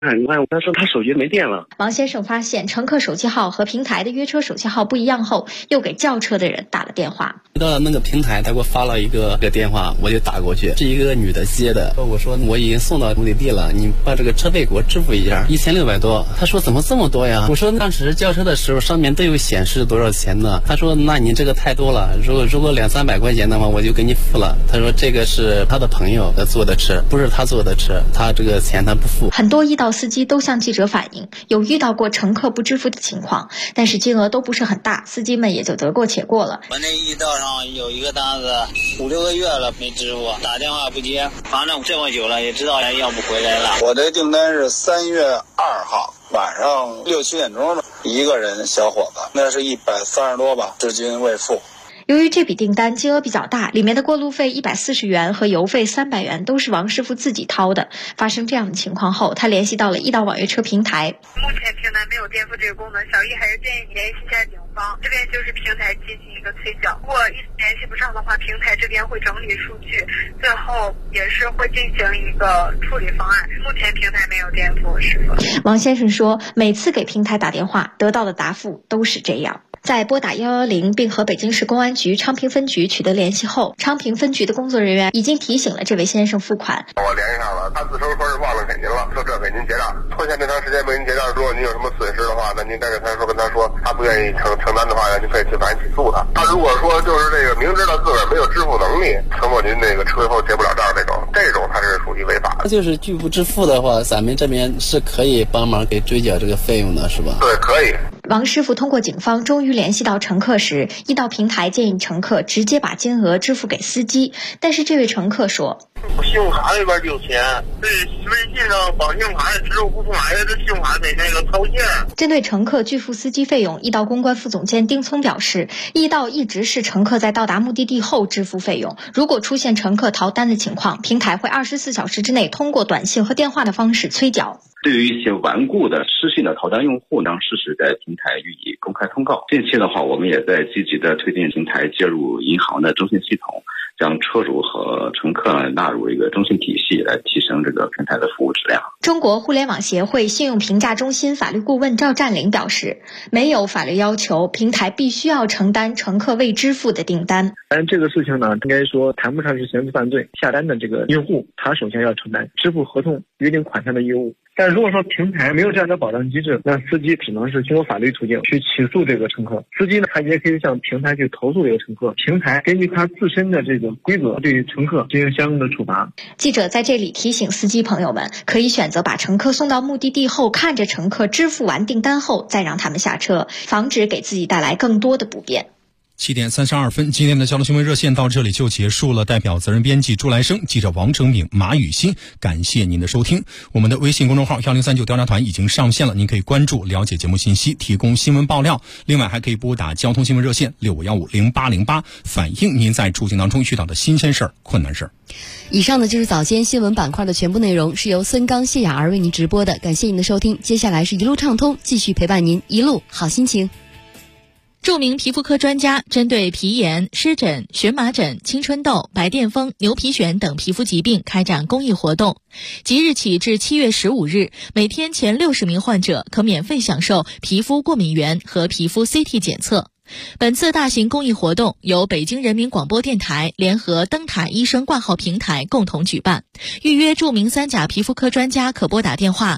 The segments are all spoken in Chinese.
很快，他说他手机没电了。 王先生发现乘客手机号和平台的约车手机号不一样后，又给叫车的人打了电话。 到那个平台，他给我发了一个电话，我就打过去，是一个女的接的。我说我已经送到目的地了，你把这个车费给我支付一下，1600多。他说怎么这么多呀？我说当时叫车的时候上面都有显示多少钱呢？他说那你这个太多了，如果200-300块钱的话，我就给你付了。他说这个是他的朋友坐的车，不是他坐的车，他这个钱他不付。 很多易到司机都向记者反映，有遇到过乘客不支付的情况，但是金额都不是很大，司机们也就得过且过了。 我那易到上有一个单子5-6个月了没支付，打电话不接，反正这么久了也知道要不回来了。 我的订单是3月2号晚上6-7点钟吧，一个人小伙子，那是130多吧，至今未付。 由于这笔订单金额比较大，里面的过路费140元和邮费300元都是王师傅自己掏的。发生这样的情况后，他联系到了易到网约车平台。 目前平台没有垫付这个功能，小易还是建议你联系一下警方，这边就是平台进行一个催缴。如果一时联系不上的话，平台这边会整理数据，最后也是会进行一个处理方案。目前平台没有垫付，师傅。 王先生说，每次给平台打电话得到的答复都是这样。在拨打110并和北京市公安局昌平分局取得联系后，昌平分局的工作人员已经提醒了这位先生付款。 我联系上了，他自称说是忘了给您了，说这给您结账，拖欠这长时间没您结账，如果您有什么损失的话，那您该跟他说，他不愿意承担的话，您可以去法院起诉他。他如果说就是这个明知道自个儿没有支付能力，承诺您那个车后结不了账这种他是属于违法的。 就是拒不支付的话，咱们这边是可以帮忙给追缴这个费用的，是吧？ 对，可以。 王师傅通过警方终于联系到乘客时，易到平台建议乘客直接把金额支付给司机，但是这位乘客说， 信用卡里边就有钱，对，微信上绑信用卡也支付不出来的，这信用卡得那个套现。 针对乘客拒付司机费用，易到公关副总监丁聪表示，易到一直是乘客在到达目的地后支付费用，如果出现乘客逃单的情况，平台会24小时之内通过短信和电话的方式催缴。 对于一些顽固的失信的逃单用户，让适时在平台予以公开通告。近期的话，我们也在积极的推进平台接入银行的征信系统，将车主和乘客纳入一个征信体系，来提升这个平台的服务质量。 中国互联网协会信用评价中心法律顾问赵占领表示，没有法律要求平台必须要承担乘客未支付的订单。 但这个事情呢，应该说谈不上是刑事犯罪，下单的这个用户他首先要承担支付合同约定款项的义务。但如果说平台没有这样的保障机制，那司机只能是经过法律途径去起诉这个乘客。司机呢，他也可以向平台去投诉这个乘客，平台根据他自身的这个规则对乘客进行相应的处罚。 记者在这里提醒司机朋友们，可以选择把乘客送到目的地后，看着乘客支付完订单后再让他们下车，防止给自己带来更多的不便。 7点32分，今天的交通新闻热线到这里就结束了。代表责任编辑朱来生、记者王成炳、马雨欣，感谢您的收听。我们的微信公众号1039调查团已经上线了，您可以关注了解节目信息，提供新闻爆料。另外还可以拨打交通新闻热线65150808，反映您在出行当中遇到的新鲜事儿、困难事儿。 以上呢就是早间新闻板块的全部内容，是由孙刚、谢雅儿为您直播的，感谢您的收听。接下来是一路畅通，继续陪伴您一路好心情。 著名皮肤科专家针对皮炎、湿疹、荨麻疹、青春痘、白癜风、牛皮癣等皮肤疾病开展公益活动。即日起至7月15日，每天前60名患者可免费享受皮肤过敏原和皮肤 CT 检测。本次大型公益活动由北京人民广播电台联合灯塔医生挂号平台共同举办。预约著名3甲皮肤科专家可拨打电话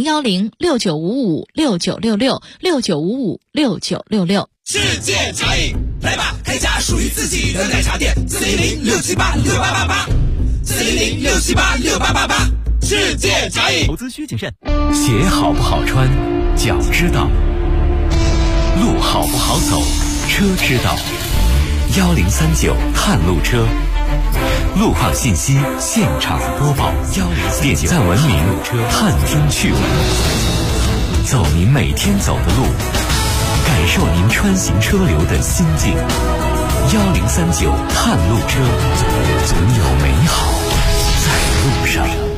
010-6955-6966 世界茶饮，来吧，开家属于自己的奶茶店，400-678-6888，400-678-6888，世界茶饮。 投资需谨慎，鞋好不好穿，脚知道；路好不好走，车知道。1039探路车，路况信息现场播报，点赞文明，探听趣闻，走您每天走的路，感受您穿行车流的心境。1039探路车，总有美好在路上。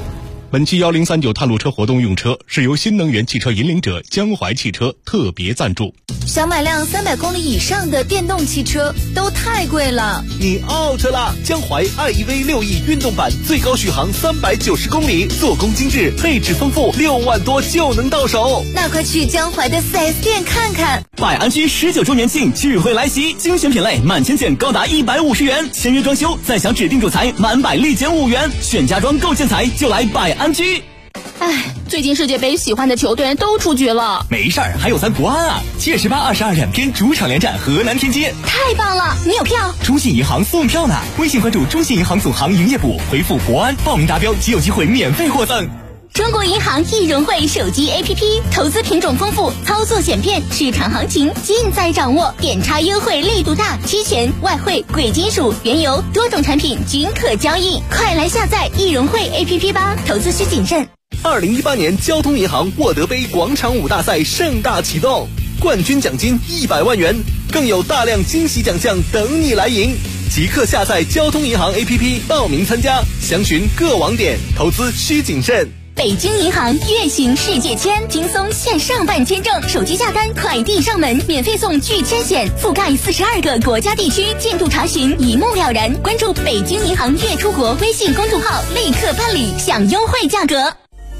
本期1039探路车活动用车是由新能源汽车引领者江淮汽车特别赞助。 想买辆300公里以上的电动汽车都太贵了， 你 out 了！江淮 iEV 6E 运动版最高续航390公里，做工精致，配置丰富，6万多就能到手。 那快去江淮的 4S 店看看。 百安居19周年庆聚会来袭，精选品类满千件高达150元，签约装修再享指定主材满百立减5元，选家装购建材就来百安居。 最近世界杯喜欢的球队都出局了。 没事儿，还有咱国安啊！7月18、222天主场连战河南天津。 太棒了！你有票？ 中信银行送票呢，微信关注中信银行总行营业部，回复国安报名达标即有机会免费获赠。 中国银行易融汇手机 APP， 投资品种丰富，操作简便，市场行情尽在掌握，点差优惠力度大，期权、外汇、贵金属、原油多种产品均可交易，快来下载易融汇 APP 吧！投资需谨慎。 2018年交通银行沃德杯广场舞大赛盛大启动，冠军奖金100万元，更有大量惊喜奖项等你来赢。即刻下载交通银行 APP 报名参加，详询各网点，投资需谨慎。 北京银行月行世界签，轻松线上办签证，手机下单，快递上门，免费送拒签险，覆盖42个国家地区，进度查询一目了然。关注北京银行月出国微信公众号，立刻办理，享优惠价格。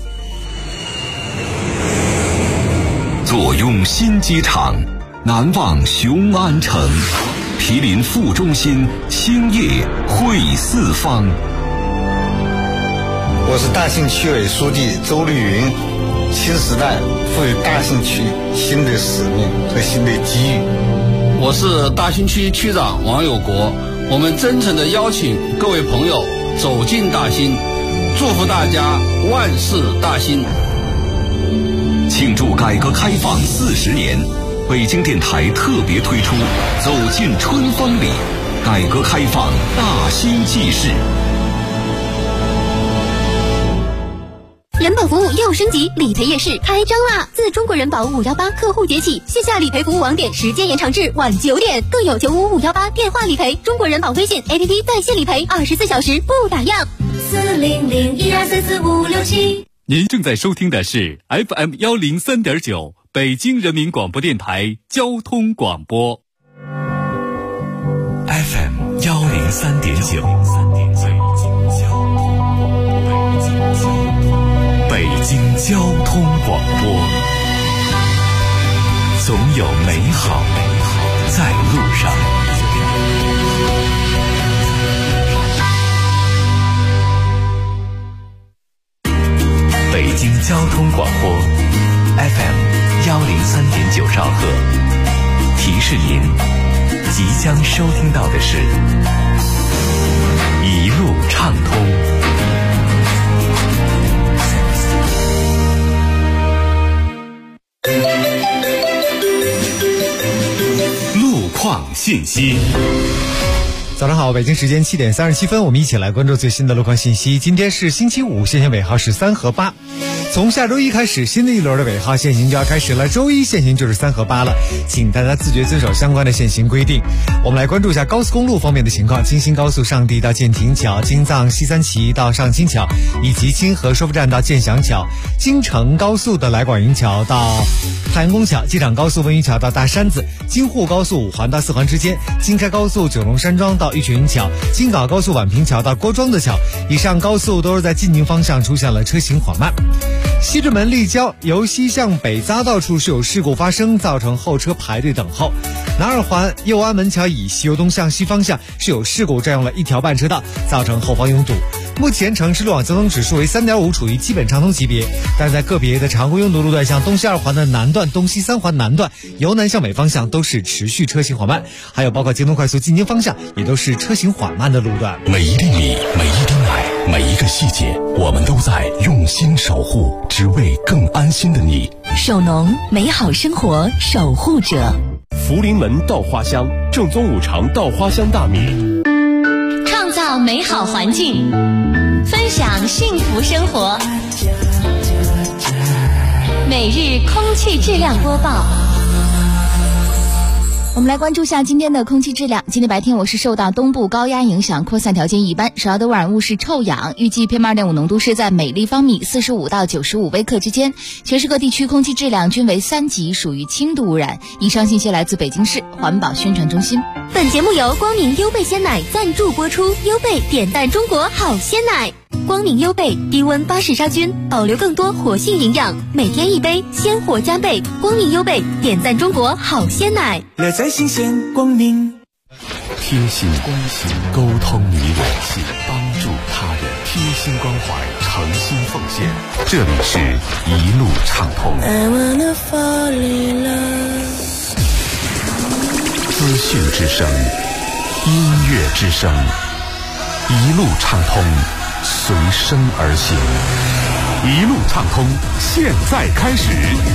坐拥新机场，难忘雄安城，毗邻副中心，兴业汇四方。 我是大兴区委书记周绿云，新时代赋予大兴区新的使命和新的机遇。 我是大兴区区长王有国，我们真诚地邀请各位朋友走进大兴，祝福大家万事大兴。 庆祝改革开放40年，北京电台特别推出《走进春风里》，改革开放大兴纪事。 人保服务又升级，理赔夜市开张啦！自中国人保518客户节起，线下理赔服务网点时间延长至晚9点，更有95518电话理赔，中国人保微信 APP 在线理赔，24小时不打烊。40012344567。 您正在收听的是 FM 103.9北京人民广播电台交通广播。 FM 103.9，北京交通广播，总有美好在路上。北京交通广播 FM 103.9兆赫，提示您即将收听到的是一路畅通。路况信息。 早上好，北京时间7点37分，我们一起来关注最新的路况信息。今天是星期五，限行尾号是3和8。从下周一开始，新的一轮的尾号限行就要开始了。周一限行就是3和8了，请大家自觉遵守相关的限行规定。我们来关注一下高速公路方面的情况。京新高速上地到建亭桥，京藏西三旗到上清桥，以及清河收费站到建祥桥，京承高速的来广营桥到太阳宫桥，机场高速温榆桥到大山子，京沪高速5环到4环之间，京开高速九龙山庄到玉泉桥，京港高速宛平桥到郭庄的桥，以上高速都是在进京方向出现了车行缓慢。西直门立交由西向北匝道处是有事故发生，造成后车排队等候。南二环右安门桥以西由东向西方向是有事故占用了1条半车道，造成后方拥堵。目前城市路网交通指数为3.5，处于基本畅通级别，但在个别的常规拥堵路段，像东西2环的南段、东西3环南段由南向北方向都是持续车行缓慢，还有包括京东快速进京方向也都是车行缓慢的路段。 每一粒米，每一滴奶，每一个细节，我们都在用心守护，只为更安心的你。 守农，美好生活守护者。 福临门稻花香，正宗5常稻花香大米， 创造美好环境，分享幸福生活。每日空气质量播报。 我们来关注下今天的空气质量。今天白天我市受到东部高压影响，扩散条件一般，首要的污染物是臭氧，预计 PM2.5 浓度是在每立方米45到95微克之间。全市各地区空气质量均为3级，属于轻度污染。以上信息来自北京市环保宣传中心。 本节目由光明优贝鲜奶赞助播出，优贝点赞中国好鲜奶。光明优贝低温巴氏杀菌，保留更多活性营养，每天一杯，鲜活加倍。光明优贝点赞中国好鲜奶， 乐在新鲜光明。 贴心关心，沟通你我心，帮助他人，贴心关怀，诚心奉献。这里是一路畅通。资讯之声，音乐之声，一路畅通，随声而行。一路畅通，现在开始。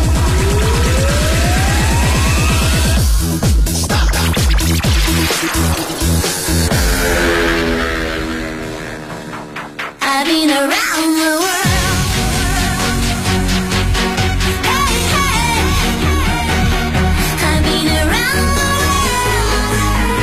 I've been around the world. Hey, hey. I've been around the world.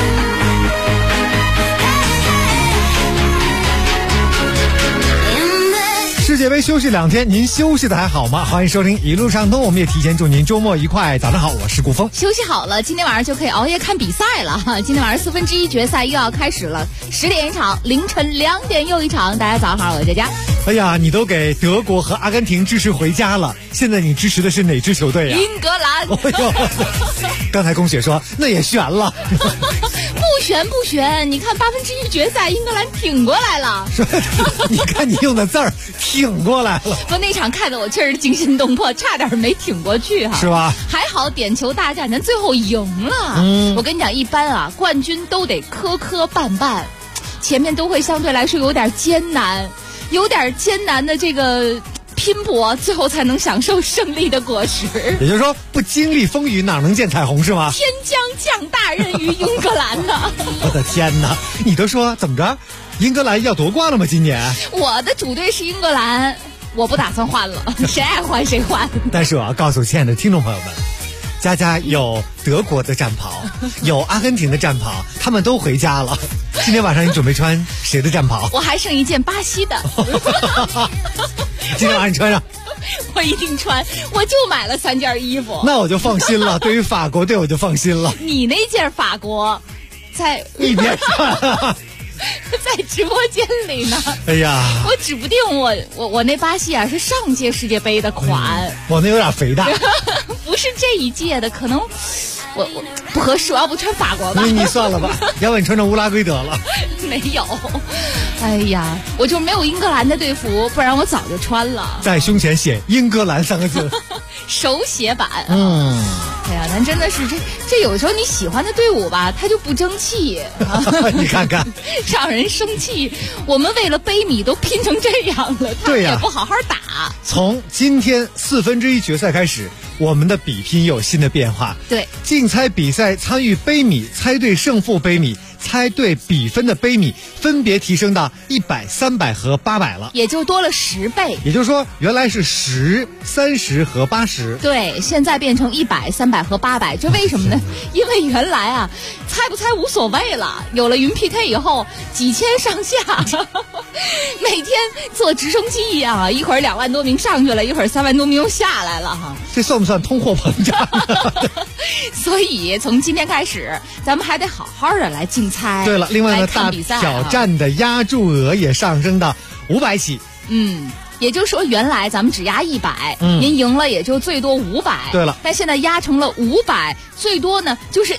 Hey, hey. 世界杯休息2天，您休息的还好吗？欢迎收听一路畅通，我们也提前祝您周末愉快。早上好，我是顾峰。 休息好了，今天晚上就可以熬夜看比赛了。今天晚上1/4决赛又要开始了，10点一场，凌晨2点又一场。大家早上好，我是佳佳。 哎呀，你都给德国和阿根廷支持回家了，现在你支持的是哪支球队呀？ 英格兰。 哎呦，刚才龚雪说那也悬了。 不悬，你看1/8决赛，英格兰挺过来了。 你看你用的字儿，挺过来了。 不，那场看得我确实惊心动魄，差点没挺过去哈。 是吧？ 还好点球大战，咱最后赢了。我跟你讲，一般啊，冠军都得磕磕绊绊，前面都会相对来说有点艰难的这个拼搏，最后才能享受胜利的果实。 也就是说，不经历风雨哪能见彩虹，是吗？ 天将降大任于英格兰呢。 我的天哪，你都说怎么着，英格兰要夺冠了吗？今年我的主队是英格兰，我不打算换了，谁爱换谁换。 但是我要告诉亲爱的听众朋友们，佳佳有德国的战袍，有阿根廷的战袍，他们都回家了。今天晚上你准备穿谁的战袍？ 我还剩一件巴西的。 今天晚上你穿上。 我一定穿，我就买了3件衣服。 那我就放心了，对于法国队我就放心了。 你那件法国在一边穿在直播间里呢。 哎呀， 我指不定我那巴西啊是上届世界杯的款。 我那有点肥大。 不是这一届的，可能我不合适，我要不穿法国吧。 你算了吧，要不你穿成乌拉圭得了。 没有，哎呀，我就没有英格兰的队服，不然我早就穿了。 在胸前写英格兰3个字。 手写版。哎呀，咱真的是这有时候你喜欢的队伍吧，他就不争气。 你看看， 让人生气。我们为了杯米都拼成这样了，他们也不好好打。 从今天1/4决赛开始，我们的比拼有新的变化。 对， 竞猜比赛参与杯米，猜对胜负杯米，猜对比分的杯米，分别提升到100、300和800了， 也就多了10倍。 也就是说，原来是10、30和80。 对，现在变成100、300和800，这为什么呢？因为原来啊，猜不猜无所谓了，有了云 PK 以后，几千上下，每天坐直升机一样啊，一会儿2万多名上去了，一会儿3万多名又下来了哈。 这算不算通货膨胀？ 所以从今天开始，咱们还得好好的来竞猜。 对了，另外呢，大挑战的押注额也上升到500起。 也就是说，原来咱们只押100，您赢了也就最多500。 对了， 但现在压成了500，最多呢就是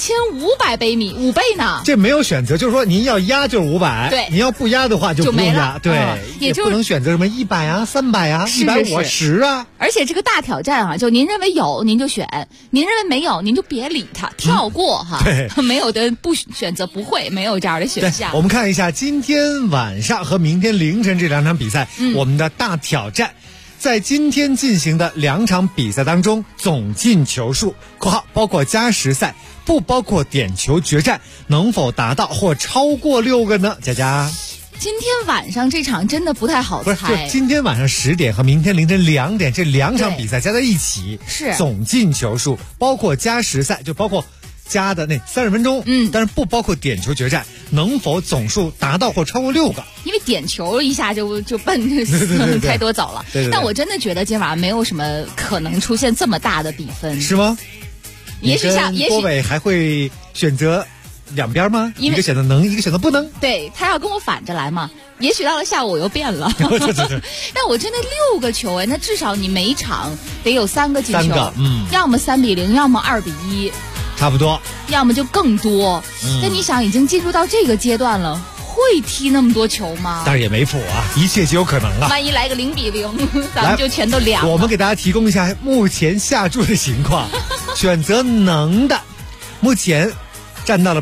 2500杯米，5倍呢。 这没有选择，就是说您要压就是500， 对， 您要不压的话就不用压，对，也不能选择什么100啊、300啊、150啊。 而且这个大挑战啊，就您认为有您就选，您认为没有您就别理它，跳过哈。 对， 没有的不选择不会，没有这样的选项。 我们看一下今天晚上和明天凌晨这2场比赛，我们的大挑战。在今天进行的2场比赛当中，总进球数（括号包括加时赛，不包括点球决战）能否达到或超过6个呢？佳佳， 今天晚上这场真的不太好猜。 不是，就今天晚上10点和明天凌晨2点这2场比赛加在一起， 是总进球数，包括加时赛，就包括加的那30分钟，但是不包括点球决战，能否总数达到或超过6个？ 因为点球一下就奔太多走了。 对， 但我真的觉得今晚没有什么可能出现这么大的比分， 是吗？ 也许郭伟还会选择两边吗？一个选择能，一个选择不能。 对，他要跟我反着来嘛。也许到了下午我又变了。但我真的6个球那至少你每场得有3个进球，要么3-0，要么2-1， 差不多， 要么就更多。但你想，已经进入到这个阶段了，会踢那么多球吗？ 但是也没谱啊，一切皆有可能啊。 万一来个0-0，咱们就全都凉了。 我们给大家提供一下目前下注的情况，选择能的，目前占到了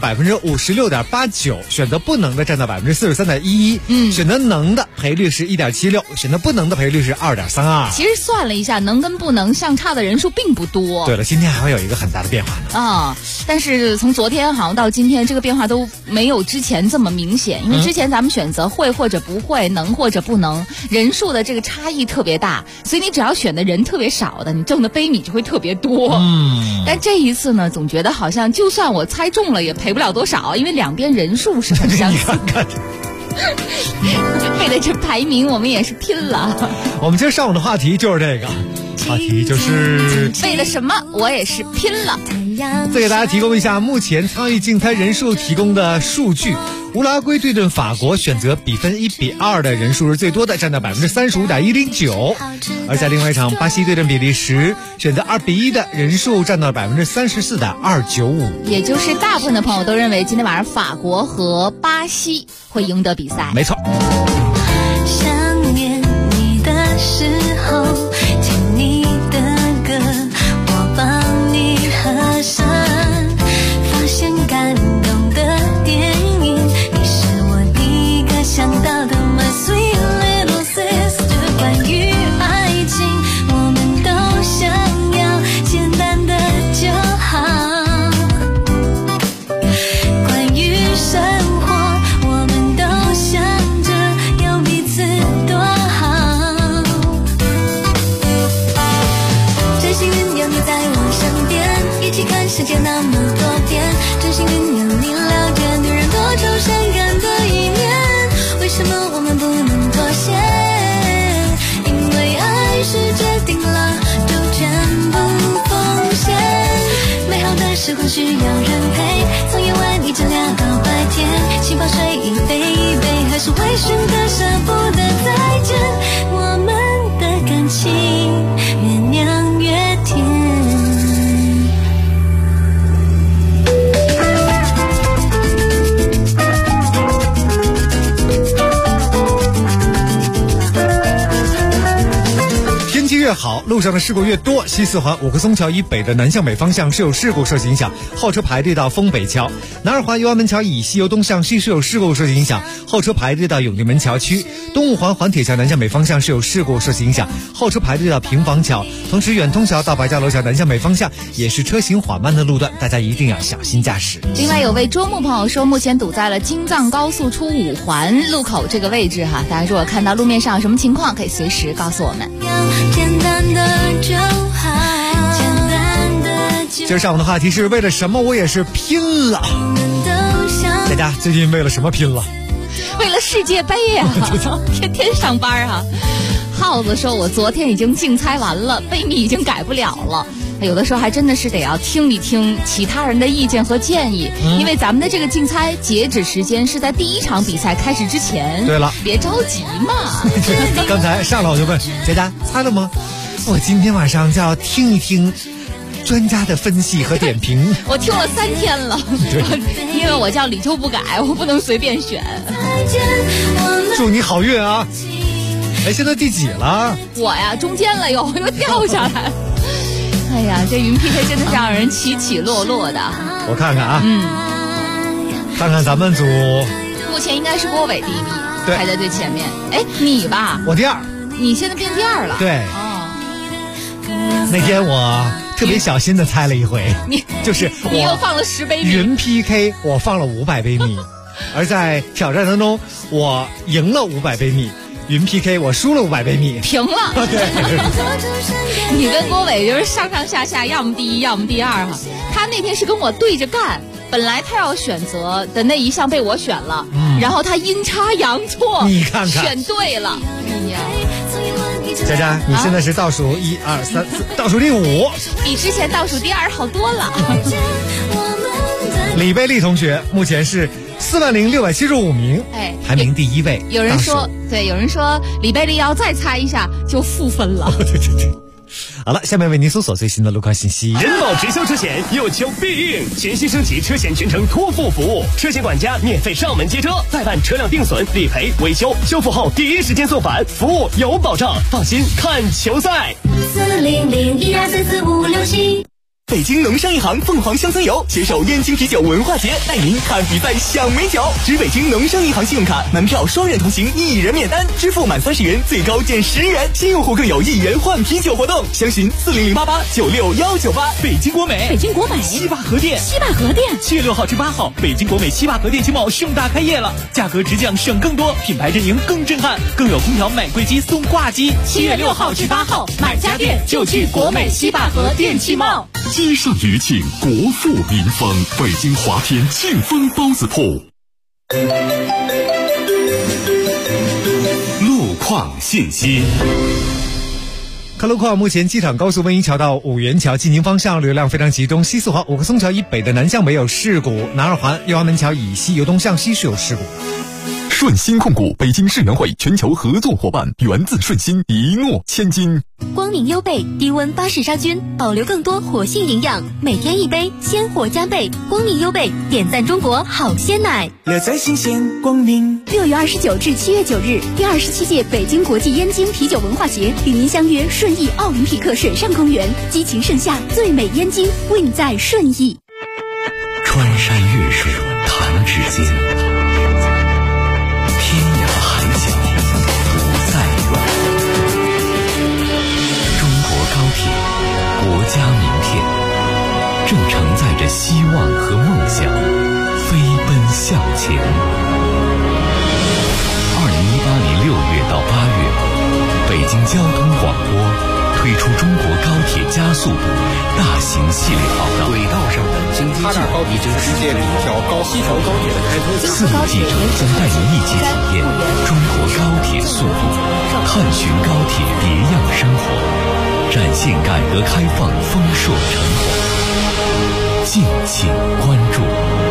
56.89%，选择不能的占到43.11%。选择能的赔率是1.76%，选择不能的赔率是2.32%。 其实算了一下，能跟不能相差的人数并不多。 对了，今天还会有一个很大的变化呢。但是从昨天好像到今天，这个变化都没有之前这么明显。因为之前咱们选择会或者不会，能或者不能，人数的这个差异特别大，所以你只要选的人特别少的，你挣的杯米就会特别多。但这一次呢，总觉得好像就算我猜中了也赔不了多少，因为两边人数是很相似的。为了这排名，我们也是拼了。 我们今天上午的话题就是这个，话题就是为了什么，我也是拼了。 再给大家提供一下目前参与竞猜人数提供的数据。乌拉圭对阵法国，选择比分1-2的人数是最多的，占到35.109%。而在另外一场巴西对阵比利时，选择2-1的人数占到34.295%。 也就是大部分的朋友都认为今天晚上法国和巴西会赢得比赛。 没错。 想念你的时候，听你的歌，我帮你合声，发现感动的电影，你是我第一个想到的 My sweet little sister。 关于爱情，我们都想要简单的就好，关于生活，我们都想着有彼此多好，真心鸳鸯你在我身边，一起看世界那么多遍，真心鸳鸯你了解女人多愁善感的一面，为什么我们不能妥协？因为爱是决定了就全部奉献，美好的时光需要人陪，从夜晚一直聊到白天，气泡水一杯一杯，还是会选择舍不得再见，我们的感情越酿越甜。 越好，路上的事故越多。西四环5棵松桥以北的南向北方向是有事故受影响，后车排队到丰北桥。南二环右安门桥以西由东向西是有事故受影响，后车排队到永定门桥区。东五环环铁桥南向北方向是有事故受影响，后车排队到平房桥。同时远通桥到白家楼桥南向北方向也是车行缓慢的路段，大家一定要小心驾驶。 另外有位周末朋友说，目前堵在了京藏高速出5环路口这个位置哈，大家如果看到路面上有什么情况，可以随时告诉我们。 简单的就好，简单的就好。 今儿上午的话题是为了什么我也是拼了。大家最近为了什么拼了？ 为了世界杯呀、天天上班啊。耗子说，我昨天已经竞猜完了，杯米已经改不了了。有的时候还真的是得要听一听其他人的意见和建议，因为咱们的这个竞猜截止时间是在第一场比赛开始之前。 对了， 别着急嘛。 刚才上来我就问佳佳猜了吗？我今天晚上就要听一听专家的分析和点评。 我听了3天了，因为我叫李秋不改，我不能随便选。 祝你好运啊！哎，现在第几了？ 我呀，中间了又掉下来。哎呀，这云 PK 真的是让人起起落落的。 我看看啊，看看咱们组目前应该是郭伟第一， 对， 排在最前面。哎，你吧？ 我第2。 你现在变第2了？ 对。那天我特别小心的猜了一回， 你又放了10杯米。 云 PK 我放了500杯米，而在挑战当中我赢了500杯米。 云 PK， 我输了500杯米， 平了。 对， 你跟郭伟就是上上下下，要么第一，要么第二哈。他那天是跟我对着干，本来他要选择的那一项被我选了，然后他阴差阳错， 你看看选对了。哎呀， 佳佳，你现在是倒数1、2、3、4，倒数第5， 比之前倒数第2好多了。 李贝丽同学目前是40675名， 哎， 排名第1位。 有人说，对，有人说李贝丽要再猜一下就负分了。 对。好了，下面为您搜索最新的路况信息。 人保直销车险有求必应，全新升级车险全程托付服务，车险管家免费上门接车，代办车辆定损、理赔、维修，修复后第一时间送返，服务有保障，放心看球赛。 40012345677。 北京农商银行凤凰乡村游携手燕京啤酒文化节，带您看比赛享美酒。持北京农商银行信用卡门票双人同行，1人免单，支付满30元最高减10元，新用户更有1元换啤酒活动。详询40088961198。北京国美， 北京国美西坝河店 7月6号至8号，北京国美西坝河店金茂盛大开业了，价格直降省更多，品牌阵营更震撼，更有空调买贵机送挂机。 7月6号至8号，买家电就去国美西坝河电气贸。 街上余庆，国富民丰，北京华天庆丰包子铺。 路况信息。 看路况，目前机场高速温沂桥到五元桥进京方向流量非常集中，西四环五棵松桥以北的南向北有事故，南二环右安门桥以西由东向西是有事故。 顺鑫控股，北京世园会全球合作伙伴，源自顺鑫，一诺千金。 光明优贝低温巴氏杀菌，保留更多活性营养，每天1杯，鲜活加倍。光明优贝点赞中国好鲜奶， 乐在新鲜。光明。 6月29至7月9日，第27届北京国际燕京啤酒文化节与您相约顺义奥林匹克水上公园，激情盛夏，最美燕京，为你在顺义。 穿山越水，弹指间。天涯海角不再远。中国高铁，国家名片，正承载着希望和梦想，飞奔向前。2018年6月到8月，北京交通广播推出中国高铁加速度大型系列报道，轨道上的经济计划已经世界里一条西条高铁的开通。4路记者将带您一起体验中国高铁速度，探寻高铁别样生活，展现改革开放丰硕成果。敬请关注。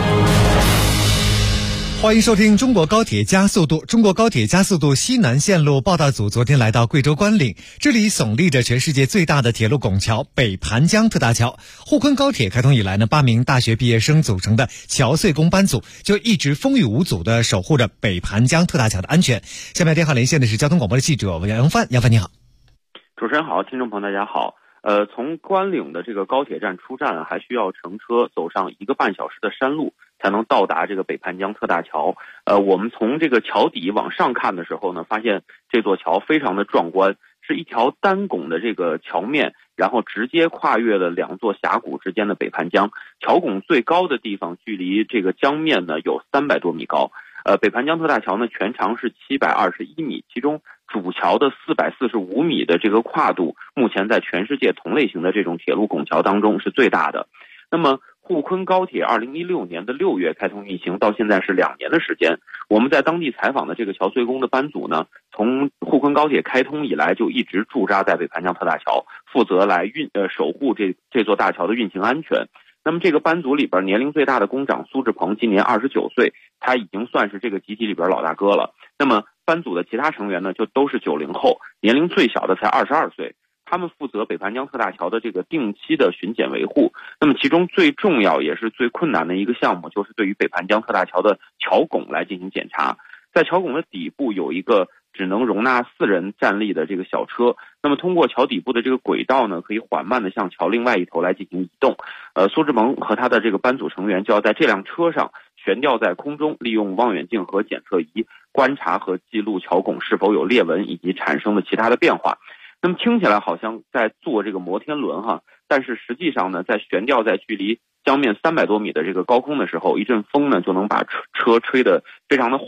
欢迎收听中国高铁加速度。中国高铁加速度西南线路报道组昨天来到贵州关岭，这里耸立着全世界最大的铁路拱桥北盘江特大桥。沪昆高铁开通以来呢，8名大学毕业生组成的桥隧工班组就一直风雨无阻地守护着北盘江特大桥的安全。下面电话连线的是交通广播的记者杨帆。杨帆你好。 主持人好，听众朋友大家好。从关岭的这个高铁站出站，还需要乘车走上1个半小时的山路，才能到达这个北盘江特大桥。我们从这个桥底往上看的时候呢，发现这座桥非常的壮观，是一条单拱的这个桥面，然后直接跨越了2座峡谷之间的北盘江。桥拱最高的地方距离这个江面呢有300多米高。北盘江特大桥呢全长是721米，其中主桥的445米的这个跨度，目前在全世界同类型的这种铁路拱桥当中是最大的。那么沪昆高铁2016年的6月开通运行，到现在是2年的时间。我们在当地采访的这个桥隧工的班组呢，从沪昆高铁开通以来就一直驻扎在北盘江特大桥，负责来守护这座大桥的运行安全。那么这个班组里边年龄最大的工长苏志鹏今年29岁，他已经算是这个集体里边老大哥了。那么班组的其他成员呢，就都是90后，年龄最小的才22岁。他们负责北盘江特大桥的这个定期的巡检维护。那么其中最重要也是最困难的一个项目，就是对于北盘江特大桥的桥拱来进行检查。在桥拱的底部有一个只能容纳4人站立的这个小车，那么通过桥底部的这个轨道呢，可以缓慢的向桥另外一头来进行移动。苏志鹏和他的这个班组成员就要在这辆车上悬吊在空中，利用望远镜和检测仪观察和记录桥拱是否有裂纹以及产生的其他的变化。那么听起来好像在做这个摩天轮哈，但是实际上呢，在悬吊在距离江面300多米的这个高空的时候，一阵风呢就能把车吹得非常的晃。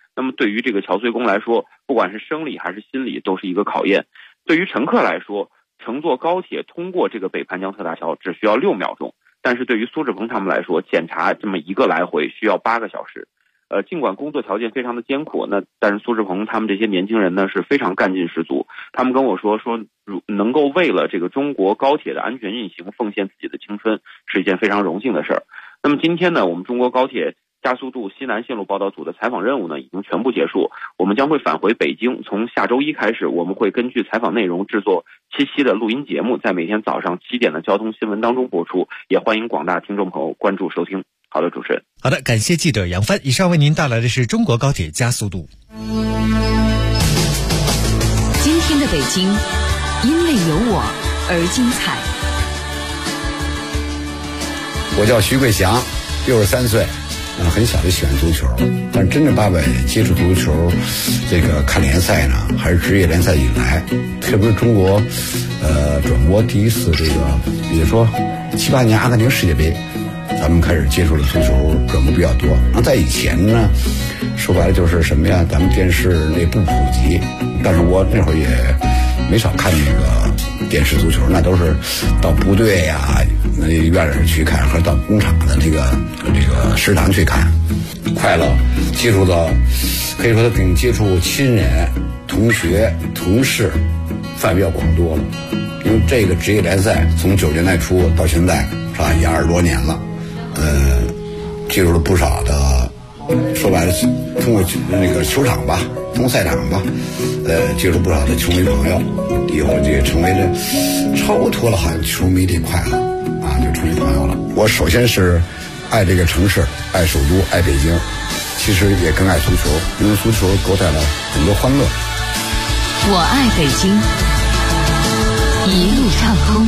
那么对于这个桥随工来说，不管是生理还是心理都是一个考验。对于乘客来说，乘坐高铁通过这个北盘江特大桥只需要6秒钟，但是对于苏志鹏他们来说，检查这么一个来回需要8个小时。尽管工作条件非常的艰苦，但是苏志鹏他们这些年轻人呢是非常干劲十足。他们跟我说能够为了这个中国高铁的安全运行奉献自己的青春，是一件非常荣幸的事儿。那么今天呢，我们中国高铁加速度西南线路报道组的采访任务呢已经全部结束，我们将会返回北京。从下周一开始，我们会根据采访内容制作7期的录音节目，在每天早上7点的交通新闻当中播出，也欢迎广大听众朋友关注收听。好的，主持人。 好的，感谢记者杨帆。以上为您带来的是中国高铁加速度。 今天的北京，因为有我而精彩。 我叫徐桂祥，63岁，很小就喜欢足球，但是真正把我接触足球，这个看联赛呢，还是职业联赛以来，特别是中国，转播第一次这个，比如说7、8年阿根廷世界杯。咱们开始接触了足球转播比较多，那在以前呢，说白了就是什么呀？咱们电视那不普及，但是我那会儿也没少看那个电视足球，那都是到部队呀、那院里去看，或者到工厂的这个食堂去看。快乐接触到，可以说他跟接触亲人、同学、同事范围要广多了，因为这个职业联赛从90年代初到现在是吧，也20多年了。接触了不少的，说白了，通过那个球场吧，通过赛场吧，接触不少的球迷朋友，以后就成为了超脱了好像球迷这块了啊，就成为朋友了。我首先是爱这个城市，爱首都，爱北京，其实也更爱足球，因为足球给我带来很多欢乐。 我爱北京，一路畅通。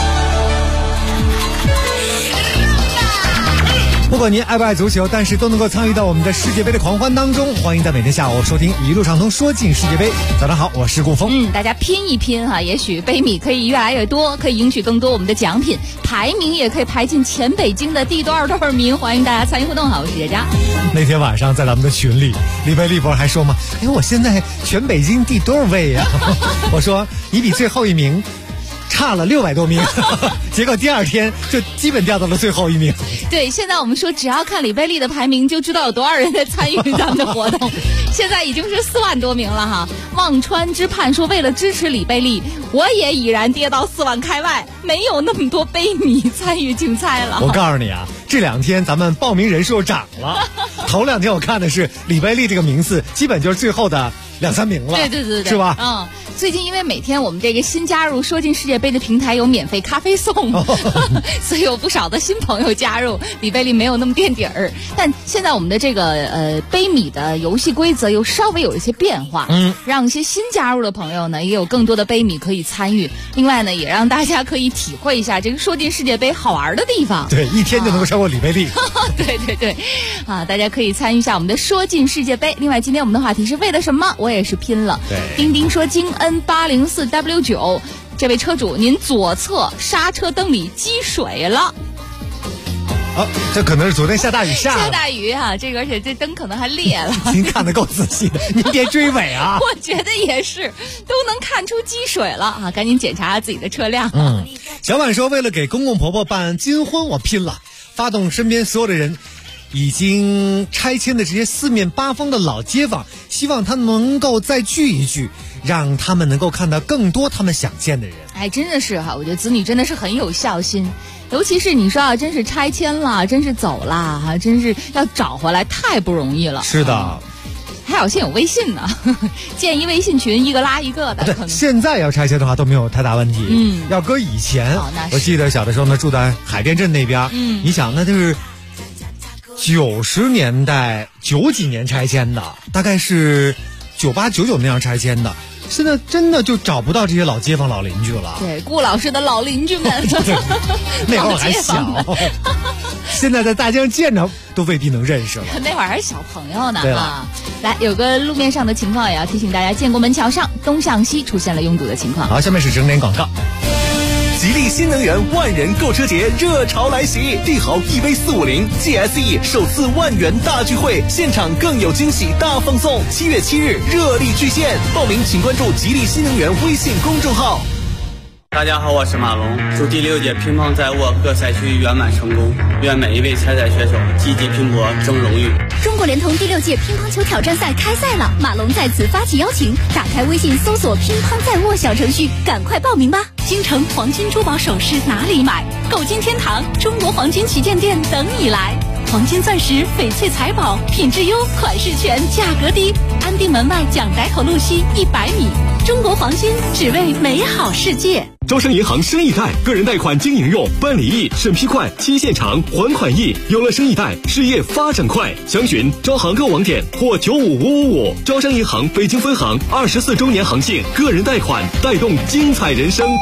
不管您爱不爱足球，但是都能够参与到我们的世界杯的狂欢当中。欢迎在每天下午收听一路畅通说进世界杯。早上好，我是顾峰。 大家拼一拼哈，也许杯米可以越来越多，可以赢取更多我们的奖品，排名也可以排进全北京的第多少名。欢迎大家参与互动。好，我是佳佳。 那天晚上在咱们的群里，李贝利博还说嘛，我现在全北京第多少位呀？我说你比最后一名差了600多名，结果第二天就基本掉到了最后一名。 对，现在我们说只要看李贝利的排名就知道有多少人在参与咱们的活动，现在已经是4万多名了哈。忘川之畔说，为了支持李贝利，我也已然跌到4万开外，没有那么多杯米参与竞赛了。 我告诉你啊，这2天咱们报名人数涨了，头2天我看的是李贝利这个名次基本就是最后的2、3名了。 对， 是吧？ 最近因为每天我们这个新加入说进世界杯的平台有免费咖啡送，所以有不少的新朋友加入。李贝利没有那么垫底儿，但现在我们的这个杯米的游戏规则又稍微有一些变化，让一些新加入的朋友呢也有更多的杯米可以参与。另外呢，也让大家可以体会一下这个说进世界杯好玩的地方。 对，一天就能够超过李贝利。 对，大家可以参与一下我们的说进世界杯。另外，今天我们的话题是为了什么？我也是拼了。 对， 钉钉说京N804W9。这位车主，您左侧刹车灯里积水了。 这可能是昨天下大雨下大雨啊，这个而且这灯可能还裂了。 您看得够仔细的，您别追尾啊！ 我觉得也是，都能看出积水了啊，赶紧检查下自己的车辆。 小婉说，为了给公公婆婆办金婚，我拼了，发动身边所有的人。已经拆迁的这些4面8方的老街坊，希望他能够再聚一聚，让他们能够看到更多他们想见的人。 真的是哈，我觉得子女真的是很有孝心，尤其是你说啊，真是拆迁了，真是走了哈，真是要找回来太不容易了。 是的。 还好现在有微信呢，建一微信群，一个拉一个的。 对，现在要拆迁的话都没有太大问题。要搁以前，我记得小的时候呢，住在海淀镇那边，你想那就是90年代90几年拆迁的，大概是98、99那样拆迁的。现在真的就找不到这些老街坊老邻居了。 对，顾老师的老邻居们那会儿还小，现在在大街上见着都未必能认识了。 那会儿还是小朋友呢。 对了， 来，有个路面上的情况也要提醒大家，建国门桥上东向西出现了拥堵的情况。 好，下面是整点广告。 吉利新能源万人购车节热潮来袭，帝豪 EV450 GSE 首次10000元大聚会，现场更有惊喜大放送。7月7日热力巨献，报名请关注吉利新能源微信公众号。 大家好，我是马龙，祝第6届乒乓在沃各赛区圆满成功，愿每一位参赛选手积极拼搏争荣誉。 中国联通第6届乒乓球挑战赛开赛了，马龙在此发起邀请，打开微信搜索乒乓在握小程序，赶快报名吧。京城黄金珠宝首饰哪里买？购金天堂中国黄金旗舰店等你来。黄金钻石翡翠财宝，品质优，款式全，价格低。安定门外蒋逮头路西100米。中国黄金，只为美好世界。 招商银行生意贷个人贷款经营用，办理易，审批快，期限长，还款易。有了生意贷，事业发展快。详询招行购网点或95555。招商银行北京分行24周年航庆，个人贷款带动精彩人生。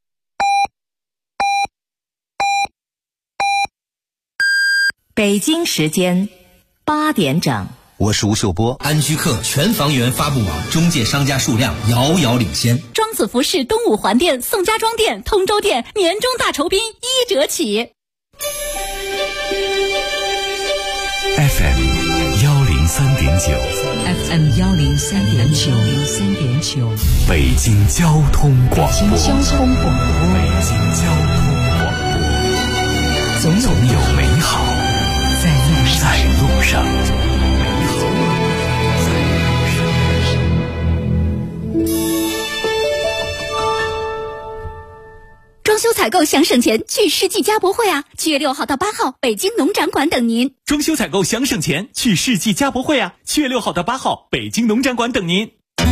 北京时间8点整。 我是吴秀波。 安居客全房源发布网中介商家数量遥遥领先。 庄子服饰东五环店、宋家庄店、通州店年终大酬宾1折起。 FM 103.9 FM 103.9 北京交通广播。 北京交通广播。 总有美好在路上。 装修采购想省钱，去世纪家博会啊！7月6号到8号，北京农展馆等您。 装修采购想省钱，去世纪家博会啊！7月6号到8号，北京农展馆等您。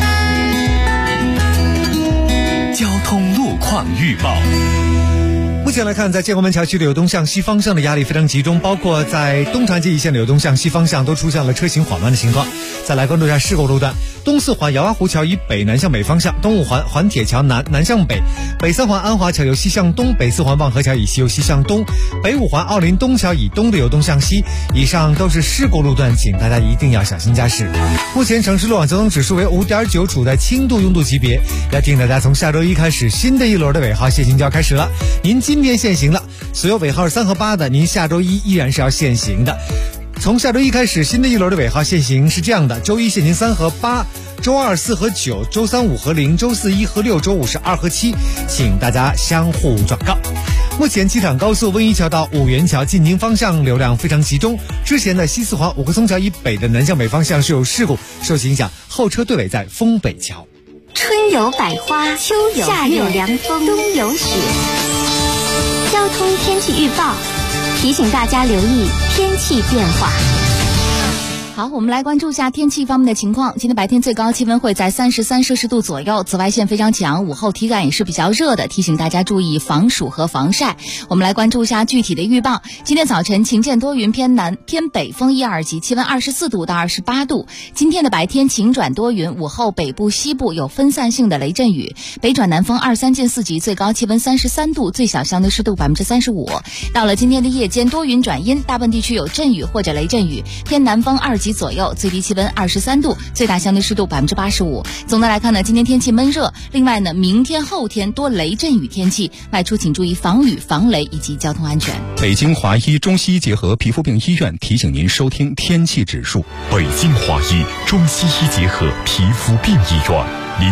交通路况预报。 目前来看，在建国门桥区的有东向西方向的压力非常集中，包括在东长街一线的有东向西方向都出现了车行缓慢的情况。再来关注一下事故路段：东四环姚洼湖桥以北南向北方向，东五环环铁桥南向北，北三环安华桥由西向东，北四环望河桥以西由西向东，北五环奥林东桥以东的有东向西。以上都是事故路段，请大家一定要小心驾驶。目前城市路网交通指数为5.9，处在轻度拥堵级别。要提醒大家，从下周一开始，新的一轮的尾号限行就要开始了。您今天限行了，所有尾号是3和8的，您下周一依然是要限行的。从下周一开始，新的一轮的尾号限行是这样的：周一限行3和8，周2、4和9，周3、5和0，周4、1和6，周5是2和7，请大家相互转告。目前机场高速温沂桥到五元桥进京方向流量非常集中，之前的西四环五棵松桥以北的南向北方向是有事故，受其影响，后车队尾在丰北桥。 春有百花，秋有夏有凉风，冬有雪。交通天气预报提醒大家留意天气变化。 好，我们来关注一下天气方面的情况。今天白天最高气温会在33摄氏度左右，紫外线非常强，午后体感也是比较热的，提醒大家注意防暑和防晒。我们来关注一下具体的预报。今天早晨晴间多云，偏南偏北风1、2级，气温24度到28度。今天的白天晴转多云，午后北部西部有分散性的雷阵雨，北转南风2、3进4级，最高气温33度，最小相对湿度35%。到了今天的夜间多云转阴，大部分地区有阵雨或者雷阵雨，偏南风2级左右，最低气温23度，最大相对湿度85%。总的来看呢，今天天气闷热。另外呢，明天后天多雷阵雨天气，外出请注意防雨、防雷以及交通安全。 北京华医中西医结合皮肤病医院提醒您收听天气指数。 北京华医中西医结合皮肤病医院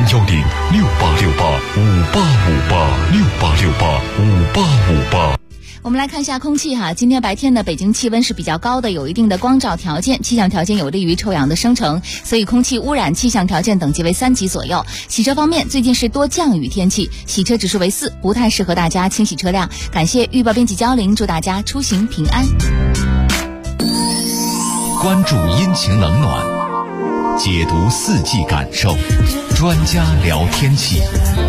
，0106868585858 我们来看一下空气哈，今天白天呢，北京气温是比较高的，有一定的光照条件，气象条件有利于臭氧的生成，所以空气污染气象条件等级为3级左右。洗车方面，最近是多降雨天气，洗车指数为4，不太适合大家清洗车辆。感谢预报编辑焦玲，祝大家出行平安。 关注阴晴冷暖，解读四季感受，专家聊天气。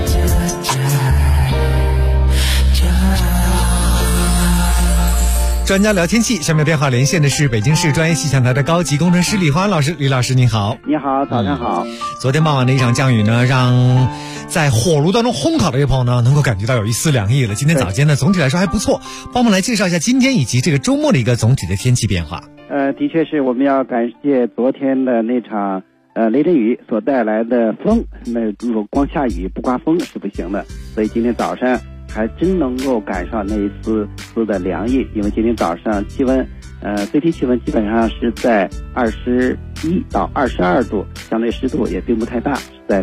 专家聊天气，下面电话连线的是北京市专业气象台的高级工程师李欢老师。李老师您好。 你好，早上好。 昨天傍晚的一场降雨呢，让在火炉当中烘烤的一些朋友呢，能够感觉到有一丝凉意了。今天早间呢，总体来说还不错。帮我们来介绍一下今天以及这个周末的一个总体的天气变化。 的确是我们要感谢昨天的那场雷阵雨所带来的风。那如果光下雨不刮风是不行的，所以今天早上还真能够赶上那一丝的凉意，因为今天早上气温，最低气温基本上是在21到22度，相对湿度也并不太大，是在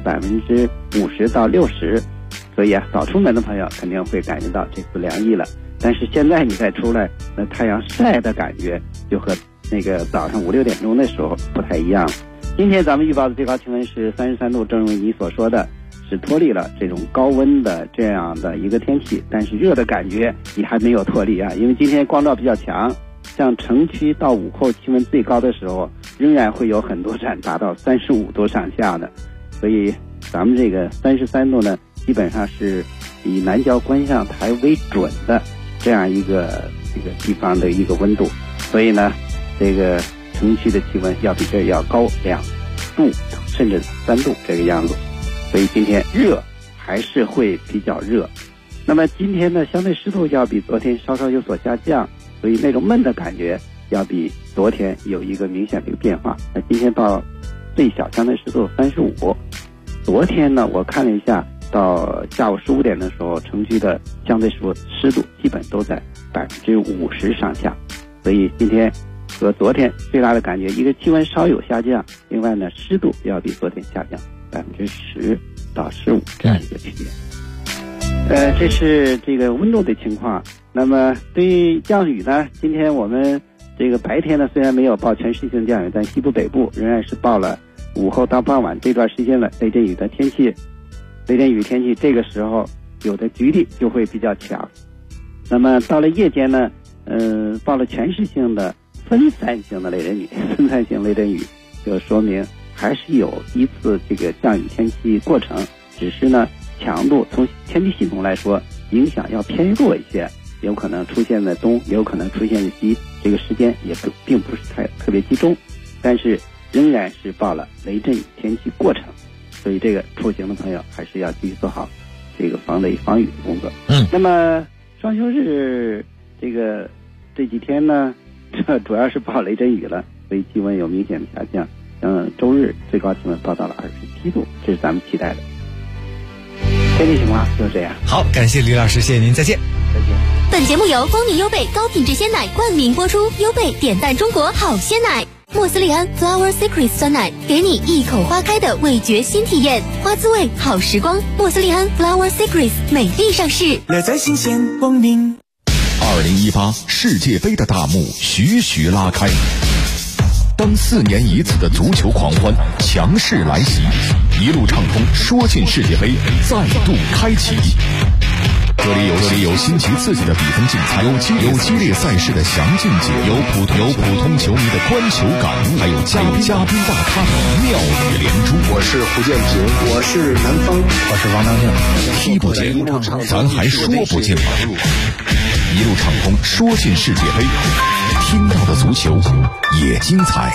50%到60%，所以早出门的朋友肯定会感觉到这丝凉意了。但是现在你再出来，那太阳晒的感觉就和那个早上5、6点钟的时候不太一样。今天咱们预报的最高气温是33度，正如你所说的，是脱离了这种高温的这样的一个天气，但是热的感觉你还没有脱离啊，因为今天光照比较强，像城区到午后气温最高的时候，仍然会有很多站达到35度上下的，所以咱们这个33度呢，基本上是以南郊观象台为准的这样一个地方的一个温度，所以呢，这个城区的气温要比这要高2度甚至3度这个样子，所以今天热还是会比较热。那么今天呢，相对湿度要比昨天稍稍有所下降，所以那种闷的感觉要比昨天有一个明显的一个变化。那今天到最小相对湿度35%，昨天呢我看了一下，到下午15点的时候，城区的相对湿度基本都在50%上下，所以今天和昨天最大的感觉，一个气温稍有下降，另外呢湿度要比昨天下降10%到15%这样一个区别。这是这个温度的情况。那么对于降雨呢，今天我们这个白天呢虽然没有报全市性降雨，但西部北部仍然是报了午后到傍晚这段时间的雷阵雨的天气。雷阵雨天气这个时候有的局地就会比较强。那么到了夜间呢，报了全市性的分散性的雷阵雨，分散性雷阵雨就说明还是有一次这个降雨天气过程，只是呢强度从天气系统来说影响要偏弱一些，有可能出现在东，也有可能出现在西，这个时间也并不是特别集中，但是仍然是报了雷阵雨天气过程，所以这个出行的朋友还是要继续做好这个防雷防雨的工作。那么双休日这几天呢，这主要是报雷阵雨了，所以气温有明显的下降。周日最高气温报到了27度，这是咱们期待的。天气情况就这样。 好，感谢李老师，谢谢您，再见。 再见。 本节目由蜂蜜优贝高品质鲜奶冠名播出，优贝点赞中国好鲜奶。莫斯利安 Flower Secret 酸奶，给你一口花开的味觉新体验，花滋味好时光。莫斯利安 Flower Secret 美丽上市， 乐在新鲜光临。 2018世界杯的大幕徐徐拉开，当4年一次的足球狂欢强势来袭，一路畅通说进世界杯再度开启。这里有新奇刺激的比分竞猜，有激烈赛事的详尽解，有普通球迷的观球感悟，还有嘉宾大咖的妙语连珠。 我是胡建平，我是南方，我是王当庆。 踢不进，咱还说不进吗？一路畅通说进世界杯，听到的足球也精彩。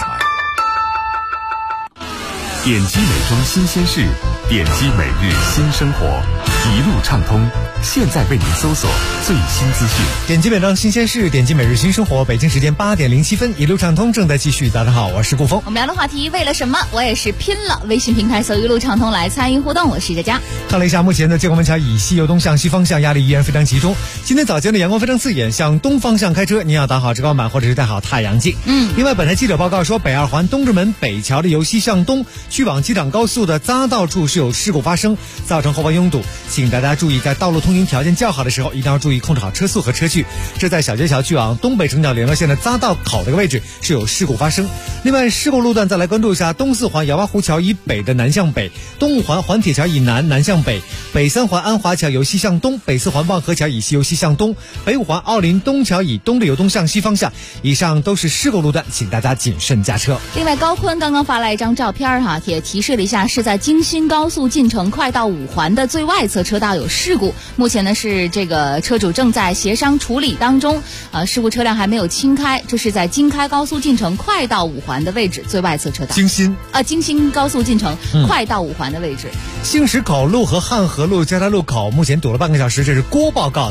点击美妆新鲜事，点击每日新生活，一路畅通。现在为您搜索最新资讯。 点击美妆新鲜事，点击每日新生活。北京时间8点07分，一路畅通正在继续。大家好，我是顾峰。 我们聊的话题为了什么？我也是拼了。微信平台搜一路畅通来参与互动，我是佳佳。 看了一下目前的京广文桥以西由东向西方向压力依然非常集中。今天早间的阳光非常刺眼，向东方向开车，您要打好遮光板或者是戴好太阳镜。另外，本台记者报告说，北二环东直门北桥的由西向东去往机场高速的匝道处是有事故发生，造成后方拥堵，请大家注意在道路通行条件较好的时候，一定要注意控制好车速和车距。这在小街桥去往东北城角联络线的匝道口这个位置是有事故发生。另外，事故路段再来关注一下东四环姚洼湖桥以北的南向北，东五环环铁桥以南向北，北三环安华桥由西向东，北四环望河桥以西由西向东，北五环奥林东桥以东的由东向西方向。以上都是事故路段，请大家谨慎驾车。 另外，高坤刚刚发来一张照片也提示了一下，是在京新高速进城快到五环的最外侧车道有事故，目前呢是这个车主正在协商处理当中，事故车辆还没有清开，这是在京开高速进城快到五环的位置最外侧车道。京新高速进城快到五环的位置。 兴实口路和汉河路交叉路口目前堵了半个小时，这是郭报告的。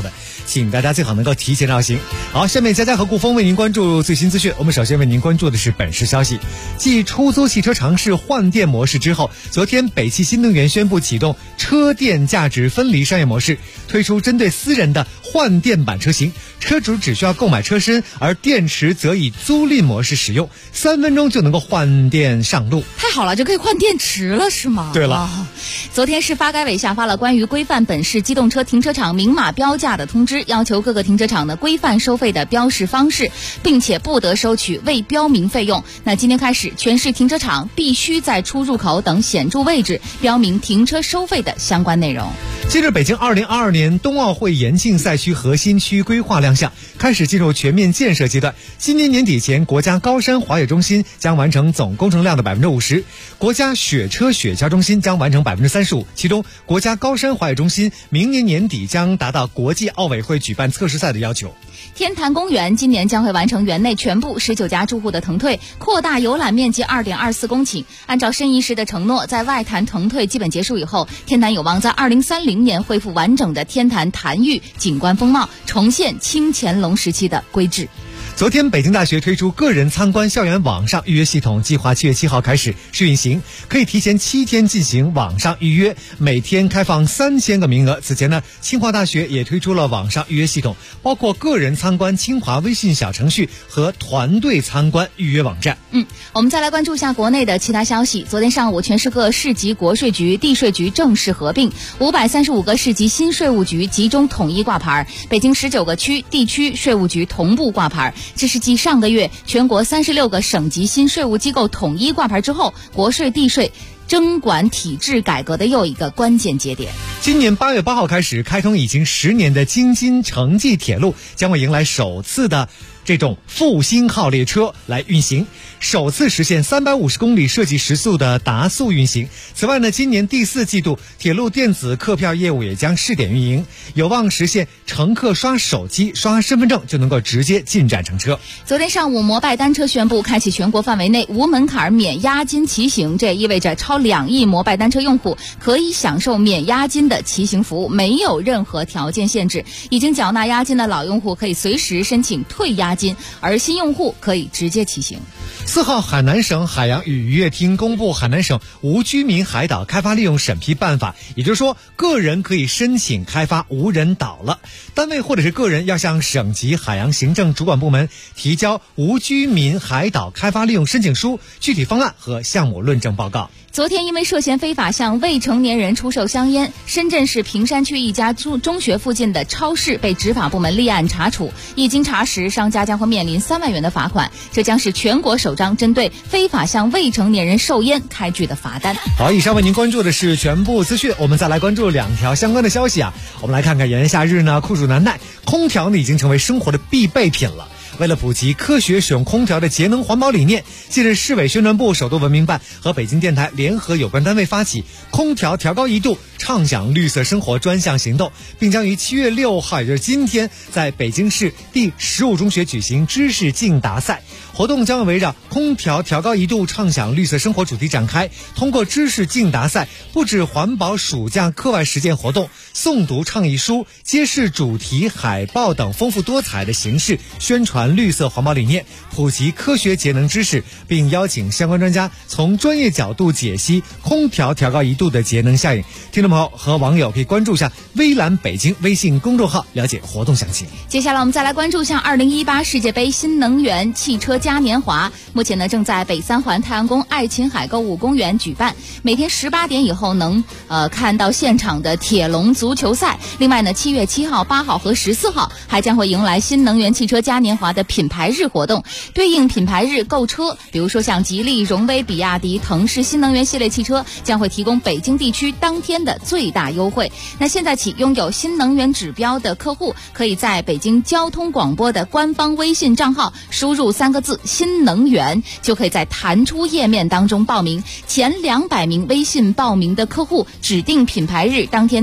请大家最好能够提前绕行。好，下面佳佳和顾峰为您关注最新资讯。我们首先为您关注的是本市消息。继出租汽车尝试换电模式之后，昨天北汽新能源宣布启动车电价值分离商业模式，推出针对私人的换电版车型，车主只需要购买车身，而电池则以租赁模式使用，3分钟就能够换电上路。 太好了，就可以换电池了是吗？ 对了， 昨天市发改委下发了关于规范本市机动车停车场明码标价的通知，要求各个停车场呢规范收费的标示方式，并且不得收取未标明费用。那今天开始，全市停车场必须在出入口等显著位置标明停车收费的相关内容。 近日，北京2022年冬奥会延庆赛区核心区规划亮相，开始进入全面建设阶段。今年年底前，国家高山滑雪中心将完成总工程量的50%，国家雪车雪橇中心将完成35%。其中，国家高山滑雪中心明年年底将达到国际奥委会举办测试赛的要求。 天坛公园今年将会完成园内全部19家住户的腾退，扩大游览面积2.24公顷。按照申遗时的承诺，在外坛腾退基本结束以后，天坛有望在2030年恢复完整的天坛坛域景观风貌，重现清乾隆时期的规制。 昨天，北京大学推出个人参观校园网上预约系统，计划7月7号开始试运行，可以提前7天进行网上预约，每天开放3000个名额。此前呢，清华大学也推出了网上预约系统，包括个人参观清华微信小程序和团队参观预约网站。 我们再来关注一下国内的其他消息。昨天上午，全市各市级国税局、地税局正式合并，535个市级新税务局集中统一挂牌，北京19个区地区税务局同步挂牌。这是继上个月全国36个省级新税务机构统一挂牌之后，国税地税征管体制改革的又一个关键节点。 今年8月8号开始开通已经10年的京津城际铁路将会迎来首次的这种复兴号列车来运行，首次实现350公里设计时速的达速运行。此外呢，今年第4季度铁路电子客票业务也将试点运营，有望实现乘客刷手机、刷身份证就能够直接进站乘车。 昨天上午，摩拜单车宣布开启全国范围内无门槛免押金骑行，这也意味着超2亿摩拜单车用户可以享受免押金的骑行服务，没有任何条件限制。已经缴纳押金的老用户可以随时申请退押金，而新用户可以直接骑行。 4号，海南省海洋与渔业厅公布海南省无居民海岛开发利用审批办法，也就是说，个人可以申请开发无人岛了。单位或者是个人要向省级海洋行政主管部门提交无居民海岛开发利用申请书、具体方案和项目论证报告。 昨天因为涉嫌非法向未成年人出售香烟，深圳市坪山区一家中学附近的超市被执法部门立案查处，一经查实，商家将会面临3万元的罚款。这将是全国首张针对非法向未成年人售烟开具的罚单。 好，以上为您关注的是全部资讯，我们再来关注2条相关的消息啊。我们来看看炎炎夏日呢，酷暑难耐，空调呢已经成为生活的必备品了。为了普及科学使用空调的节能环保理念，近日市委宣传部、首都文明办和北京电台联合有关单位发起空调调高1度畅享绿色生活专项行动，并将于7月6号，也就是今天，在北京市第15中学举行知识竞答赛。活动将围绕空调调高1度畅享绿色生活主题展开，通过知识竞答赛、布置环保暑假课外实践活动、诵读倡议书、揭示主题海报等丰富多彩的形式，宣传绿色环保理念，普及科学节能知识，并邀请相关专家从专业角度解析空调调高1度的节能效应。听众朋友和网友可以关注一下微蓝北京微信公众号，了解活动详情。 接下来我们再来关注一下2018世界杯新能源汽车嘉年华，目前呢正在北3环太阳宫爱琴海购物公园举办，每天18点以后能看到现场的铁笼足球赛。另外呢，7月7号、8号和14号还将会迎来新能源汽车嘉年华的品牌日活动，对应品牌日购车，比如说像吉利、荣威、比亚迪、腾势新能源系列汽车将会提供北京地区当天的最大优惠。那现在起，拥有新能源指标的客户可以在北京交通广播的官方微信账号输入3个字新能源，就可以在弹出页面当中报名。前200名微信报名的客户指定品牌日当天到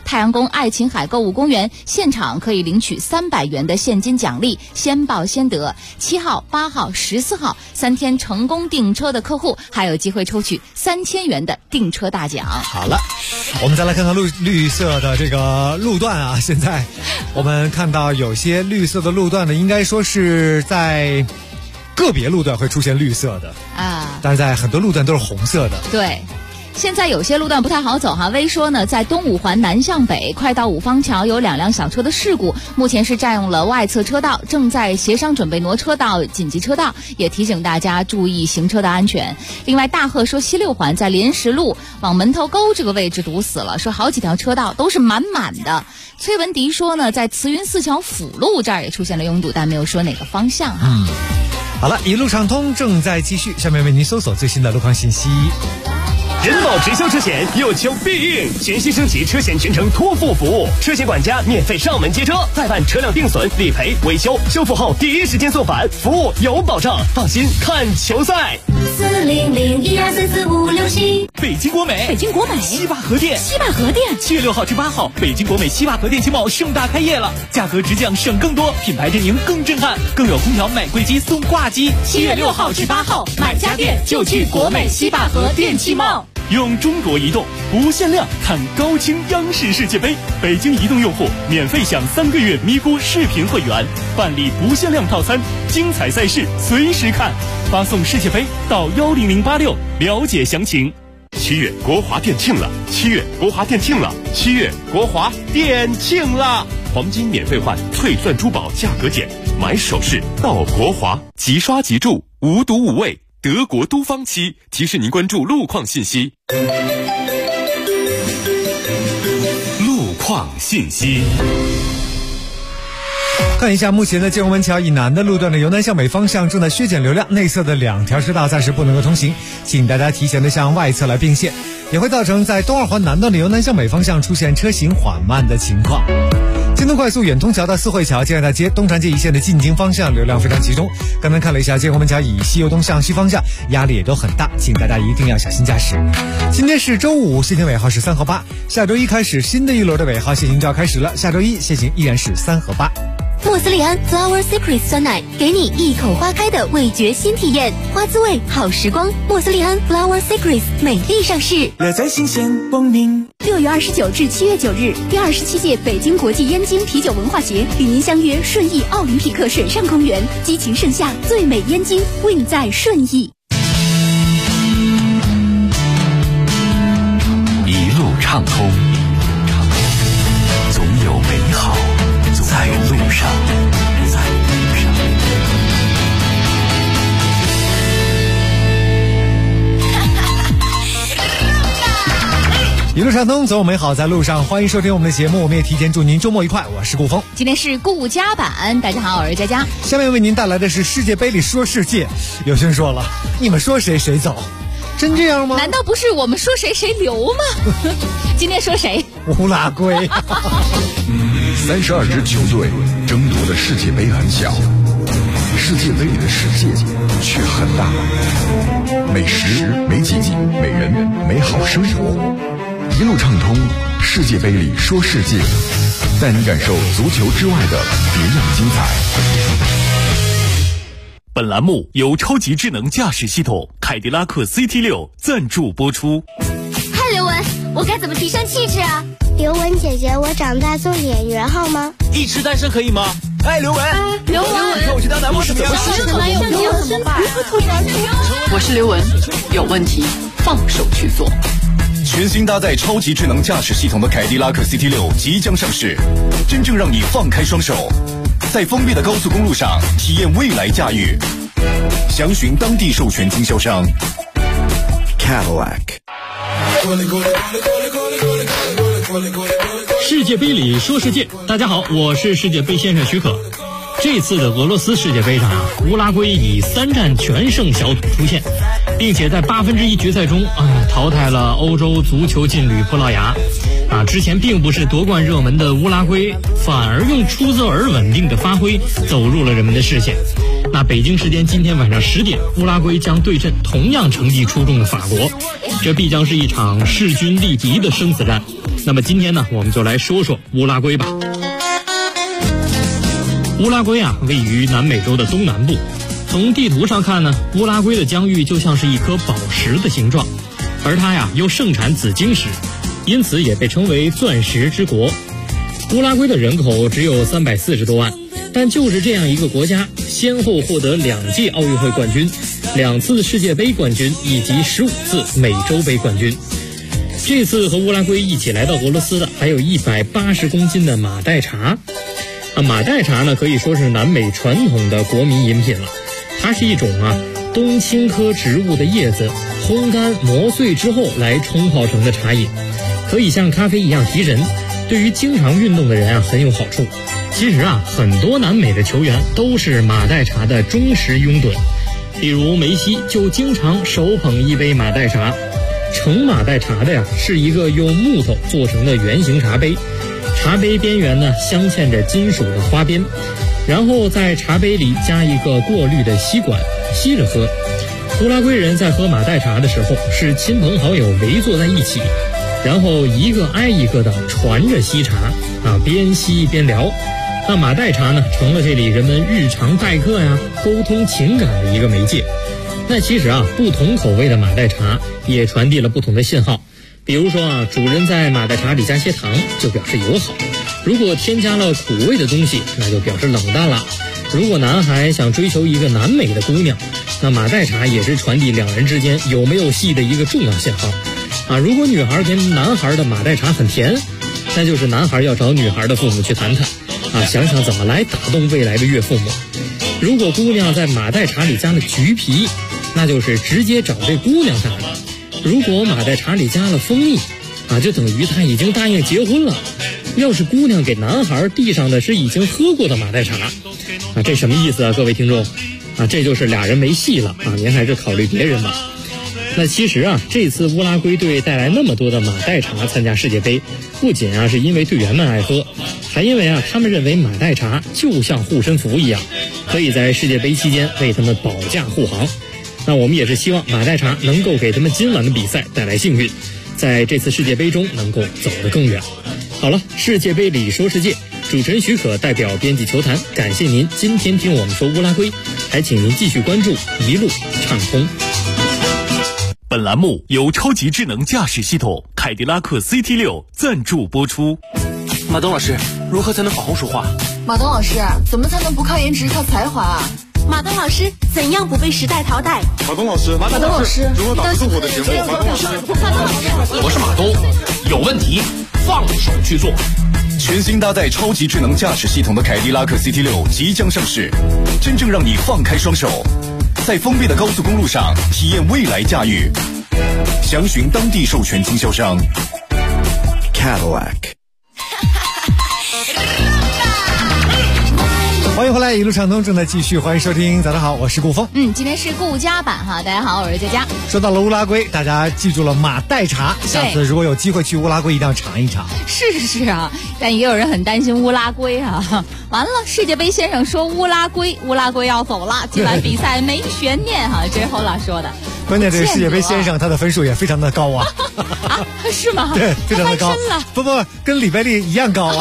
太阳宫爱琴海购物公园现场可以领取300元的现金奖励，先报先得。7号、8号、14号3天成功订车的客户还有机会抽取3000元的订车大奖。 好了，我们再来看看绿色的这个路段啊。现在我们看到有些绿色的路段呢，应该说是在个别路段会出现绿色的啊，但是在很多路段都是红色的。 对。现在有些路段不太好走哈，微说呢，在东五环南向北快到五方桥有2辆小车的事故，目前是占用了外侧车道，正在协商准备挪车到紧急车道，也提醒大家注意行车的安全。另外大贺说西6环在莲石路往门头沟这个位置堵死了，说好几条车道都是满满的。崔文迪说呢，在慈云寺桥辅路这儿也出现了拥堵，但没有说哪个方向啊。 好了，一路畅通正在继续，下面为您搜索最新的路况信息。 人保直销车险有求必应，全新升级车险全程托付服务，车险管家免费上门接车，代办车辆定损、理赔、维修，修复后第一时间送返，服务有保障，放心看球赛。 40012344567。 北京国美，西坝河店7月6号至8号，北京国美西坝河店旗茂盛大开业了，价格直降省更多，品牌阵营更震撼，更有空调买贵机送挂机。 7月6号至8号，买家电就去国美西坝河电气茂。 用中国移动不限量看高清央视世界杯，北京移动用户免费享3个月咪咕视频会员，办理不限量套餐，精彩赛事随时看，发送世界杯到10086了解详情。 7月国华店庆了，7月国华店庆了，7月国华店庆了！黄金免费换，翠钻珠宝价格减，买首饰到国华，即刷即住，无毒无味。德国都方漆提示您关注路况信息。路况信息。 看一下目前的建荣门桥以南的路段的由南向北方向正在削减流量，内侧的2条车道暂时不能够通行，请大家提前的向外侧来并线，也会造成在东2环南段的由南向北方向出现车行缓慢的情况。京东快速远通桥到四惠桥、建安大街、东长街一线的进京方向流量非常集中。刚才看了一下建国门桥以西右东向西方向，压力也都很大，请大家一定要小心驾驶。今天是周五，限行尾号是3和8，下周一开始新的一轮的尾号限行就要开始了，下周一限行依然是3和8。 莫斯利安 Flower Secret 酸奶，给你一口花开的味觉新体验，花滋味好时光。莫斯利安 Flower Secret 美丽上市， 乐在新鲜光临。 6月29至7月9日，第27届北京国际燕京啤酒文化节与您相约顺义奥林匹克水上公园，激情盛夏，最美燕京，韵在顺义。 一路畅通，总有美好在路上。 一路畅通，总有美好在路上。欢迎收听我们的节目，我们也提前祝您周末愉快。我是顾峰， 今天是顾家版，大家好，我是佳佳。 下面为您带来的是世界杯里说世界。有些人说了，你们说谁谁走，真这样吗？ 难道不是我们说谁谁留吗？今天说谁？ 乌拉圭。 32支球队争夺的世界杯很小，世界杯里的世界却很大。美食、美景、美人、美好生活，一路畅通。世界杯里说世界，带你感受足球之外的别样精彩。 本栏目由超级智能驾驶系统凯迪拉克 CT6 赞助播出。 嗨，刘雯，我该怎么提升气质啊？ 刘雯姐姐，我长大做演员好吗？ 一直单身可以吗？哎，刘雯， 刘雯， 你看我去当男模怎么样？ 我是刘雯，有问题放手去做。 全新搭载超级智能驾驶系统的凯迪拉克 CT6 即将上市，真正让你放开双手，在封闭的高速公路上体验未来驾驭。详询当地授权经销商 Cadillac。 世界杯里说世界，大家好，我是世界杯先生许可。这次的俄罗斯世界杯上乌拉圭以3战全胜小组出现，并且在1/8决赛中淘汰了欧洲足球劲旅葡萄牙。 之前并不是夺冠热门的乌拉圭，反而用出色而稳定的发挥走入了人们的视线。那北京时间今天晚上10点，乌拉圭将对阵同样成绩出众的法国，这必将是一场势均力敌的生死战。那么今天呢，我们就来说说乌拉圭吧。乌拉圭位于南美洲的东南部，从地图上看呢，乌拉圭的疆域就像是一颗宝石的形状，而它又盛产紫晶石，因此也被称为钻石之国。乌拉圭的人口只有340多万，但就是这样一个国家，先后获得2届奥运会冠军、2次世界杯冠军以及15次美洲杯冠军。这次和乌拉圭一起来到俄罗斯的还有180公斤的马黛茶。马黛茶呢，可以说是南美传统的国民饮品了。它是一种冬青科植物的叶子烘干磨碎之后来冲泡成的茶饮，可以像咖啡一样提神，对于经常运动的人很有好处。其实很多南美的球员都是马黛茶的忠实拥趸，比如梅西就经常手捧一杯马黛茶。盛马黛茶的是一个用木头做成的圆形茶杯，茶杯边缘呢镶嵌着金属的花边，然后在茶杯里加一个过滤的吸管，吸着喝。乌拉圭人在喝马黛茶的时候是亲朋好友围坐在一起，然后一个挨一个的传着吸茶边吸边聊。那马黛茶呢，成了这里人们日常待客沟通情感的一个媒介。那其实不同口味的马黛茶也传递了不同的信号。比如说主人在马黛茶里加些糖就表示友好，如果添加了苦味的东西，那就表示冷淡了。如果男孩想追求一个南美的姑娘，那马黛茶也是传递两人之间有没有戏的一个重要信号如果女孩跟男孩的马黛茶很甜，那就是男孩要找女孩的父母去谈谈想想怎么来打动未来的岳父母。如果姑娘在马黛茶里加了橘皮，那就是直接找这姑娘谈。如果马黛茶里加了蜂蜜就等于他已经答应结婚了。要是姑娘给男孩递上的是已经喝过的马黛茶这什么意思各位听众这就是俩人没戏了您还是考虑别人吧。那其实这次乌拉圭队带来那么多的马黛茶参加世界杯，不仅是因为队员们爱喝，还因为他们认为马黛茶就像护身符一样，可以在世界杯期间为他们保驾护航。那我们也是希望马黛茶能够给他们今晚的比赛带来幸运，在这次世界杯中能够走得更远。好了，世界杯里说世界，主持人许可代表编辑球坛，感谢您今天听我们说乌拉圭，还请您继续关注一路畅通。 本栏目由超级智能驾驶系统凯迪拉克 CT6 赞助播出。 马东老师，如何才能好好说话？ 马东老师，怎么才能不靠颜值靠才华马东老师，怎样不被时代淘汰？ 马东老师， 马东老师， 如何打出我的节目？马东老师， 我是马东，有问题放手去做。 全新搭载超级智能驾驶系统的凯迪拉克 CT6 即将上市，真正让你放开双手，在封闭的高速公路上体验未来驾驭。详询当地授权经销商 Cadillac。 欢迎回来，一路畅通正在继续，欢迎收听。早上好，我是顾峰。 今天是顾家版大家好，我是佳佳。 说到了乌拉圭，大家记住了马黛茶，下次如果有机会去乌拉圭，一定要尝一尝。 是但也有人很担心乌拉圭完了，世界杯先生说乌拉圭要走了，今晚比赛没悬念这是侯老说的。 关键这个世界杯先生他的分数也非常的高是吗？ 对，非常的高。不，跟李贝利一样高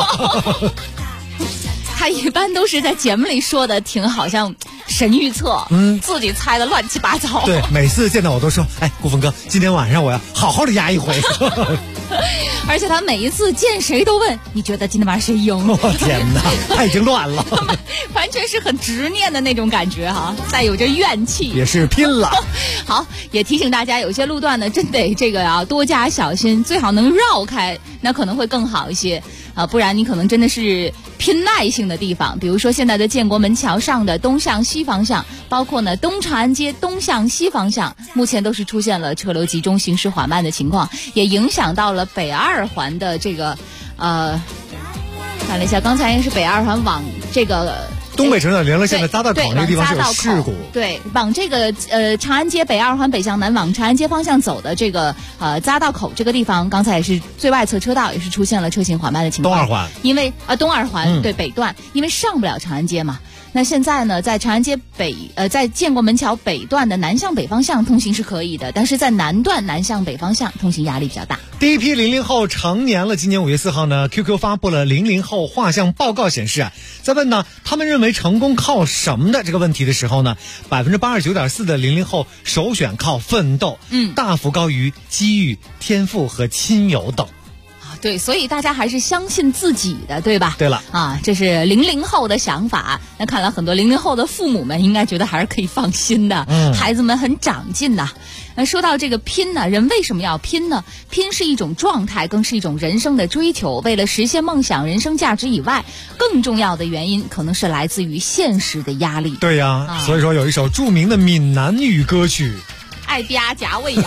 他一般都是在节目里说的挺好像神预测，自己猜的乱七八糟。 对，每次见到我都说，顾峰哥，今天晚上我要好好的压一回。 而且他每一次见谁都问，你觉得今天晚上谁赢？ 天哪，他已经乱了， 完全是很执念的那种感觉带有着怨气， 也是拼了。 好，也提醒大家，有些路段呢，真得这个多加小心，最好能绕开，那可能会更好一些不然你可能真的是拼耐性的地方，比如说现在的建国门桥上的东向西方向，包括呢东长安街东向西方向，目前都是出现了车流集中、行驶缓慢的情况，也影响到了北二环的这个看了一下，刚才是北二环往这个东北城的联乐线的匝道口那个地方是有事故。 对，往这个长安街北2环北向南往长安街方向走的这个匝道口这个地方，刚才也是最外侧车道也是出现了车行缓慢的情况。 东2环， 因为东2环对北段，因为上不了长安街嘛。那现在呢，在长安街在建国门桥北段的南向北方向通行是可以的，但是在南段南向北方向通行压力比较大。 第一批00后成年了，今年5月4号呢 ，QQ 发布了00后画像报告，显示在问呢他们认为成功靠什么的这个问题的时候呢，89.4%的00后首选靠奋斗，大幅高于机遇、天赋和亲友等。 对，所以大家还是相信自己的，对吧？ 对了这是00后的想法。那看来很多00后的父母们应该觉得还是可以放心的，孩子们很长进的。那说到这个拼呢，人为什么要拼呢？拼是一种状态，更是一种人生的追求。为了实现梦想、人生价值以外，更重要的原因可能是来自于现实的压力。 对呀，所以说有一首著名的闽南语歌曲， 爱吧夹喂牙。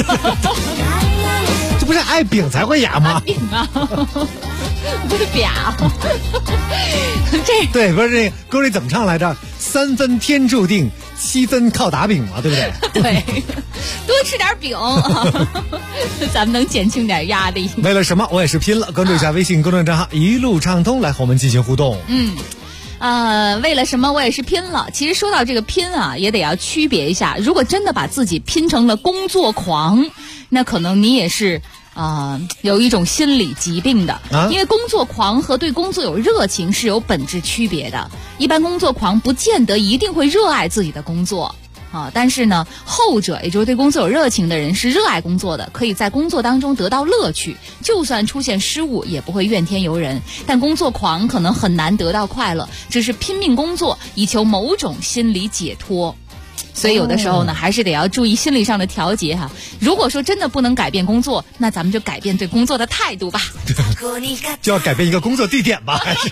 这不是爱饼才会哑吗？ 饼啊，不是表。 对，不是这歌里怎么唱来着？3分天注定，7分靠打饼嘛，对不对？ 对，多吃点饼，咱们能减轻点压力。 为了什么？我也是拼了。关注一下微信公众账号一路畅通，来和我们进行互动。 为了什么我也是拼了。其实说到这个拼也得要区别一下。如果真的把自己拼成了工作狂，那可能你也是有一种心理疾病的。因为工作狂和对工作有热情是有本质区别的。一般工作狂不见得一定会热爱自己的工作。但是呢，后者也就是对工作有热情的人是热爱工作的，可以在工作当中得到乐趣，就算出现失误也不会怨天尤人。但工作狂可能很难得到快乐，只是拼命工作以求某种心理解脱。所以有的时候呢，还是得要注意心理上的调节哈。如果说真的不能改变工作，那咱们就改变对工作的态度吧。 就要改变一个工作地点吧，还是？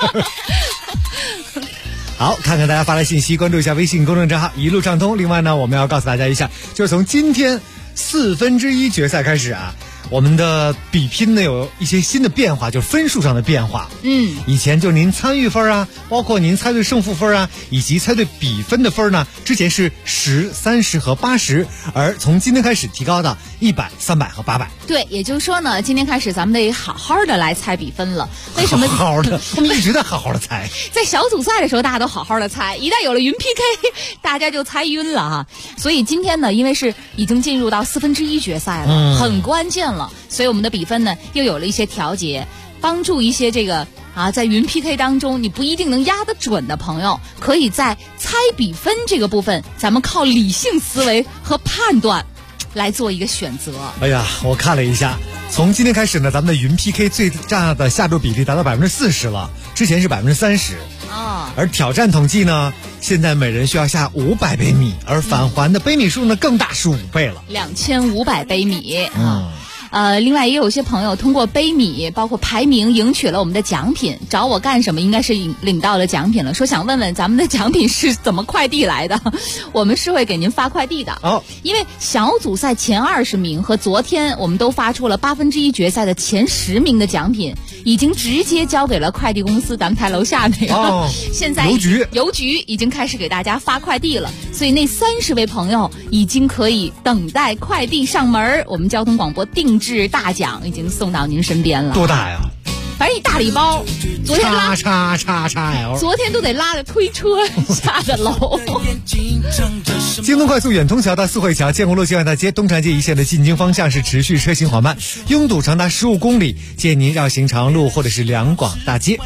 好，看看大家发来信息，关注一下微信公众账号一路畅通。另外呢，我们要告诉大家一下，就是从今天1/4决赛开始我们的比拼呢有一些新的变化，就是分数上的变化。以前就您参与分包括您猜对胜负分以及猜对比分的分呢，之前是10、30和80，而从今天开始提高到100、300和800。 对，也就是说呢，今天开始咱们得好好的来猜比分了。为什么？ 好好的，我们一直在好好的猜。 在小组赛的时候，大家都好好的猜，一旦有了云 PK， 大家就猜晕了所以今天呢，因为是已经进入到1/4决赛了，很关键了，所以我们的比分呢又有了一些调节，帮助一些这个在云 PK 当中你不一定能压得准的朋友，可以在猜比分这个部分，咱们靠理性思维和判断来做一个选择。 哎呀，我看了一下，从今天开始呢，咱们的云 PK 最大的下注比例达到40%了，之前是30%。而挑战统计呢，现在每人需要下500杯米，而返还的杯米数呢更大，是5倍了 ，2500杯米另外也有些朋友通过杯米包括排名赢取了我们的奖品，找我干什么？应该是领到了奖品了，说想问问咱们的奖品是怎么快递来的，我们是会给您发快递的。因为小组赛前20名和昨天我们都发出了1/8决赛的前10名的奖品，已经直接交给了快递公司，咱们台楼下那个现在邮局已经开始给大家发快递了，所以那30位朋友已经可以等待快递上门，我们交通广播定制大奖已经送到您身边了。 多大呀？ 反正一大礼包，昨天拉 XXL， 昨天都得拉着推车下的楼。 京东快速远通桥到四惠桥、建国路、建外大街、东长街一线的进京方向是持续车行缓慢，拥堵长达15公里，建议您绕行长路或者是两广大街。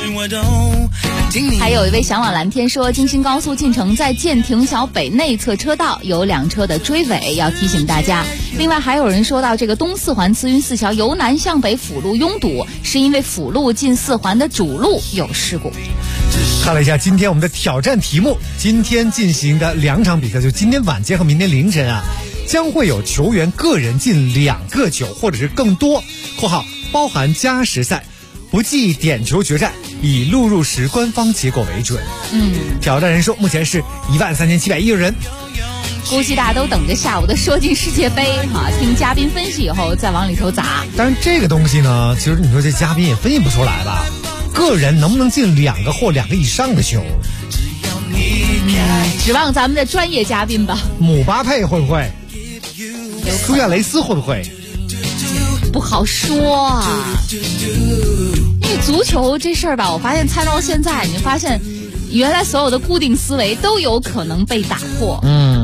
还有一位向往蓝天说，京新高速进城在建亭桥北内侧车道有2车的追尾，要提醒大家。另外还有人说到这个东四环慈云寺桥由南向北辅路拥堵，是因为辅路进四环的主路有事故。 看了一下今天我们的挑战题目，今天进行的2场比赛，就今天晚间和明天凌晨将会有球员个人进2个球或者是更多（括号包含加时赛），不计点球决战，以录入时官方结果为准。挑战人数目前是13710人。 估计大家都等着下午的说进世界杯听嘉宾分析以后再往里头砸。 但是这个东西呢，其实你说这嘉宾也分析不出来吧，个人能不能进2个或2个以上的球， 指望咱们的专业嘉宾吧。 姆巴佩会不会？苏亚雷斯会不会？ 不好说啊。因为足球这事儿吧，我发现猜到现在，你发现原来所有的固定思维都有可能被打破。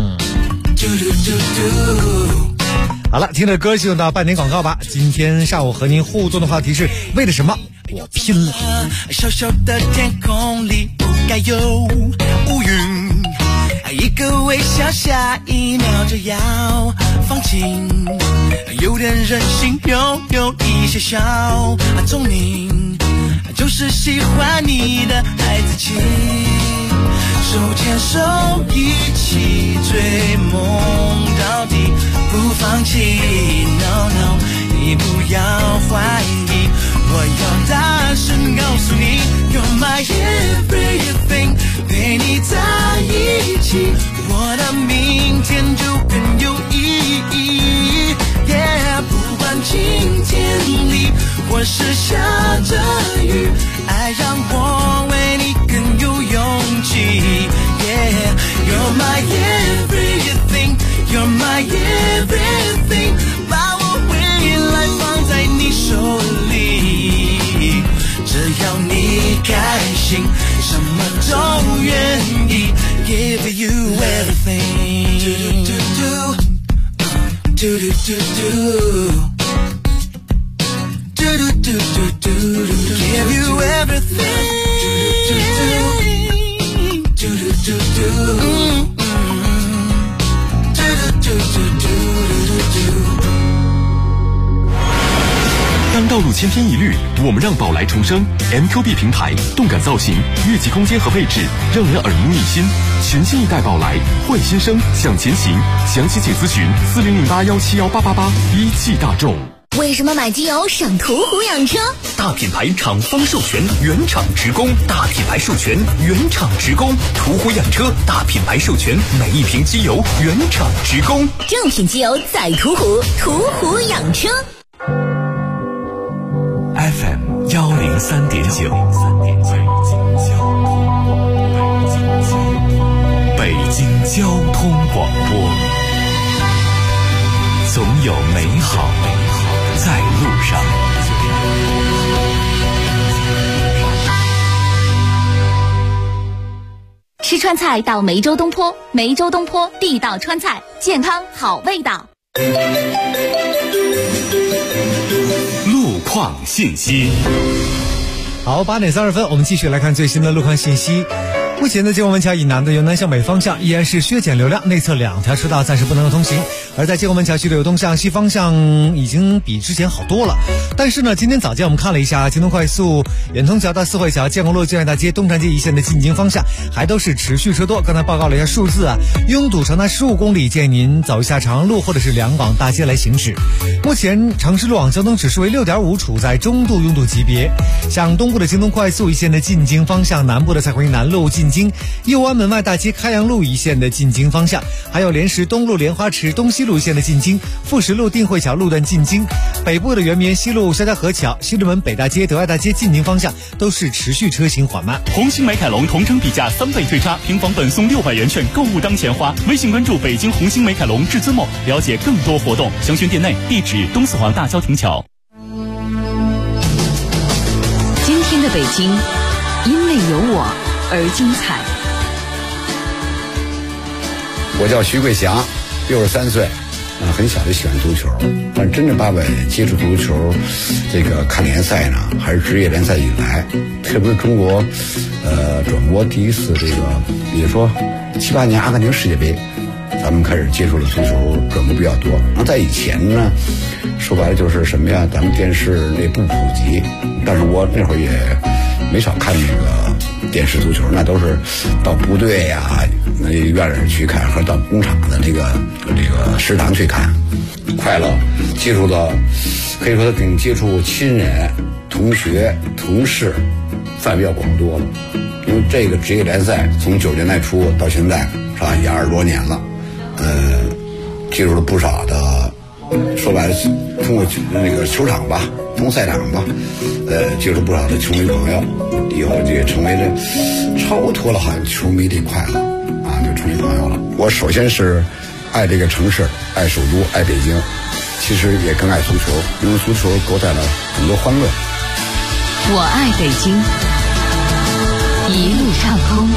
好了，听着歌进入到半点广告吧。今天上午和您互动的话题是为了什么我拼了。 小小的天空里不该有乌云，一个微笑下一秒就要放晴，有点任性又有一些小聪明，就是喜欢你的孩子气，手牵手一起追梦到底，不放弃 No No， 你不要怀疑，我要大声告诉你 You're my everything， 陪你在一起，我的明天就更有意义 Yeah， 不管晴天里或是下着雨，爱让我为你更有勇气 Yeah， You're my everything， You're my everything， 把我未来放在你手里，只要你开心，什么都愿意 Give you everything， Give you everything， 当道路千篇一律，我们让宝来重生。MQB 平台，动感造型，越级空间和配置，让人耳目一新。全新一代宝来，换新生，向前行。详细请咨询4008171888。一汽大众。 为什么买机油省途虎养车？ 大品牌厂方授权，原厂直供；大品牌授权，原厂直供。途虎养车大品牌授权，每一瓶机油原厂直供。 正品机油在途虎，途虎养车。 FM 103.9，北京交通广播，总有美好在路上。 吃川菜到梅州东坡，梅州东坡地道川菜，健康好味道。 路况信息。 好，8点30分，我们继续来看最新的路况信息。目前的建国门桥以南的由南向北方向依然是削减流量，内侧2条车道暂时不能够通行。而在建国门桥区的有东向西方向已经比之前好多了。但是呢，今天早间我们看了一下京东快速远通桥到四惠桥、建国路建外大街、东长街一线的进京方向还都是持续车多。刚才报告了一下数字啊，拥堵长达15公里，建议您走一下长安路或者是两广大街来行驶。目前城市路网交通指数为6.5，处在中度拥堵级别。像东部的京东快速一线的进京方向，南部的蔡邧南路进京，右安门外大街开阳路一线的进京方向，还有莲石东路莲花池东西路一线的进京，富石路定慧桥路段进京，北部的圆明园西路肖家河桥、西直门北大街、德爱大街进京方向都是持续车行缓慢。 红星美凯龙同城比价3倍退差，平房本送600元券，购物当钱花。微信关注北京红星美凯龙至尊梦，了解更多活动，详询店内，地址东四环大郊亭桥。 今天的北京，因为有我而精彩。 我叫徐桂祥，63岁，很小就喜欢足球，但真正把我接触足球，这个看联赛呢，还是职业联赛以来，特别是中国，转播第一次这个，比如说7、8年阿根廷世界杯，咱们开始接触了足球，转播比较多。那在以前呢，说白了就是什么呀？咱们电视那不普及，但是我那会儿也没少看那个电视足球，那都是到部队呀、那院里去看，和到工厂的这个食堂去看。快乐接触到，可以说他跟接触亲人、同学、同事范围要广多了。因为这个职业联赛从90年代初到现在是吧，也20多年了，接触了不少的说白了，通过那个球场吧，通赛场吧，接触不少的球迷朋友，以后就也成为了超脱了好像球迷的快乐啊，就球迷朋友了。我首先是爱这个城市，爱首都，爱北京，其实也更爱足球，因为足球给我带来很多欢乐。 我爱北京，一路畅通。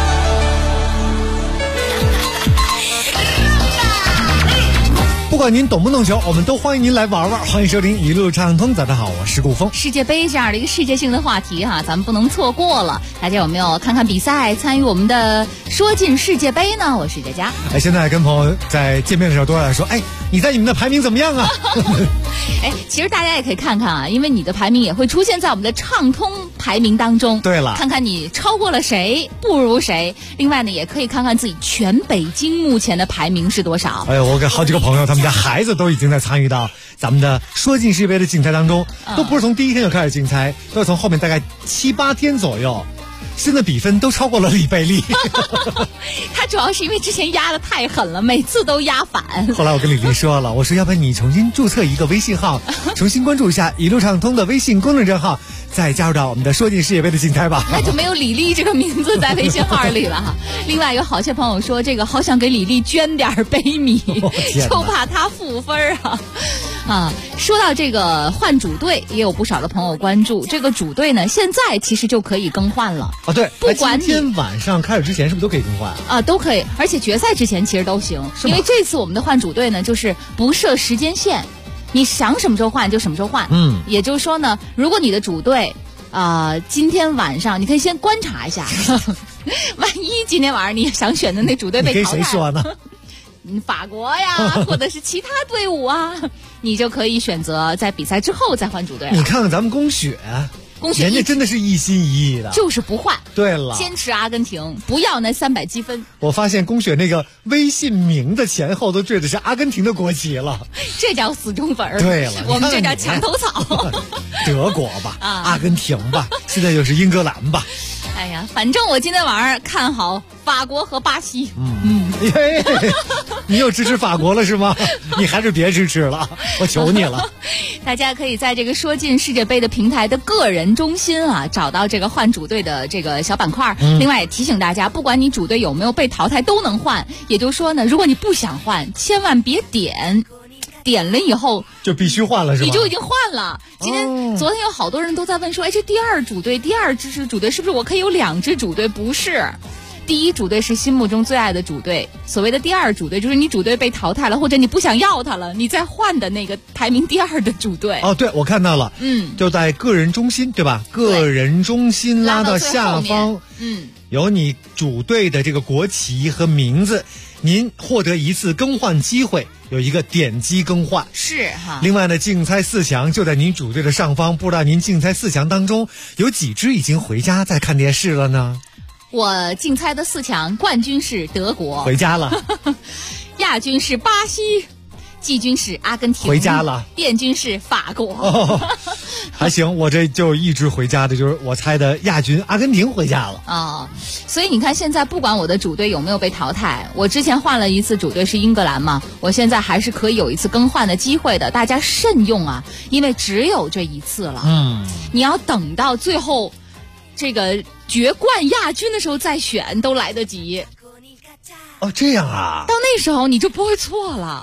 不管您懂不懂球，我们都欢迎您来玩玩。欢迎收听一路畅通。大家好，我是顾峰。 世界杯这样的一个世界性的话题咱们不能错过了。大家有没有看看比赛，参与我们的说进世界杯呢？我是佳佳。 现在跟朋友在见面的时候都在说，你在你们的排名怎么样啊？ 其实大家也可以看看因为你的排名也会出现在我们的畅通排名当中。 对了， 看看你超过了谁，不如谁。另外呢，也可以看看自己全北京目前的排名是多少。 我给好几个朋友，他们家孩子都已经在参与到咱们的说进世界杯的竞猜当中，都不是从第一天就开始竞猜，都是从后面大概7、8天左右。现在比分都超过了里贝利。 他主要是因为之前压得太狠了，每次都压反。 后来我跟李丽说了，我说要不然你重新注册一个微信号，重新关注一下一路畅通的微信公众账号，再加入到我们的说进世界杯的竞猜吧。 那就没有李丽这个名字在微信号里了。另外有好些朋友说，这个好想给李丽捐点杯米，就怕她负分说到这个换主队，也有不少的朋友关注这个主队呢，现在其实就可以更换了。 对， 不管今天晚上开始之前是不是都可以更换都可以，而且决赛之前其实都行。因为这次我们的换主队呢，就是不设时间线，你想什么时候换就什么时候换。也就是说呢，如果你的主队今天晚上你可以先观察一下，万一今天晚上你想选的那主队被淘汰， 你跟谁说呢？ 法国呀，或者是其他队伍你就可以选择在比赛之后再换主队。 你看看咱们宫雪人家真的是一心一意的， 就是不换。 对了， 坚持阿根廷，不要那300积分。 我发现宫雪那个微信名的前后都缀的是阿根廷的国旗了， 这叫死忠粉。 对了， 我们这叫墙头草。 德国吧，阿根廷吧，现在就是英格兰吧。 哎呀，反正我今天晚上看好法国和巴西。 你又支持法国了是吗？你还是别支持了，我求你了。 大家可以在这个说进世界杯的平台的个人中心找到这个换主队的这个小板块。另外也提醒大家，不管你主队有没有被淘汰都能换。也就是说呢，如果你不想换，千万别点了以后就必须换了是吧？ 你就已经换了。昨天有好多人都在问说，这第二支主队是不是我可以有2支主队？不是。第一主队是心目中最爱的主队，所谓的第二主队就是你主队被淘汰了，或者你不想要它了，你再换的那个排名第2的主队。 对，我看到了。就在个人中心对吧？个人中心拉到下方，有你主队的这个国旗和名字，您获得一次更换机会，有一个点击更换。 是哈。 另外呢，竞猜4强就在您主队的上方，不知道您竞猜4强当中有几支已经回家在看电视了呢？ 我竞猜的4强冠军是德国， 回家了。 亚军是巴西，季军是阿根廷， 回家了。 殿军是法国。 还行，我这就一直回家的，就是我猜的亚军阿根廷回家了。 所以你看现在不管我的主队有没有被淘汰，我之前换了一次主队是英格兰嘛，我现在还是可以有一次更换的机会的，大家慎用因为只有这一次了。你要等到最后这个决冠亚军的时候再选都来得及。 这样啊？ 到那时候你就不会错了。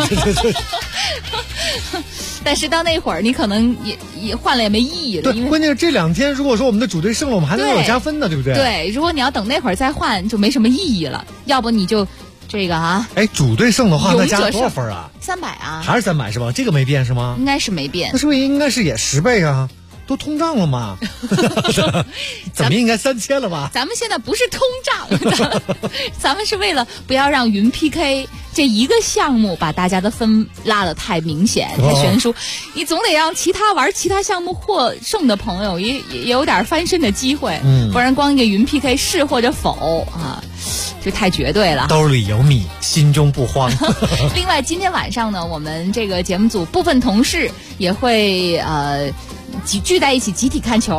但是到那会儿你可能也换了也没意义了。 对，关键是这2天如果说我们的主队胜了，我们还能有加分的，对不对？ 对，如果你要等那会儿再换就没什么意义了，要不你就这个主队胜的话那加多少分 ？300 还是300是吧？这个没变是吗？ 应该是没变。 那是不是应该是也10倍啊？都通胀了吗？怎么应该3000了吧？ 咱们现在不是通胀，咱们是为了不要让云 PK 这一个项目把大家的分拉得太明显、太悬殊，你总得让其他玩其他项目获胜的朋友也有点翻身的机会，不然光一个云 PK 是或者否就太绝对了。 兜里有米，心中不慌。 另外，今天晚上呢，我们这个节目组部分同事也会聚在一起集体看球。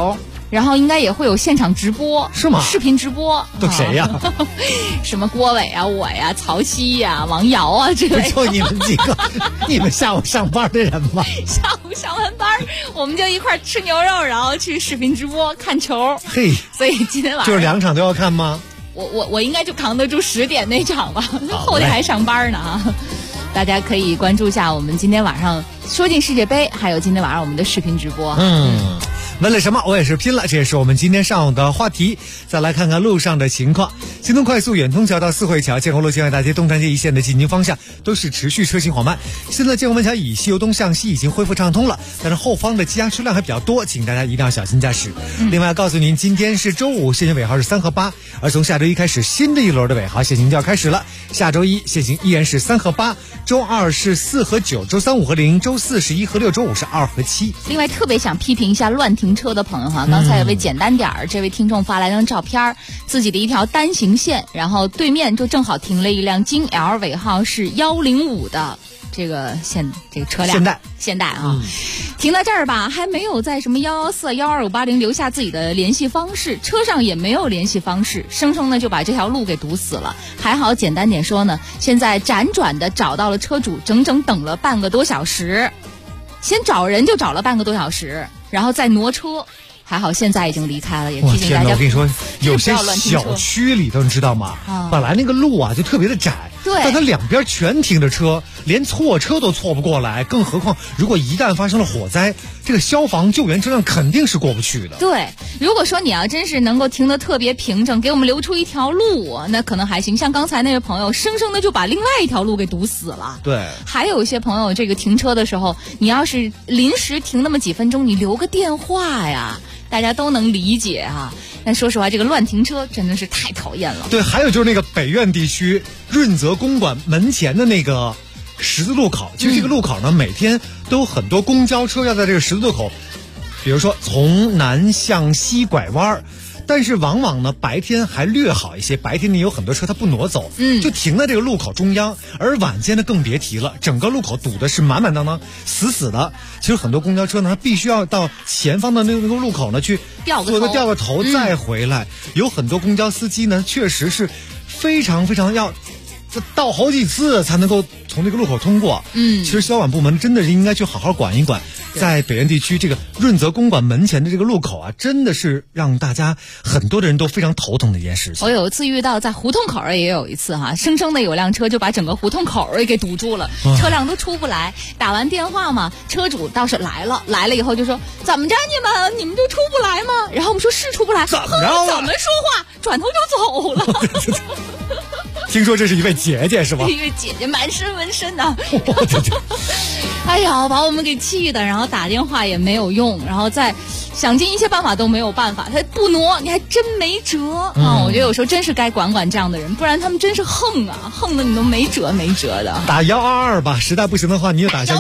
然后应该也会有现场直播， 是吗？ 视频直播都谁呀？ 什么郭伟啊，我呀，曹曦呀，王瑶啊之类的。 就你们几个，你们下午上班的人吗？ 下午上完班，我们就一块吃牛肉，然后去视频直播看球。 嘿， 所以今天晚上就是2场都要看吗？ 我应该就扛得住10点那场吧，后天还上班呢啊。大家可以关注一下我们今天晚上说进世界杯，还有今天晚上我们的视频直播。 为了什么我也是拼了，这也是我们今天上午的话题。再来看看路上的情况，京东快速远通桥到四惠桥、建国路、建外大街、东长街一线的进京方向都是持续车行缓慢。现在建国门桥以西由东向西已经恢复畅通了，但是后方的积压车辆还比较多，请大家一定要小心驾驶。另外告诉您，今天是周五，限行尾号是3和8，而从下周一开始，新的一轮的尾号限行就要开始了。下周一限行依然是3和8，周二是4和9，周三5和0，周四是1和6，周五是2和7。 另外特别想批评一下乱停车的朋友哈，刚才有位简单点儿，这位听众发来张照片，自己的一条单行线，然后对面就正好停了一辆京 L 尾号是105的这个车辆，现代啊，停在这儿吧，还没有在什么114、12580留下自己的联系方式，车上也没有联系方式，生生呢就把这条路给堵死了。还好简单点说呢，现在辗转的找到了车主，整整等了半个多小时，先找人就找了半个多小时，然后再挪车。还好现在已经离开了，也提醒大家。 我跟你说，有些小区里头你知道吗？本来那个路啊就特别的窄， 对， 但它两边全停着车，连错车都错不过来，更何况如果一旦发生了火灾，这个消防救援车辆肯定是过不去的。 对，如果说你要真是能够停得特别平整，给我们留出一条路，那可能还行。像刚才那位朋友，生生的就把另外一条路给堵死了。 对， 还有一些朋友，这个停车的时候，你要是临时停那么几分钟，你留个电话呀。大家都能理解啊，但说实话，这个乱停车真的是太讨厌了。 对，还有就是那个北苑地区润泽公馆门前的那个十字路口，其实这个路口呢，每天都有很多公交车要在这个十字路口，比如说从南向西拐弯，但是往往呢白天还略好一些，白天呢有很多车它不挪走，就停在这个路口中央，而晚间呢更别提了，整个路口堵的是满满当当死死的。其实很多公交车呢，它必须要到前方的那个路口呢去掉个头再回来，有很多公交司机呢确实是非常非常要倒好几次才能够从这个路口通过。其实消管部门真的是应该去好好管一管，在北苑地区这个润泽公馆门前的这个路口啊，真的是让大家很多的人都非常头疼的一件事情。 我有一次遇到在胡同口也有一次哈，生生的有辆车就把整个胡同口给堵住了，车辆都出不来。打完电话嘛，车主倒是来了以后就说怎么着你们就出不来吗？然后我们说是出不来， 怎么说话，转头就走了。 听说这是一位姐姐是吧？ 一位姐姐满身纹身的。哎呀，把我们给气的，然后打电话也没有用，然后再想尽一切办法都没有办法，他不挪，你还真没辙啊！我觉得有时候真是该管管这样的人，不然他们真是横啊，横的你都没辙的。 打122吧，实在不行的话，你就打一下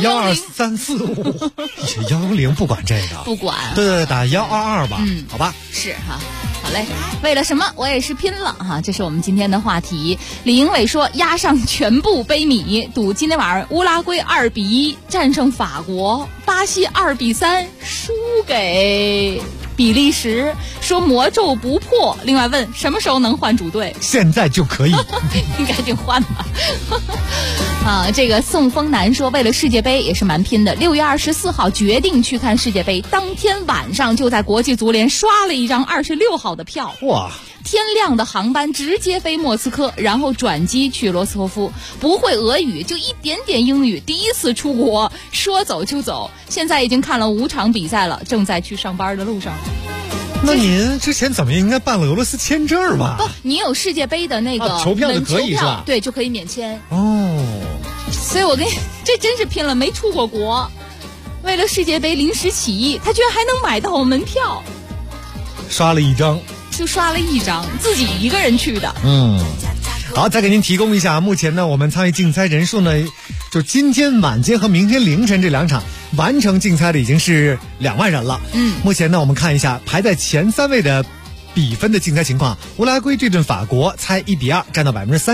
12345， 110不管这个， 不管。 对，打122吧，好吧？ 是哈。好嘞，为了什么我也是拼了哈！这是我们今天的话题。李英伟说压上全部杯米，赌今天晚上乌拉圭2-1战胜法国，巴西2-3输给比利时，说魔咒不破。另外问什么时候能换主队？ 现在就可以。 你赶紧换吧。啊，这个宋峰南说为了世界杯也是蛮拼的，6月24号决定去看世界杯，当天晚上就在国际足联刷了一张26号的票。 哇！ 天亮的航班直接飞莫斯科，然后转机去罗斯托夫。不会俄语，就一点点英语，第一次出国，说走就走。现在已经看了5场比赛了，正在去上班的路上。 那您之前怎么应该办了俄罗斯签证吧？ 不，你有世界杯的那个筹票就可以是吧？ 对，就可以免签。 哦， 所以我跟你这真是拼了，没出过国，为了世界杯临时起意，他居然还能买到门票， 刷了一张， 自己一个人去的。 好，再给您提供一下，目前呢，我们参与竞猜人数呢，就今天晚间和明天凌晨这2场完成竞猜的已经是2万人了。目前呢，我们看一下排在前3位的比分的竞猜情况。乌拉圭对阵法国，猜1-2占到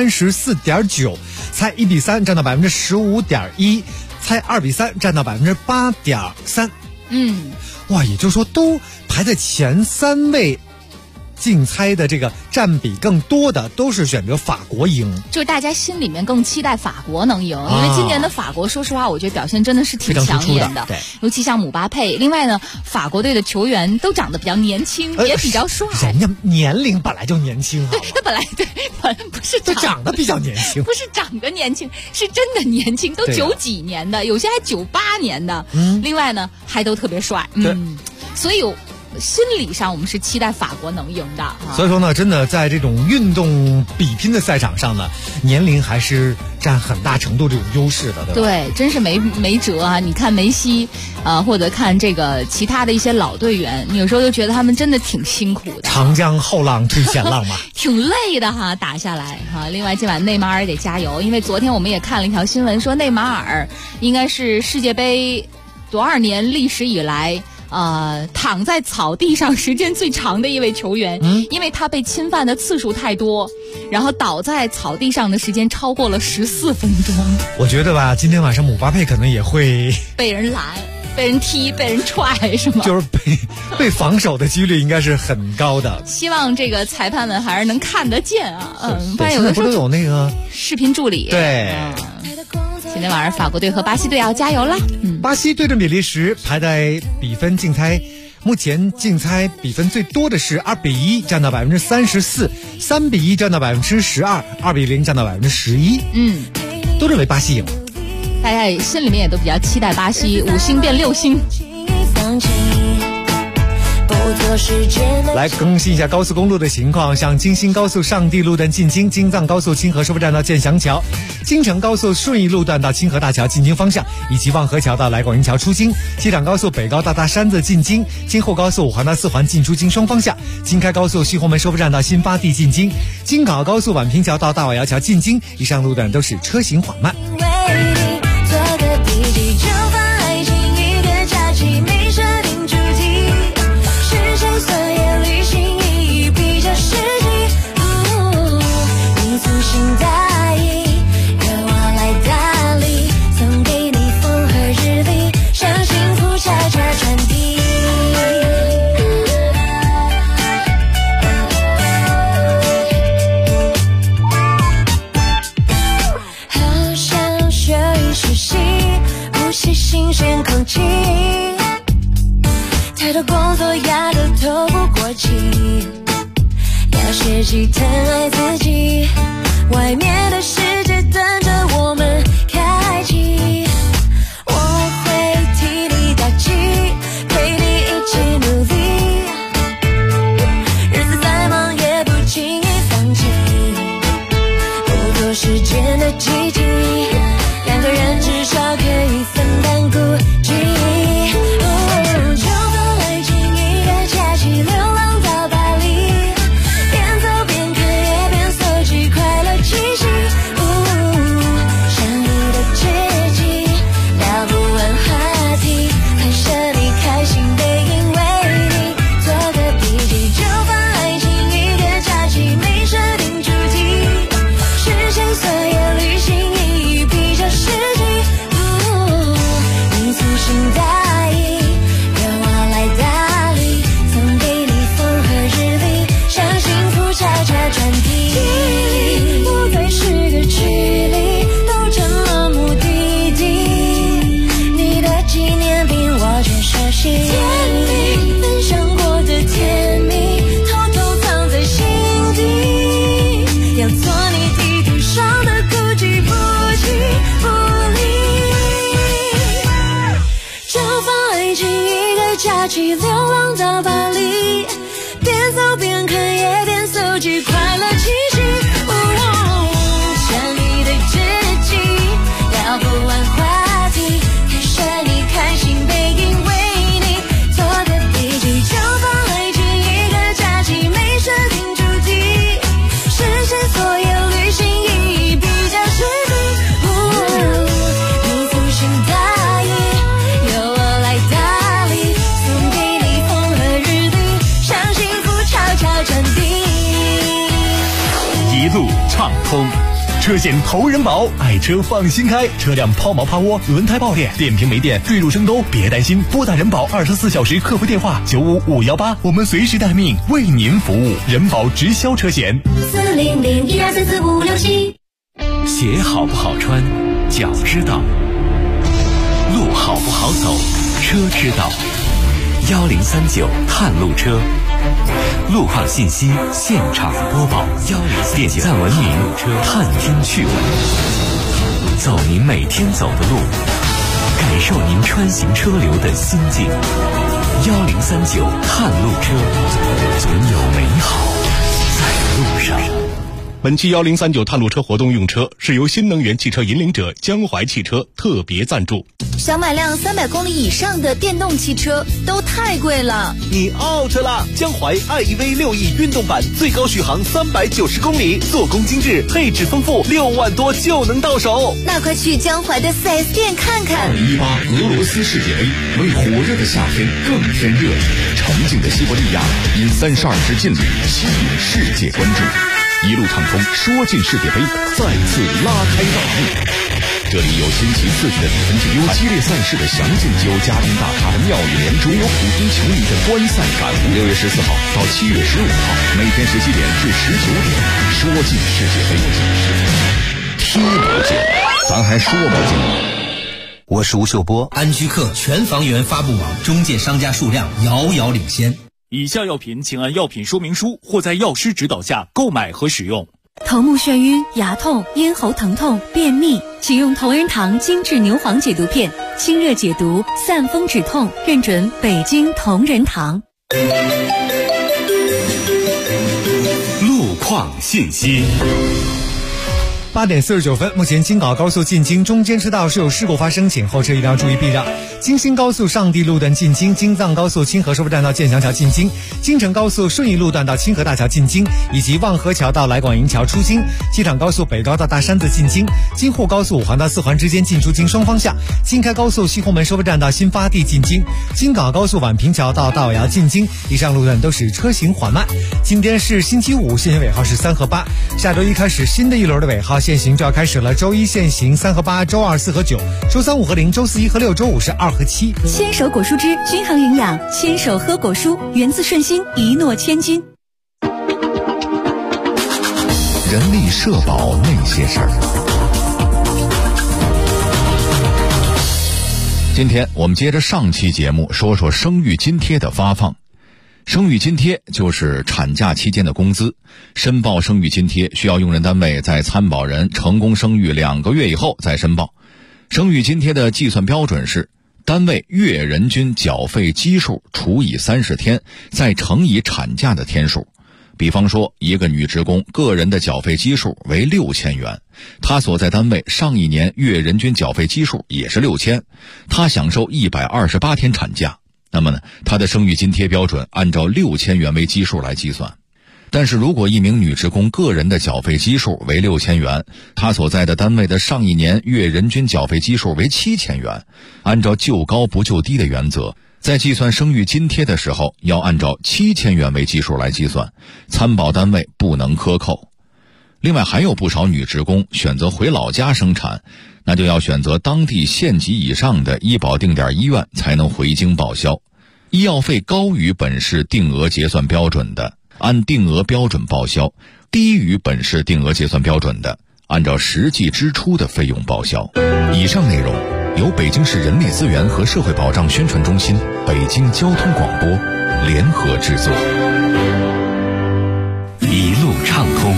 34.9%，猜1-3占到15.1%，猜2-3占到8.3%。 哇，也就是说都排在前3位。竞猜的这个占比更多的都是选择法国赢， 就是大家心里面更期待法国能赢，因为今年的法国说实话我觉得表现真的是挺抢眼的， 对， 尤其像姆巴佩。另外呢，法国队的球员都长得比较年轻，也比较帅， 人家年龄本来就年轻， 对，他本来不是都长得比较年轻， 不是长得年轻，是真的年轻，都90几年的，有些还98年的，另外呢还都特别帅，所以心理上我们是期待法国能赢的， 所以说呢，真的在这种运动比拼的赛场上呢，年龄还是占很大程度这种优势的，对吧？ 对，真是没辙啊！你看梅西，或者看这个其他的一些老队员，你有时候就觉得他们真的挺辛苦的。 长江后浪推前浪嘛， 挺累的哈，打下来哈。另外，今晚内马尔得加油，因为昨天我们也看了一条新闻，说内马尔应该是世界杯多少年历史以来。躺在草地上时间最长的一位球员，因为他被侵犯的次数太多，然后倒在草地上的时间超过了14分钟。 我觉得吧，今天晚上姆巴佩可能也会被人拦、被人踢、被人踹，是吗？ 就是被防守的几率应该是很高的。 希望这个裁判们还是能看得见啊。不然有的时候不都有那个视频助理？ 对。 今天晚上法国队和巴西队要加油啦！ 巴西对阵比利时，排在比分竞猜，目前竞猜比分最多的是2比1，占到34%，3比1占到12%，2比0占到11%。都认为巴西赢。 大家心里面也都比较期待巴西5星变6星。 来更新一下高速公路的情况，像京新高速上地路段进京，京藏高速清河收费站到建祥桥，京承高速顺义路段到清河大桥进京方向，以及望河桥到来广营桥出京，机场高速北高到大山子进京，京沪高速5环到4环进出京双方向，京开高速西红门收费站到新发地进京，京港高速宛平桥到大瓦窑桥进京，以上路段都是车行缓慢。 新鲜空气，太多工作压得透不过气，要学习疼爱自己，外面的世界等着我们开启，我会替你打气，陪你一起努力，日子再忙也不轻易放弃，不做时间的奇迹，两个人至少可以分担孤寂，就算爱情一个假期，流浪到巴黎，边走边看也边搜集快乐气息，想你的知己，聊不完话题，看着你开心背影，为你做个笔记，就算爱情一个假期，没设定主题，实现所有旅行意义比较实际，你粗心大意，由我来打理，送给你风和日丽，向幸福悄悄传递，不再是个距离，都成了目的地，你的纪念品我全熟悉，甜蜜分享过的甜蜜，偷偷藏在心底，要做你地图上的孤寂，不弃不离，就放爱情一个假期，流浪到巴黎，边走边看也边搜集快乐气息，想你的知己，聊不完话题，看着你开心背影，为你做个笔记，就放爱情一个假期，没设定主题，实现所有旅行意义比较实际，你粗心大意，由我来打理，送给你风和日丽，向幸福悄悄传递， 一路畅通， 车险投人保，爱车放心开，车辆抛锚趴窝、轮胎爆裂、电瓶没电、坠入深沟，别担心，拨打人保24小时客服电话95518，我们随时待命，为您服务。人保直销车险 40012344567。 鞋好不好穿，脚知道；路好不好走，车知道。1039探路车，路况信息现场播报。点赞文明，探听趣闻，走您每天走的路，感受您穿行车流的心境。1039探路车，总有美好在路上。 本期1039探路车活动用车是由新能源汽车引领者江淮汽车特别赞助。 想买辆300公里以上的电动汽车都太贵了， 你 out 了！江淮 iEV 6E 运动版最高续航390公里，做工精致，配置丰富，6万多就能到手。 那快去江淮的 4S 店看看。 2018俄罗斯世界杯为火热的夏天更添热，沉静的西伯利亚因32支劲旅吸引世界关注。一路畅通，说进世界杯再次拉开大幕。这里有新奇刺激的比分竞，有激烈赛事的详尽，有嘉宾大咖的妙语连珠，有普通球迷的观赛感悟。6月14号到7月15号，每天17点至19点，说进世界杯，听不见，咱还说不进。 我是吴秀波，安居客全房源发布网中介商家数量遥遥领先。 以下药品请按药品说明书或在药师指导下购买和使用。 头目眩晕、牙痛、咽喉疼痛、便秘，请用同仁堂精致牛黄解毒片，清热解毒，散风止痛，认准北京同仁堂。 路况信息。 8点49分，目前京港高速进京中间车道是有事故发生，请后车一定要注意避让。京新高速上地路段进京，京藏高速清河收费站到建祥桥进京，京承高速顺义路段到清河大桥进京，以及望河桥到来广营桥出京，机场高速北高到大山子进京，京沪高速5环到4环之间进出京双方向，京开高速西红门收费站到新发地进京，京港高速宛平桥到大尾窑进京，以上路段都是车行缓慢。今天是星期五，限行尾号是3和8，下周一开始新的一轮的尾号限行就要开始了，周一限行3和8，周2、4和9，周3、5和0，周4、1和6，周5是2和7。 牵手果蔬汁均衡营养，牵手喝果蔬，源自顺心，一诺千金。 人力社保那些事儿。今天我们接着上期节目说说生育津贴的发放。生育津贴就是产假期间的工资，申报生育津贴需要用人单位在参保人成功生育2个月以后再申报。生育津贴的计算标准是单位月人均缴费基数除以30天，再乘以产假的天数。比方说，一个女职工个人的缴费基数为6000元，她所在单位上一年月人均缴费基数也是6000，她享受128天产假，那么呢，她的生育津贴标准按照6000元为基数来计算。但是如果一名女职工个人的缴费基数为6000元，她所在的单位的上一年月人均缴费基数为7000元，按照就高不就低的原则，在计算生育津贴的时候要按照7000元为基数来计算，参保单位不能克扣。另外还有不少女职工选择回老家生产，那就要选择当地县级以上的医保定点医院才能回京报销。医药费高于本市定额结算标准的，按定额标准报销，低于本市定额结算标准的，按照实际支出的费用报销。以上内容由北京市人力资源和社会保障宣传中心、北京交通广播联合制作。 一路畅通，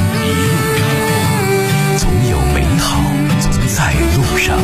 总有美好在路上，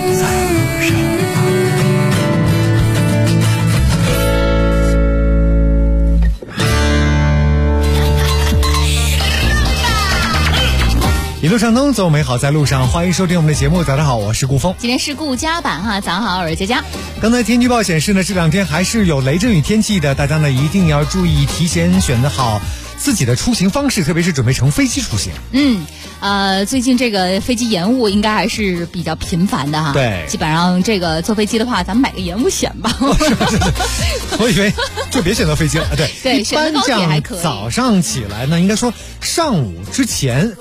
一路畅通，走美好在路上，欢迎收听我们的节目。早上好，我是顾峰。 今天是顾家版哈，早上好，我是佳佳。 刚才天气预报显示呢，这2天还是有雷阵雨天气的，大家呢一定要注意提前选择好自己的出行方式，特别是准备乘飞机出行。 最近这个飞机延误应该还是比较频繁的哈。 对， 基本上这个坐飞机的话，咱们买个延误险吧。 我以为就别选择飞机了。对， 对，选择高铁还可以。 早上起来呢，应该说上午之前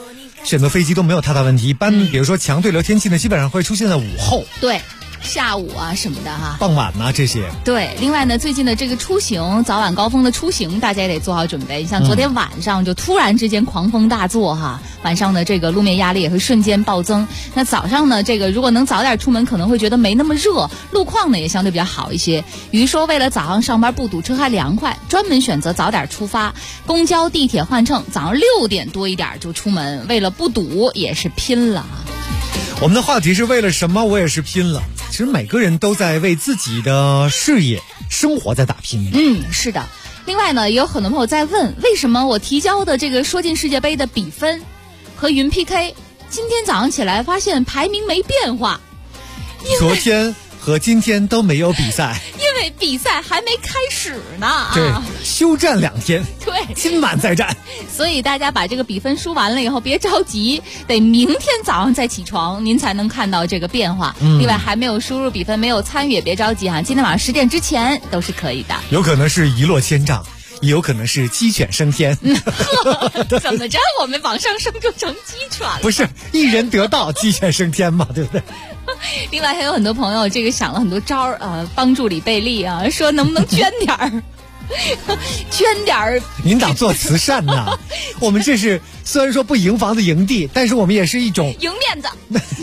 选择飞机都没有太大问题。一般比如说强对流天气呢，基本上会出现在午后。 对。下午啊什么的哈， 傍晚啊这些。 对，另外呢，最近的这个出行早晚高峰的出行，大家也得做好准备。像昨天晚上就突然之间狂风大作哈，晚上的这个路面压力也会瞬间暴增。那早上呢，这个如果能早点出门，可能会觉得没那么热，路况呢也相对比较好一些。于说为了早上上班不堵车还凉快，专门选择早点出发，公交、地铁换乘，早上6点多一点就出门，为了不堵也是拼了。 我们的话题是为了什么？我也是拼了。其实每个人都在为自己的事业、生活在打拼。 是的。另外呢，也有很多朋友在问，为什么我提交的这个说进世界杯的比分和云 PK， 今天早上起来发现排名没变化？ 昨天和今天都没有比赛， 因为比赛还没开始呢。 对，休战2天， 对， 今晚再战。 所以大家把这个比分输完了以后，别着急，得明天早上再起床，您才能看到这个变化。另外还没有输入比分、没有参与也别着急哈，今天晚上10点之前都是可以的。 有可能是一落千丈，也有可能是鸡犬升天。 怎么着，我们往上升就成鸡犬了？ 不是，一人得道，鸡犬升天嘛，对不对？ 另外还有很多朋友这个想了很多招儿帮助李贝利啊，说能不能捐点儿。捐点儿， 您咋做慈善呢？我们这是虽然说不营房子营地，但是我们也是一种赢面子。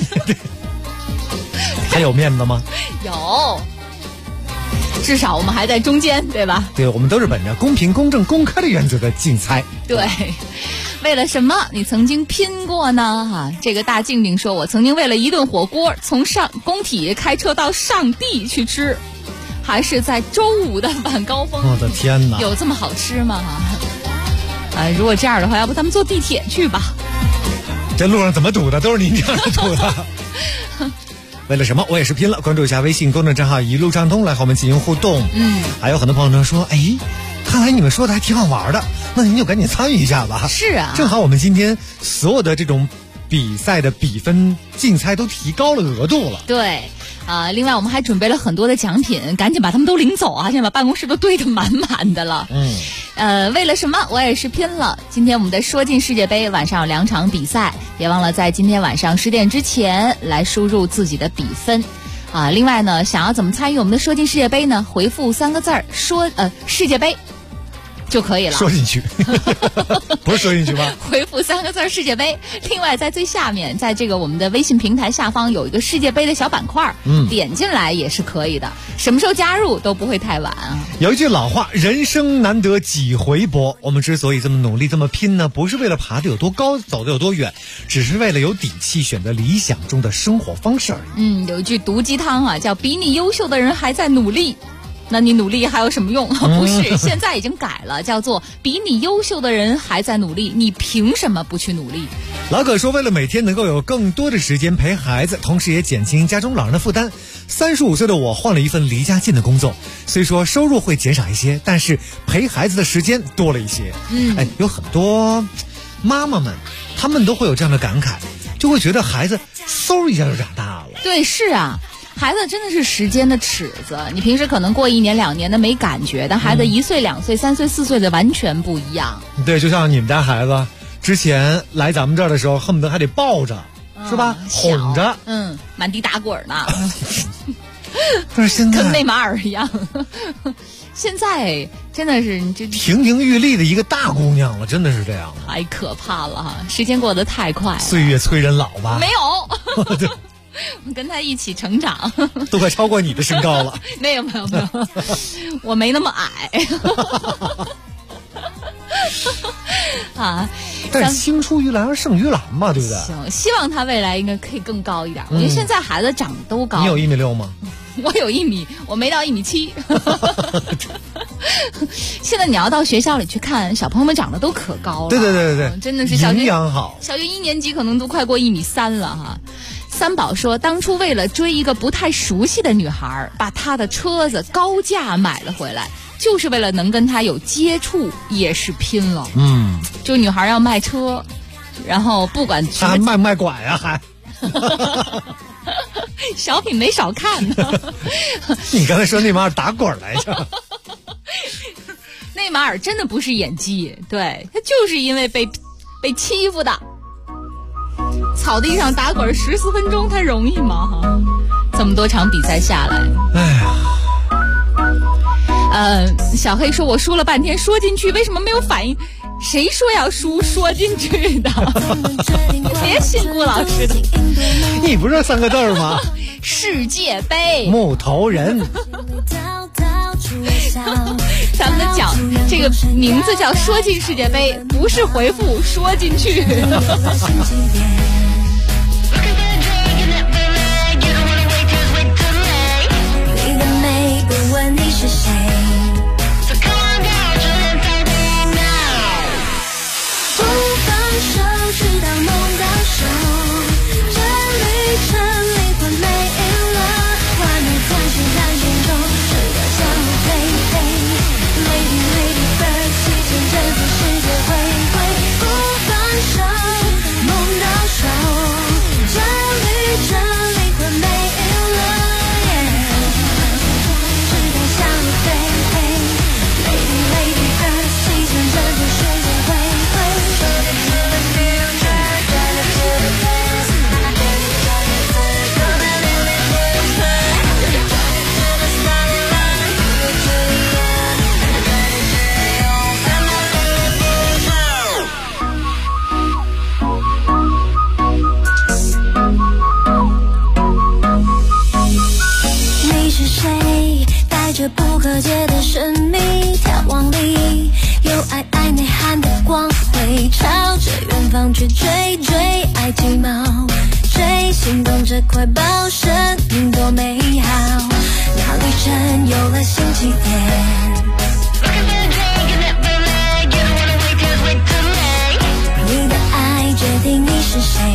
还有面子吗？ 有，至少我们还在中间，对吧？ 对，我们都是本着公平、公正、公开的原则的竞猜。 对，为了什么你曾经拼过呢？这个大静静说，我曾经为了一顿火锅，从工体开车到上地去吃。还是在周五的晚高峰， 我的天哪， 有这么好吃吗？如果这样的话，要不咱们坐地铁去吧？ 这路上怎么堵的？都是您这样的堵的。为了什么？我也是拼了。关注一下微信公众账号一路畅通，来和我们进行互动。还有很多朋友呢说，看来你们说的还挺好玩的，那您就赶紧参与一下吧。 是啊， 正好我们今天所有的这种比赛的比分竞猜都提高了额度了。 对。另外我们还准备了很多的奖品，赶紧把他们都领走啊！现在把办公室都堆得满满的了。为了什么？我也是拼了。今天我们的说进世界杯晚上有2场比赛，别忘了在今天晚上10点之前来输入自己的比分。另外呢，想要怎么参与我们的说进世界杯呢？回复3个字儿说世界杯就可以了。 说进去不是说进去吗？ 回复3个字世界杯。另外在最下面，在这个我们的微信平台下方有一个世界杯的小板块，点进来也是可以的，什么时候加入都不会太晚啊。 有一句老话，人生难得几回搏。我们之所以这么努力这么拼呢，不是为了爬得有多高走得有多远，只是为了有底气选择理想中的生活方式而已。有一句毒鸡汤叫比你优秀的人还在努力，那你努力还有什么用？不是，现在已经改了，叫做比你优秀的人还在努力，你凭什么不去努力？ 老可说，为了每天能够有更多的时间陪孩子，同时也减轻家中老人的负担，35岁的我换了一份离家近的工作，虽说收入会减少一些，但是陪孩子的时间多了一些。有很多妈妈们，她们都会有这样的感慨，就会觉得孩子嗖一下就长大了。 对，是啊。孩子真的是时间的尺子，你平时可能过1年2年的没感觉，但孩子1岁2岁3岁4岁的完全不一样。 对，就像你们家孩子之前来咱们这儿的时候，恨不得还得抱着，是吧？哄着， 满地打滚呢。 但是现在跟内马尔一样。现在真的是就亭亭玉立的一个大姑娘了，真的是这样， 太可怕了哈！时间过得太快了， 岁月催人老吧？ 没有。我跟他一起成长， 都快超过你的身高了。 没有，我没那么矮。 但是青出于蓝而胜于蓝嘛，对不对？ 行，希望他未来应该可以更高一点。我觉得现在孩子长得都高。 你有1.6米吗？ 我有1米，我没到1.7米。现在你要到学校里去看，小朋友们长得都可高了。 对， 真的是营养好。 小学1年级可能都快过1.3米了哈。三宝说，当初为了追一个不太熟悉的女孩，把她的车子高价买了回来，就是为了能跟她有接触，也是拼了。就女孩要卖车，然后不管她还卖拐呀，还小品没少看呢。 你刚才说内马尔打滚来着？ 内马尔真的不是演技，对，他就是因为被欺负的。 草地上打滚14分钟，它容易吗？哈，这么多场比赛下来， 哎呀。 小黑说我输了半天，说进去为什么没有反应？谁说要输说进去的？别信顾老师的。 你不是3个字吗？ 世界杯。 木头人。 咱们讲这个名字叫说进世界杯，不是回复说进去。 你的每个问题是谁？不放手，直到梦到手，这旅程灵魂没影了，完美探险探险中，直到向我飞飞。Lady Lady Bird， 席卷整个世界回归，不放手，梦到手，这旅程灵魂没影了，直到向我飞飞。Lady Lady Bird， 席卷整个世界回归。你是谁？带着不可解的神秘，眺望里有爱爱内涵的光辉，朝着远方去追追，爱鸡毛追，心动这块宝，生命多美好，那旅程有了新起点。你的爱决定你是谁。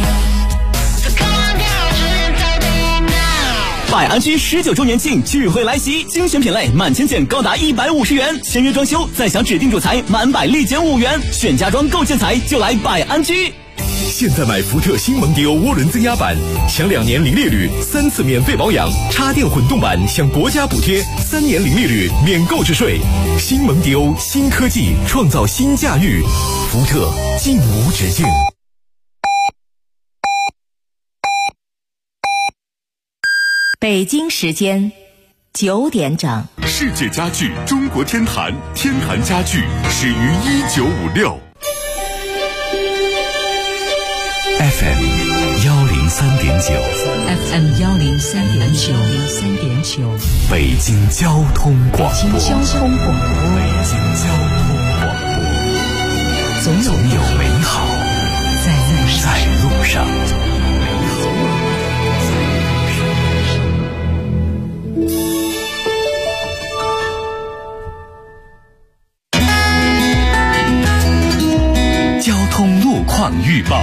百安居19周年庆聚会来袭，精选品类满千件高达150元，签约装修再享指定主材满100立减5元，选家装购建材就来百安居。 现在买福特新蒙迪欧涡轮增压版，享2年零利率，3次免费保养；插电混动版享国家补贴，3年零利率，免购置税。新蒙迪欧，新科技创造新驾驭，福特尽无止境。 北京时间9点整。 世界家具中国天坛，天坛家具始于1956。 FM 103.9 FM 103.9 北京交通广播。 北京交通广播，总有美好在路上。交通路况预报。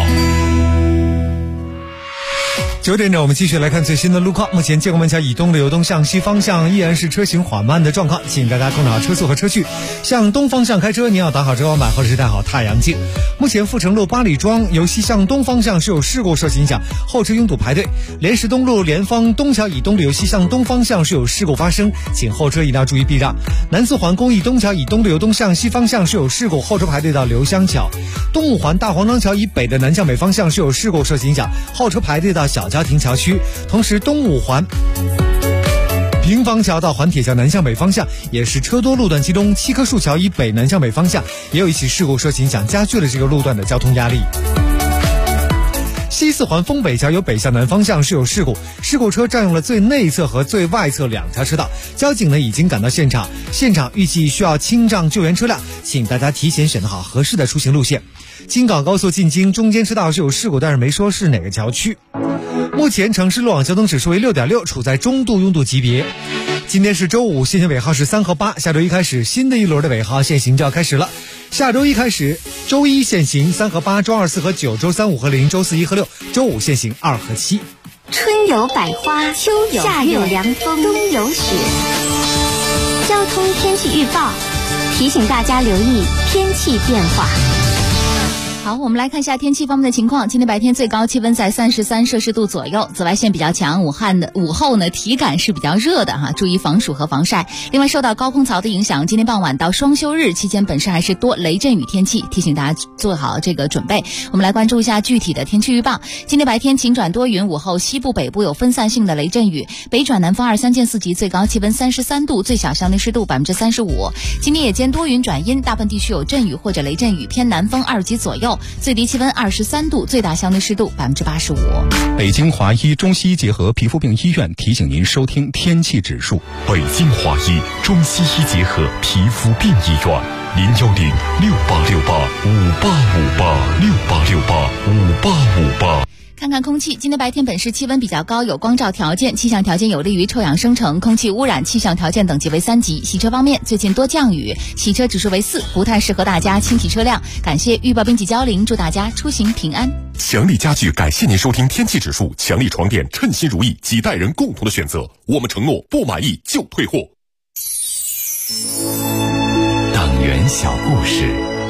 9点整，我们继续来看最新的路况。目前建国门桥以东流东向西方向依然是车行缓慢的状况，请大家控制好车速和车距。向东方向开车，您要打好遮光板或者是戴好太阳镜。目前阜成路八里庄由西向东方向是有事故受影响，后车拥堵排队。莲石东路莲芳东桥以东的由西向东方向是有事故发生，请后车一定要注意避让。南四环公益东桥以东的由东向西方向是有事故，后车排队到刘香桥。东五环大黄庄桥以北的南向北方向是有事故受影响，后车排队到小家庭桥区。同时东五环平房桥到环铁桥南向北方向也是车多路段集中，七棵树桥以北南向北方向也有一起事故受影响，加剧了这个路段的交通压力。西四环丰北桥有北向南方向是有事故，事故车占用了最内侧和最外侧两条车道，交警呢已经赶到现场预计需要清障救援车辆，请大家提前选择好合适的出行路线。京港高速进京中间车道是有事故，但是没说是哪个桥区。目前城市路网交通指数为6.6，处在中度拥堵级别。今天是周五，限行尾号是3和8，下周一开始新的一轮的尾号限行就要开始了。下周一开始，周一限行3和8，周2、4和9，周3、5和0，周4、1和6，周5限行2和7。 春有百花，秋有夏有凉风，冬有雪。交通天气预报提醒大家留意天气变化。 好，我们来看一下天气方面的情况。今天白天最高气温在33摄氏度左右，紫外线比较强，午后呢体感是比较热的哈，注意防暑和防晒。另外受到高空槽的影响，今天傍晚到双休日期间本市还是多雷阵雨天气，提醒大家做好这个准备。我们来关注一下具体的天气预报。今天白天晴转多云，午后西部北部有分散性的雷阵雨，北转南风2、3见4级，最高气温33度，最小相对湿度35%。今天夜间多云转阴，大部分地区有阵雨或者雷阵雨，偏南风2级左右，最低气温23度，最大相对湿度85%。 北京华医中西医结合皮肤病医院提醒您收听天气指数。 北京华医中西医结合皮肤病医院，0106868585858686858。 看看空气，今天白天本市气温比较高，有光照条件，气象条件有利于臭氧生成，空气污染气象条件等级为3级。洗车方面，最近多降雨，洗车指数为4，不太适合大家清洗车辆。感谢预报编辑焦玲，祝大家出行平安。 强力家具感谢您收听天气指数，强力床垫称心如意，几代人共同的选择，我们承诺不满意就退货。 党员小故事。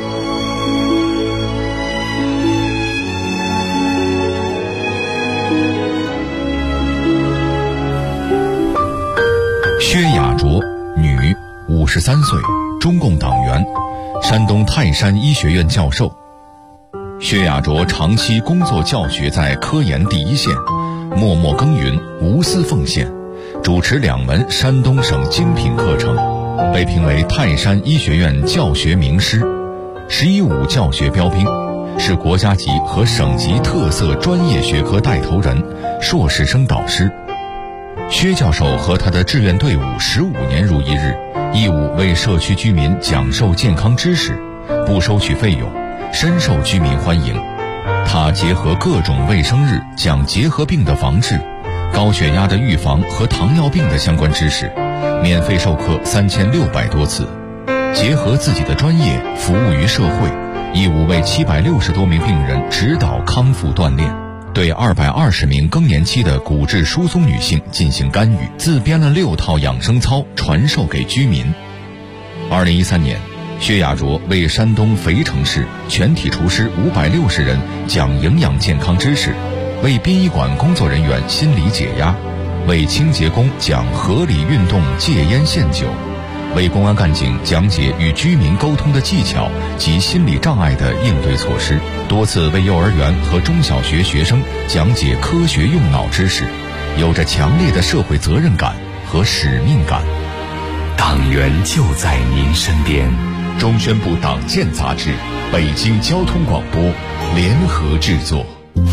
薛雅卓，女，53岁，中共党员，山东泰山医学院教授。薛雅卓长期工作教学在科研第一线，默默耕耘，无私奉献，主持2门山东省精品课程，被评为泰山医学院教学名师，11.5教学标兵，是国家级和省级特色专业学科带头人，硕士生导师。薛教授和他的志愿队伍15年如一日，义务为社区居民讲授健康知识，不收取费用，深受居民欢迎。他结合各种卫生日讲结核病的防治、高血压的预防和糖尿病的相关知识，免费授课3600多次，结合自己的专业服务于社会，义务为760多名病人指导康复锻炼，对220名更年期的骨质疏松女性进行干预，自编了6套养生操传授给居民。2013年，薛雅卓为山东肥城市全体厨师560人讲营养健康知识，为殡仪馆工作人员心理解压，为清洁工讲合理运动戒烟限酒，为公安干警讲解与居民沟通的技巧及心理障碍的应对措施，多次为幼儿园和中小学学生讲解科学用脑知识，有着强烈的社会责任感和使命感。 党员就在您身边。 中宣部党建杂志、北京交通广播联合制作。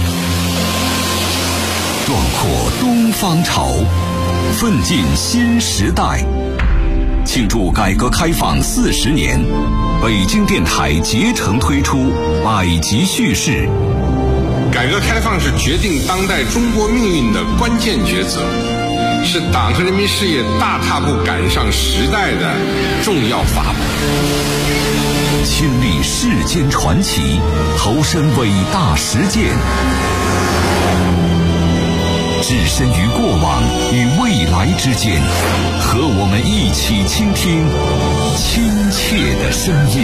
壮阔东方潮，奋进新时代。庆祝改革开放40年，北京电台竭诚推出百集叙事。 改革开放是决定当代中国命运的关键抉择，是党和人民事业大踏步赶上时代的重要法宝。 亲历世间传奇，投身伟大实践，置身于过往与未来之间，和我们一起倾听亲切的声音。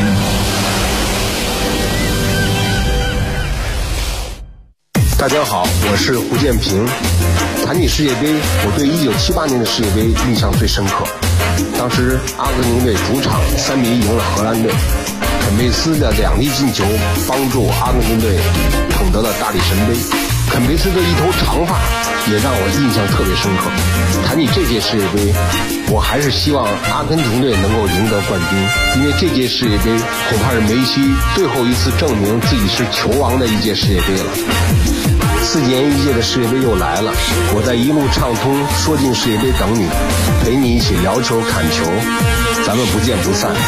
大家好，我是胡建平。谈起世界杯，我对1978年的世界杯印象最深刻。当时阿根廷队主场3-1赢了荷兰队，肯佩斯的2粒进球帮助阿根廷队捧得了大力神杯。肯佩斯的一头长发也让我印象特别深刻。谈起这届世界杯，我还是希望阿根廷队能够赢得冠军，因为这届世界杯恐怕是梅西最后一次证明自己是球王的一届世界杯了。4年一届的世界杯又来了，我在一路畅通说进世界杯等你，陪你一起聊球看球，咱们不见不散。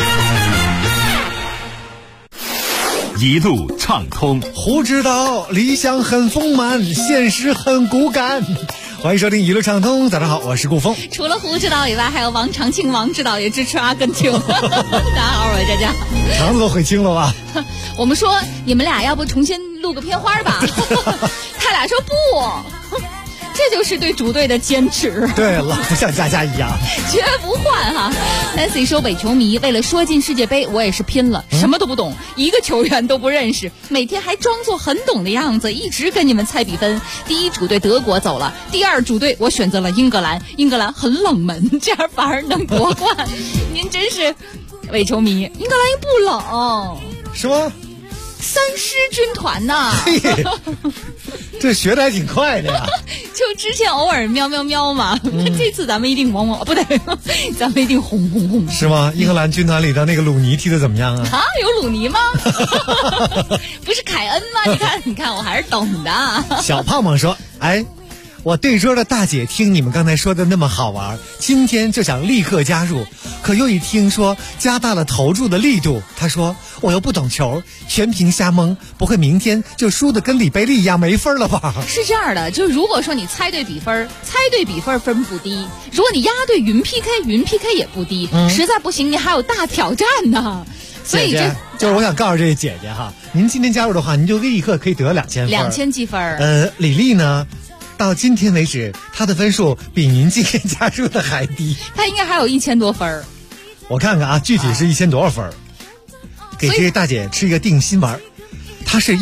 一路畅通。 胡指导，理想很丰满，现实很骨感。欢迎收听一路畅通，早上好，我是顾峰。 除了胡指导以外，还有王长青王指导也支持阿根廷。大家好，我是佳佳。 肠子都悔青了吧？ 我们说你们俩要不重新录个片花吧？他俩说不。这就是对主队的坚持。 对了，不像佳佳一样， 绝不换哈。Nancy 说，伪球迷为了说进世界杯，我也是拼了，什么么都不懂，一个球员都不认识，每天还装作很懂的样子，一直跟你们猜比分。第一主队德国走了，第二主队我选择了英格兰，英格兰很冷门，这样反而能夺冠。您真是伪球迷，英格兰又不冷， 是吗？ 三狮军团呐， 这学的还挺快的呀。 就之前偶尔喵喵喵嘛，这次咱们一定汪汪，不对，咱们一定轰轰轰。 是吗？英格兰军团里的那个鲁尼踢得怎么样啊？ 啊，有鲁尼吗？不是凯恩吗？你看，我还是懂的。 小胖胖说：“哎。”我对桌的大姐听你们刚才说的那么好玩，今天就想立刻加入，可又一听说加大了投注的力度，她说我又不懂球，全凭瞎蒙，不会明天就输得跟李贝利一样没分了吧？ 是这样的，就如果说你猜对比分分不低，如果你押对云 PK 也不低，实在不行你还有大挑战呢。所以就是我想告诉这位姐姐哈，您今天加入的话，您就立刻可以得2000分 ，2000积分。 李丽呢？到今天为止，他的分数比您今天加入的还低。 他应该还有1000多分。 我看看啊，具体是1000多少分？给这位大姐吃一个定心丸，他是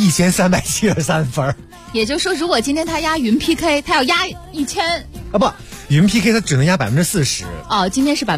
1373分。 也就是说，如果今天他押云 PK， 他要押1000 啊不。云 PK 它只能压40% 哦，今天是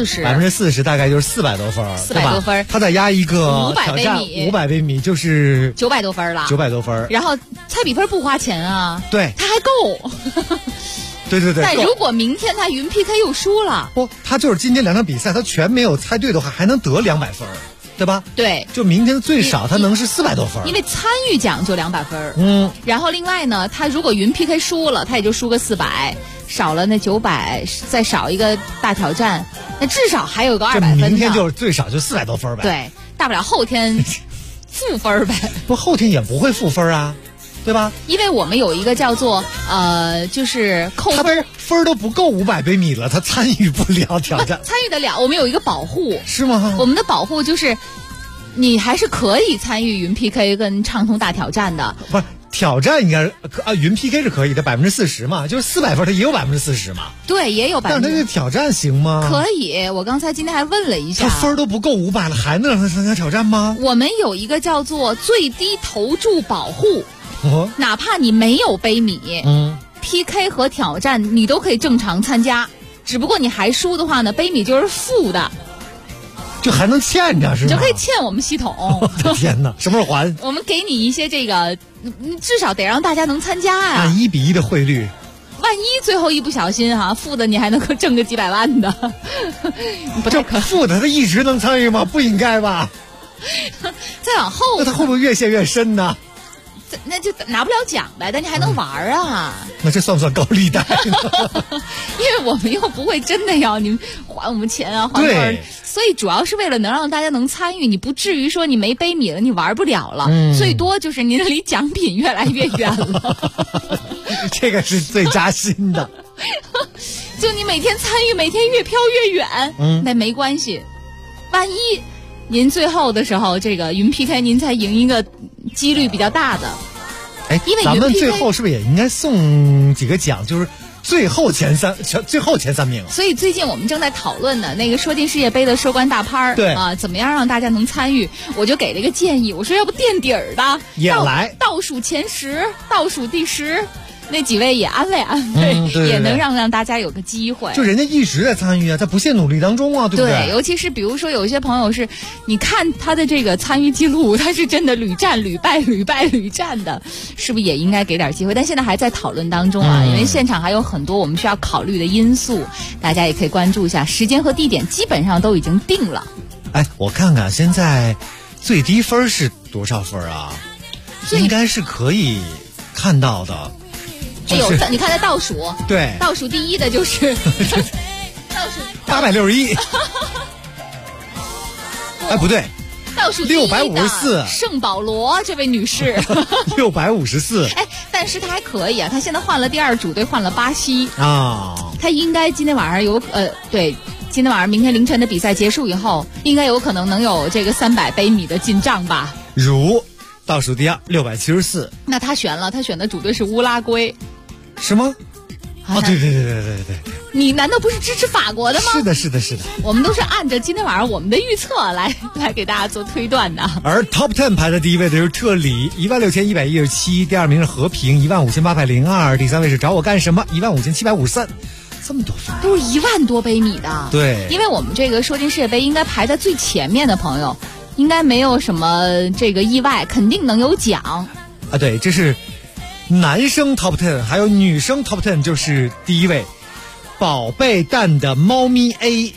40%大概就是400多分 ，400多分， 他再压一个挑战500杯米就是 900多分了 ，900多分。 然后猜比分不花钱啊， 对， 他还够。 对。 但如果明天他云 PK 又输了， 不，他就是今天2场比赛他全没有猜对的话，还能得200分，对吧？ 对， 就明天最少他能是400多分， 因为参与奖就200分。然后另外呢，他如果云 PK 输了，他也就输个400。少了那900，再少一个大挑战，那至少还有个200分。 明天就最少就400多分呗。 对，大不了后天负分呗。 不，后天也不会负分啊，对吧？ 因为我们有一个叫做就是扣分， 分都不够500杯米了，他参与不了挑战。 参与得了，我们有一个保护。 是吗？ 我们的保护就是，你还是可以参与云 PK 跟畅通大挑战的。 不是。挑战应该云 PK 是可以的，40%嘛，就是400分，它也有40%嘛。 对，也有40%。 但是它这挑战行吗？ 可以，我刚才今天还问了一下， 他分都不够500了，还能让他参加挑战吗？ 我们有一个叫做最低投注保护，哪怕你没有杯米，PK 和挑战你都可以正常参加，只不过你还输的话呢，杯米就是负的。 就还能欠着是吧？ 你就可以欠我们系统。 我的天哪，什么时候还？ 我们给你一些这个，至少得让大家能参加呀。 按1:1的汇率， 万一最后一不小心负的，你还能够挣个几百万的。不太可负的他一直能参与吗？不应该吧？ 再往后， 那他会不会越陷越深呢？ 那就拿不了奖呗，但你还能玩啊。 那这算不算高利贷呢？ 因为我们又不会真的要你还我们钱啊，还多少？所以主要是为了能让大家能参与，你不至于说你没杯米了，你玩不了了。最多就是您离奖品越来越远了。 这个是最扎心的。 就你每天参与，每天越飘越远。那没关系，万一您最后的时候这个云 PK 您才赢一个几率比较大的。因为咱们最后是不是也应该送几个奖？就是最后前3名。 所以最近我们正在讨论呢，那个说进世界杯的收官大拍对怎么样让大家能参与？我就给了一个建议，我说要不垫底儿的也来倒数前10，倒数第10。那几位也安慰安慰， 对， 也能让大家有个机会。 就人家一直在参与啊，在不懈努力当中啊，对不对？ 对，尤其是比如说有一些朋友是，你看他的这个参与记录，他是真的屡战屡败的，是不是也应该给点机会？但现在还在讨论当中啊，因为现场还有很多我们需要考虑的因素，大家也可以关注一下。时间和地点基本上都已经定了。 我看看现在最低分是多少分啊？应该是可以看到的。 你看它倒数， 对， 倒数第一的就是倒数 861。不对， 倒数第一的 654， 圣保罗这位女士 654。 但是她还可以啊，她现在换了第2主队，换了巴西啊。 她应该今天晚上对，今天晚上明天凌晨的比赛结束以后，应该有可能能有这个300杯米的进账吧。 倒数第2674。 那她选的主队是乌拉圭。 什么？ 啊，对， 你难道不是支持法国的吗？ 是的。 我们都是按照今天晚上我们的预测来给大家做推断的。 而 Top 10排在第一位的是特里，16117，第二名是和平，15802，第三位是找我干什么，15753，这么多分， 都是1万多杯米的。 对， 因为我们这个说进世界杯应该排在最前面的朋友，应该没有什么这个意外，肯定能有奖啊。对，这是男生 Top 10，还有女生 Top 10，就是第一位宝贝蛋的猫咪 A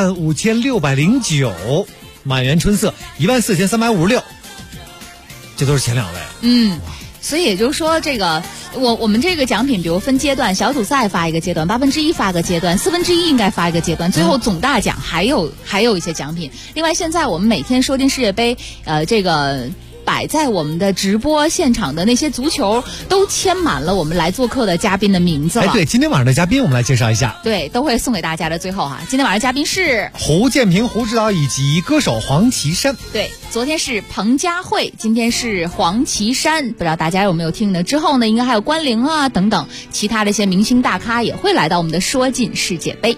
15609，满园春色14356，这都是前2位。 所以也就是说，这个我们这个奖品，比如分阶段，小组赛发一个阶段，1/8发个阶段，1/4应该发一个阶段，最后总大奖还有一些奖品。另外，现在我们每天说进世界杯，这个摆在我们的直播现场的那些足球都签满了我们来做客的嘉宾的名字了。 对，今天晚上的嘉宾我们来介绍一下。 对，都会送给大家的。最后今天晚上嘉宾是胡建平、胡指导以及歌手黄绮珊。 对，昨天是彭佳慧，今天是黄绮珊，不知道大家有没有听呢？之后呢，应该还有关凌啊等等其他的一些明星大咖也会来到我们的说进世界杯。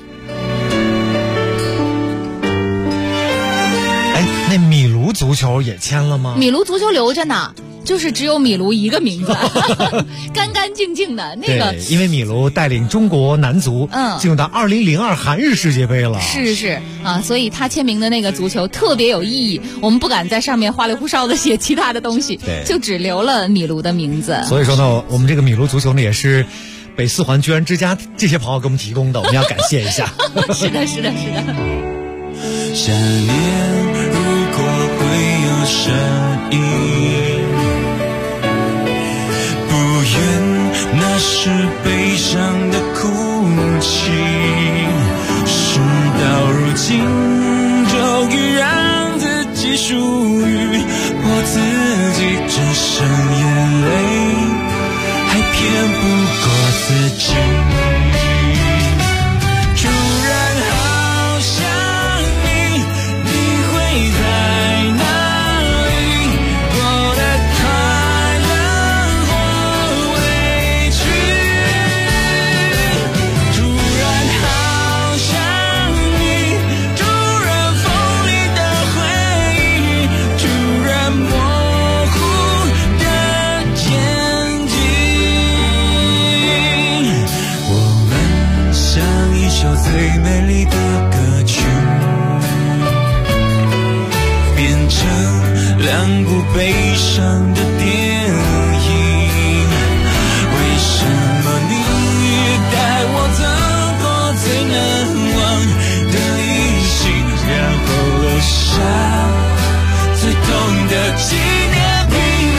那米卢足球也签了吗？ 米卢足球留着呢，就是只有米卢一个名字，干干净净的那个。 对，因为米卢带领中国男足进入到2002韩日世界杯了。 是啊，所以他签名的那个足球特别有意义，我们不敢在上面花里胡哨的写其他的东西，就只留了米卢的名字。 所以说呢，我们这个米卢足球呢也是北四环居然之家这些朋友给我们提供的，我们要感谢一下。 是的。 下面如果会有声音，不愿那是悲伤的哭泣，事到如今终于让自己属于我自己，只剩眼泪还骗不过自己。最美丽的歌曲，变成2部悲伤的电影。为什么你带我走过最难忘的旅行，然后留下最痛的纪念品？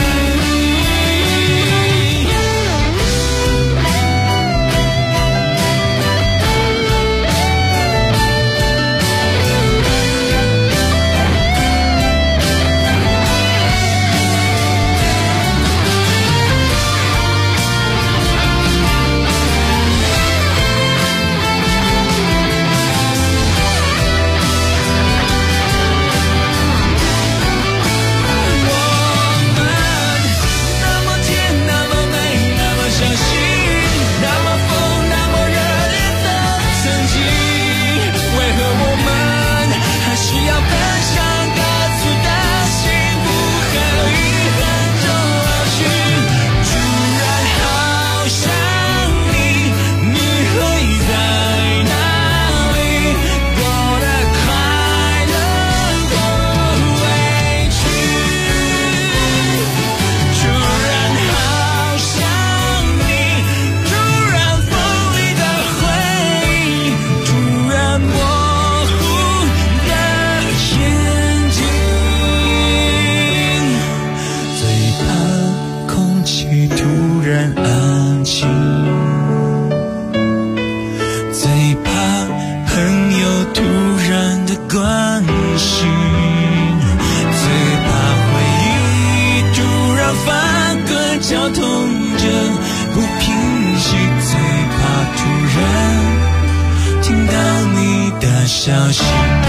绞痛着不平息，最怕突然听到你的消息，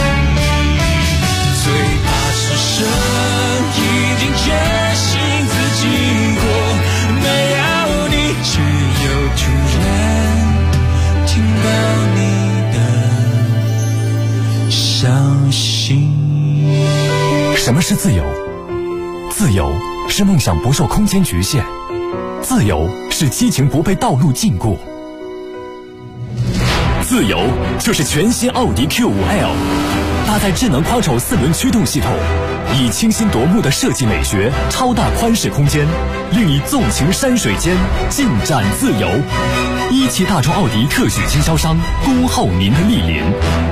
最怕是神已经决心自己过，没有你却又突然什么是自由？自由是梦想不受空间局限，自由是激情不被道路禁锢，自由就是全新奥迪 Q5L， 搭载智能 Quattro 4轮驱动系统，以清新夺目的设计美学、超大宽适空间，令你纵情山水间，尽展自由。一汽大众奥迪特许经销商，恭候您的莅临。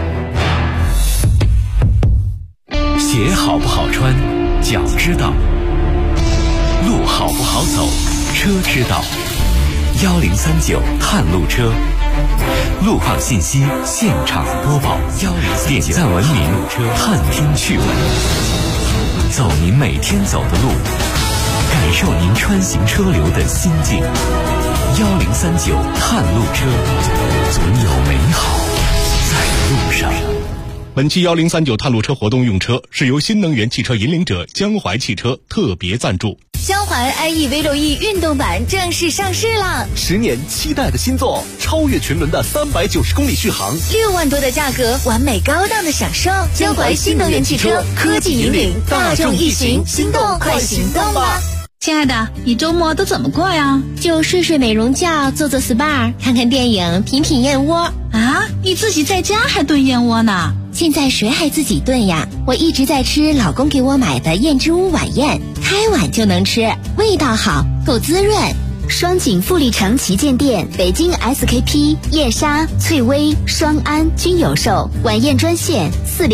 鞋好不好穿，脚知道；路好不好走，车知道。1039探路车，路况信息现场播报。点赞文明，探听趣闻，走您每天走的路，感受您穿行车流的心境。1039探路车，总有美好在路上。 本期1039探路车活动用车是由新能源汽车引领者江淮汽车特别赞助。 江淮 IE V6E 运动版正式上市了 ，10年期待的新作，超越群伦的390公里续航 ，6万多的价格，完美高档的享受。江淮新能源汽车，科技引领大众一行，心动快行动吧！ 亲爱的，你周末都怎么过呀？ 就睡睡美容觉，做做 SPA， 看看电影，品品燕窝。 啊，你自己在家还炖燕窝呢？ 现在谁还自己炖呀？我一直在吃老公给我买的燕之屋晚宴，开碗就能吃，味道好，够滋润。双井富力城旗舰店、北京 SKP、叶莎、翠微、双安均有售。晚宴专线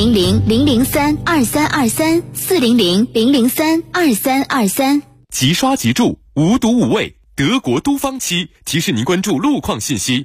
400-003-2323，400-003-2323。 即刷即住，无毒无味，德国都方漆提示您关注路况信息。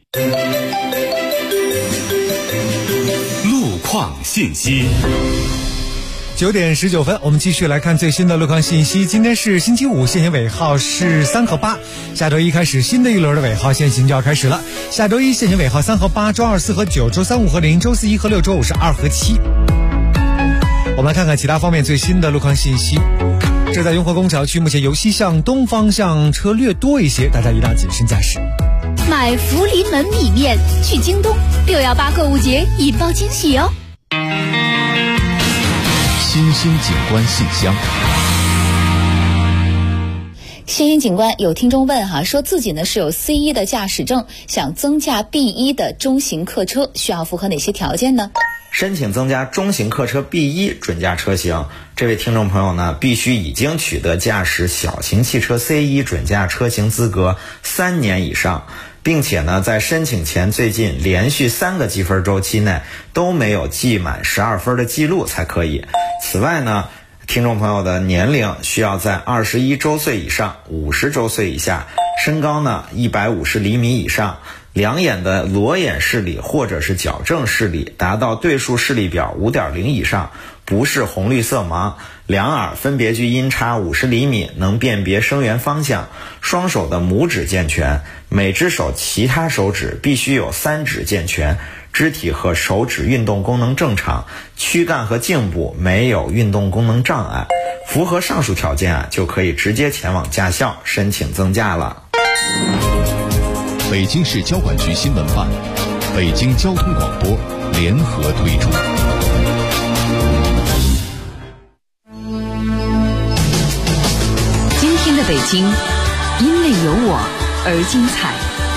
路况信息。 9点19分，我们继续来看最新的路况信息。今天是星期五，限行尾号是3和8。下周一开始，新的一轮的尾号限行就要开始了。下周一限行尾号3和8，周2、4和9，周3、5和0，周4、1和6，周5是2和7。我们来看看其他方面最新的路况信息。这在雍和宫桥区，目前由西向东方向车略多一些，大家一定要谨慎驾驶。 买福临门米面，去京东618购物节引爆惊喜哦！ 新兴景观信箱。 新兴景观有听众问说自己呢是有 C1 的驾驶证，想增驾 B1 的中型客车，需要符合哪些条件呢？ 申请增加中型客车 B1 准驾车型，这位听众朋友呢，必须已经取得驾驶小型汽车 C1 准驾车型资格3年以上，并且呢，在申请前最近连续3个记分周期内都没有记满12分的记录才可以。此外呢，听众朋友的年龄需要在21周岁以上，50周岁以下，身高呢150厘米以上，两眼的裸眼视力或者是矫正视力达到对数视力表 5.0 以上，不是红绿色盲，两耳分别距音差50厘米，能辨别声源方向，双手的拇指健全，每只手其他手指必须有3指健全，肢体和手指运动功能正常，躯干和颈部没有运动功能障碍。符合上述条件就可以直接前往驾校申请增驾了。 北京市交管局新闻办、北京交通广播联合推出。 今天的北京，因为有我而精彩。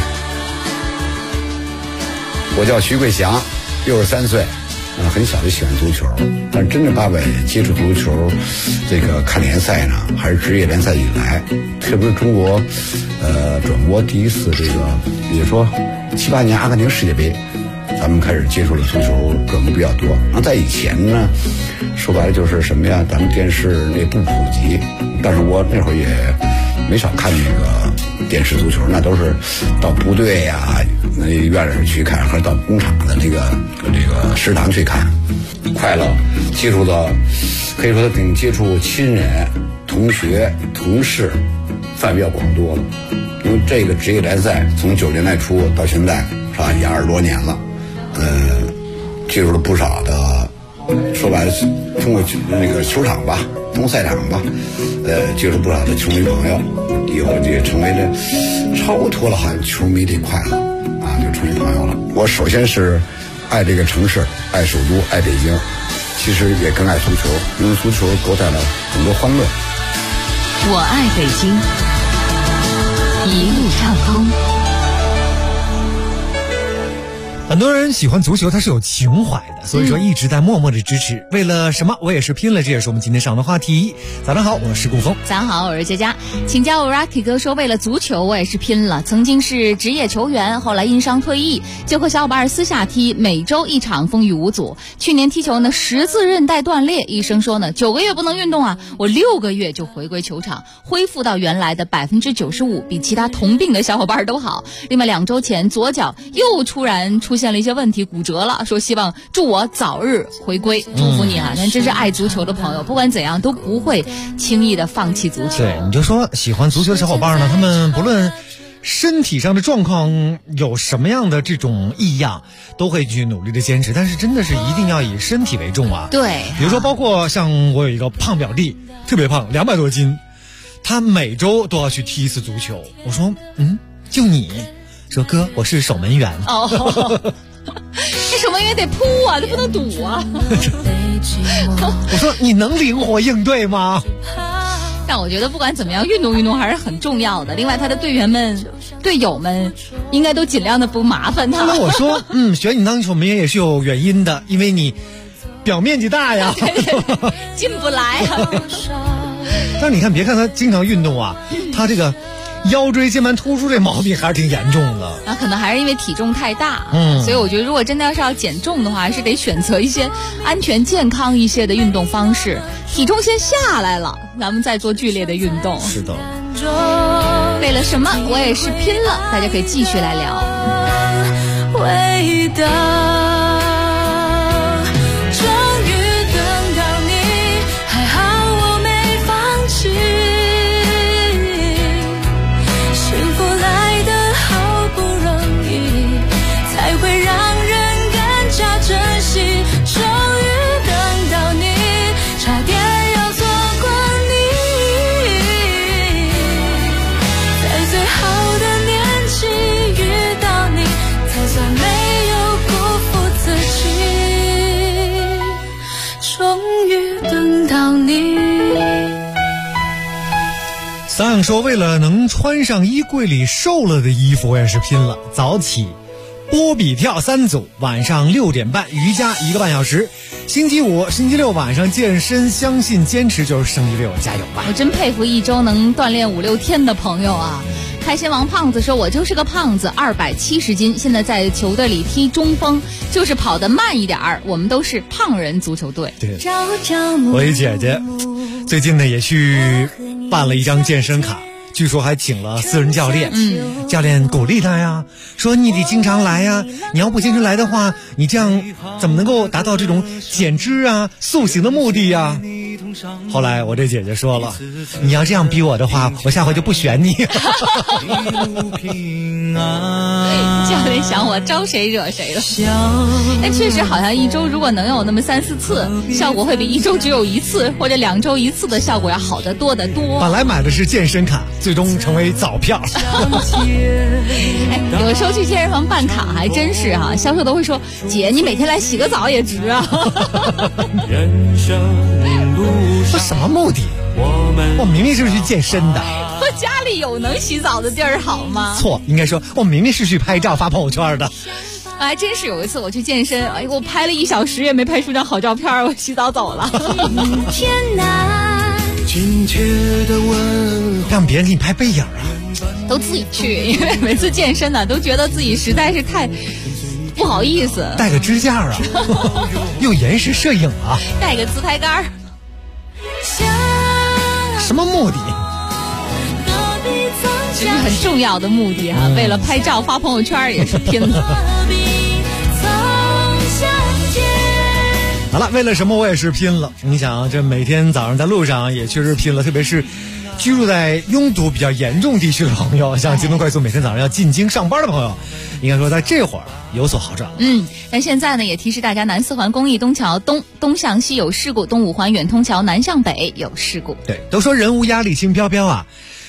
我叫徐贵祥，63岁，很小就喜欢足球，但是真正把我接触足球，这个看联赛呢，还是职业联赛以来，特别是中国，转播第一次这个，比如说78年阿根廷世界杯，咱们开始接触了足球转播比较多。然后在以前呢，说白了就是什么呀，咱们电视那不普及，但是我那会儿也没少看那个电视足球，那都是到部队呀、那院里去看，或者到工厂的这个食堂去看。快乐接触到，可以说他接触亲人、同学、同事，范围比较广多了。因为这个职业联赛从90年代初到现在是吧，也20多年了，接触了不少的，说白了，通过那个球场吧，通过赛场吧，接触不少的球迷朋友，以后就成为了超脱了好像球迷这快乐啊，就成为朋友了。我首先是爱这个城市，爱首都，爱北京， 其实也更爱足球，因为足球给我带来很多欢乐。 我爱北京，一路畅通。 很多人喜欢足球，它是有情怀的，所以说一直在默默的支持。为了什么，我也是拼了，这也是我们今天上的话题。早上好，我是顾峰。 早上好，我是佳佳。请加我 Rocky 哥说，为了足球我也是拼了。曾经是职业球员，后来因伤退役，就和小伙伴私下踢，每周一场，风雨无阻。去年踢球呢，十字韧带断裂，医生说呢9个月不能运动啊，我6个月就回归球场，恢复到原来的95%，比其他同病的小伙伴都好。另外2周前左脚又突然出现了一些问题，骨折了，说希望祝我早日回归，祝福你啊！但真是爱足球的朋友，不管怎样都不会轻易的放弃足球。 对，你就说喜欢足球的小伙伴呢，他们不论身体上的状况有什么样的这种异样，都会去努力的坚持，但是真的是一定要以身体为重啊。 对， 比如说包括像我有一个胖表弟，特别胖，200多斤，他每周都要去踢一次足球。我说就你说哥，我是守门员。 这守门员得扑啊，他不能堵啊。 我说你能灵活应对吗？ 但我觉得不管怎么样，运动还是很重要的。另外他的队友们应该都尽量的不麻烦他。 那我说选你当守门员也是有原因的，因为你表面积大呀。 进不来啊。 但是你看，别看他经常运动啊，他这个腰椎间盘突出这毛病还是挺严重的。 可能还是因为体重太大。所以我觉得如果真的要减重的话，还是得选择一些安全健康一些的运动方式。体重先下来了，咱们再做剧烈的运动。 是的。 为了什么我也是拼了，大家可以继续来聊。 回答桑阳说，为了能穿上衣柜里瘦了的衣服，我也是拼了。早起波比跳3组，晚上6点半瑜伽1个半小时，星期5、星期6晚上健身，相信坚持就是胜利6，加油吧！ 我真佩服一周能锻炼5、6天的朋友啊。开心王胖子说，我就是个胖子，270斤，现在在球队里踢中锋，就是跑得慢一点儿。我们都是胖人足球队。 对，我一姐姐最近呢也去办了一张健身卡，据说还请了私人教练。教练鼓励他呀，说你得经常来呀，你要不经常来的话，你这样怎么能够达到这种减脂啊塑形的目的呀？后来我这姐姐说了，你要这样逼我的话，我下回就不选你。 教练想我招谁惹谁了。但确实好像一周如果能有那么3、4次，效果会比一周只有1次或者2周1次的效果要好得多得多。 本来买的是健身卡，最终成为早票。 有时候去健身房办卡还真是哈，销售都会说，姐你每天来洗个澡也值啊。 这什么目的？我明明是去健身的。 我家里有能洗澡的地儿好吗？ 错，应该说我明明是去拍照发朋友圈的。 还真是有一次我去健身，我拍了1小时也没拍出张好照片，我洗澡走了。 让别人给你拍背影啊， 都自己去，因为每次健身呢都觉得自己实在是太不好意思。 带个支架啊，用延时摄影啊， 带个自拍杆。 什么目的？ 这是很重要的目的啊！为了拍照发朋友圈也是拼了。 好了，为了什么我也是拼了。你想，这每天早上在路上也确实拼了，特别是居住在拥堵比较严重地区的朋友，像京东快速每天早上要进京上班的朋友，应该说在这会儿有所好转。 但现在呢也提示大家，南4环公益东桥东向西有事故，东5环远通桥南向北有事故。 对，都说人无压力轻飘飘啊。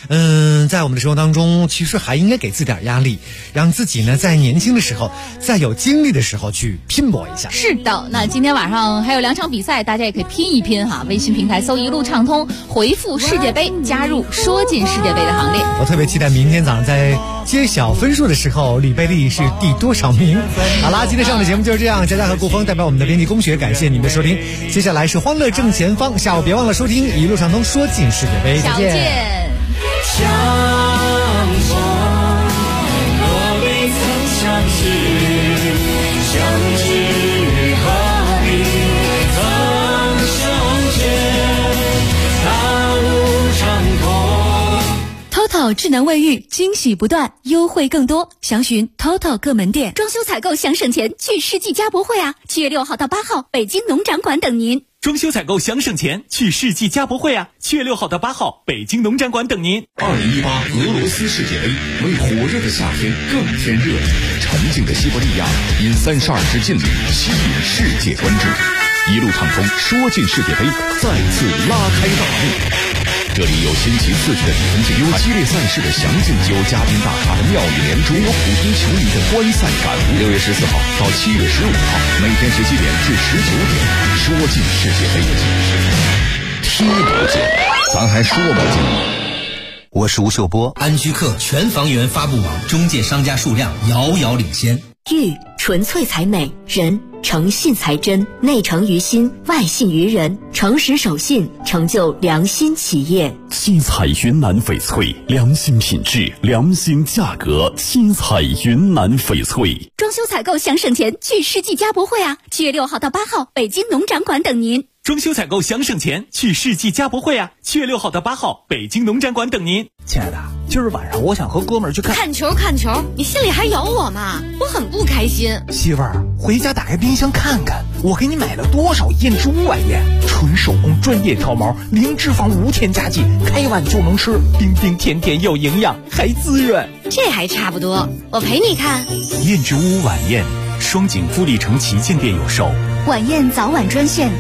在我们的生活当中，其实还应该给自己点压力，让自己呢在年轻的时候，在有精力的时候去拼搏一下。 是的，那今天晚上还有2场比赛，大家也可以拼一拼哈。微信平台搜一路畅通，回复世界杯，加入说进世界杯的行列。 我特别期待明天早上在揭晓分数的时候，李贝利是第多少名。好啦，今天上午的节目就是这样，佳佳和顾峰代表我们的编辑龚学，感谢你们的收听。接下来是欢乐正前方，下午别忘了收听一路畅通说进世界杯，再见。 相逢，若未曾相识，相知何必曾相见，大路长空。 TOTO 智能卫浴惊喜不断，优惠更多，详询 TOTO 各门店。 装修采购想省钱，去世纪家博会啊！7月6号到8号，北京农展馆等您。 装修采购想省钱，去世纪家博会啊！7月6号到8号，北京农展馆等您。 2018俄罗斯世界杯为火热的夏天更添热力，沉静的西伯利亚因32支劲旅吸引世界关注。一路畅通说进世界杯再次拉开大幕。这里有新奇刺激的比分竞赛，有激烈赛事的详尽，有嘉宾大咖的妙语连珠，有普通球迷的观赛感悟。6月14号到7月15号，每天17点至19点，说进世界杯，踢不进，咱还说不进。 我是吴秀波，安居客全房源发布网中介商家数量遥遥领先。 玉纯粹才美，人诚信才真，内诚于心，外信于人，诚实守信，成就良心企业。 新彩云南翡翠，良心品质，良心价格。新彩云南翡翠。 装修采购想省钱，去世纪家博会啊！7月6号到8号，北京农展馆等您。 装修采购想省钱，去世纪家博会啊！7月6号到8号，北京农展馆等您。 亲爱的，今儿晚上我想和哥们儿去看球，你心里还有我吗？我很不开心。 媳妇儿，回家打开冰箱看看，我给你买了多少燕之屋晚宴，纯手工专业挑毛，零脂肪无添加剂，开碗就能吃，冰冰甜甜有营养，还滋润。 这还差不多，我陪你看。 燕之屋晚宴，双井富力城旗舰店有售。 晚宴早晚专线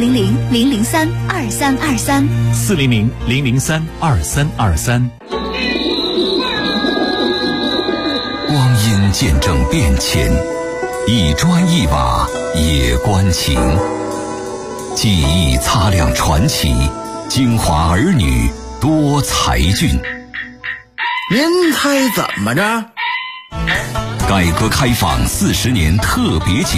400-003-2323 400-003-2323。 光阴见证变迁，一砖一瓦也关情。记忆擦亮传奇，京华儿女多才俊。 您猜怎么着？ 改革开放40年特别节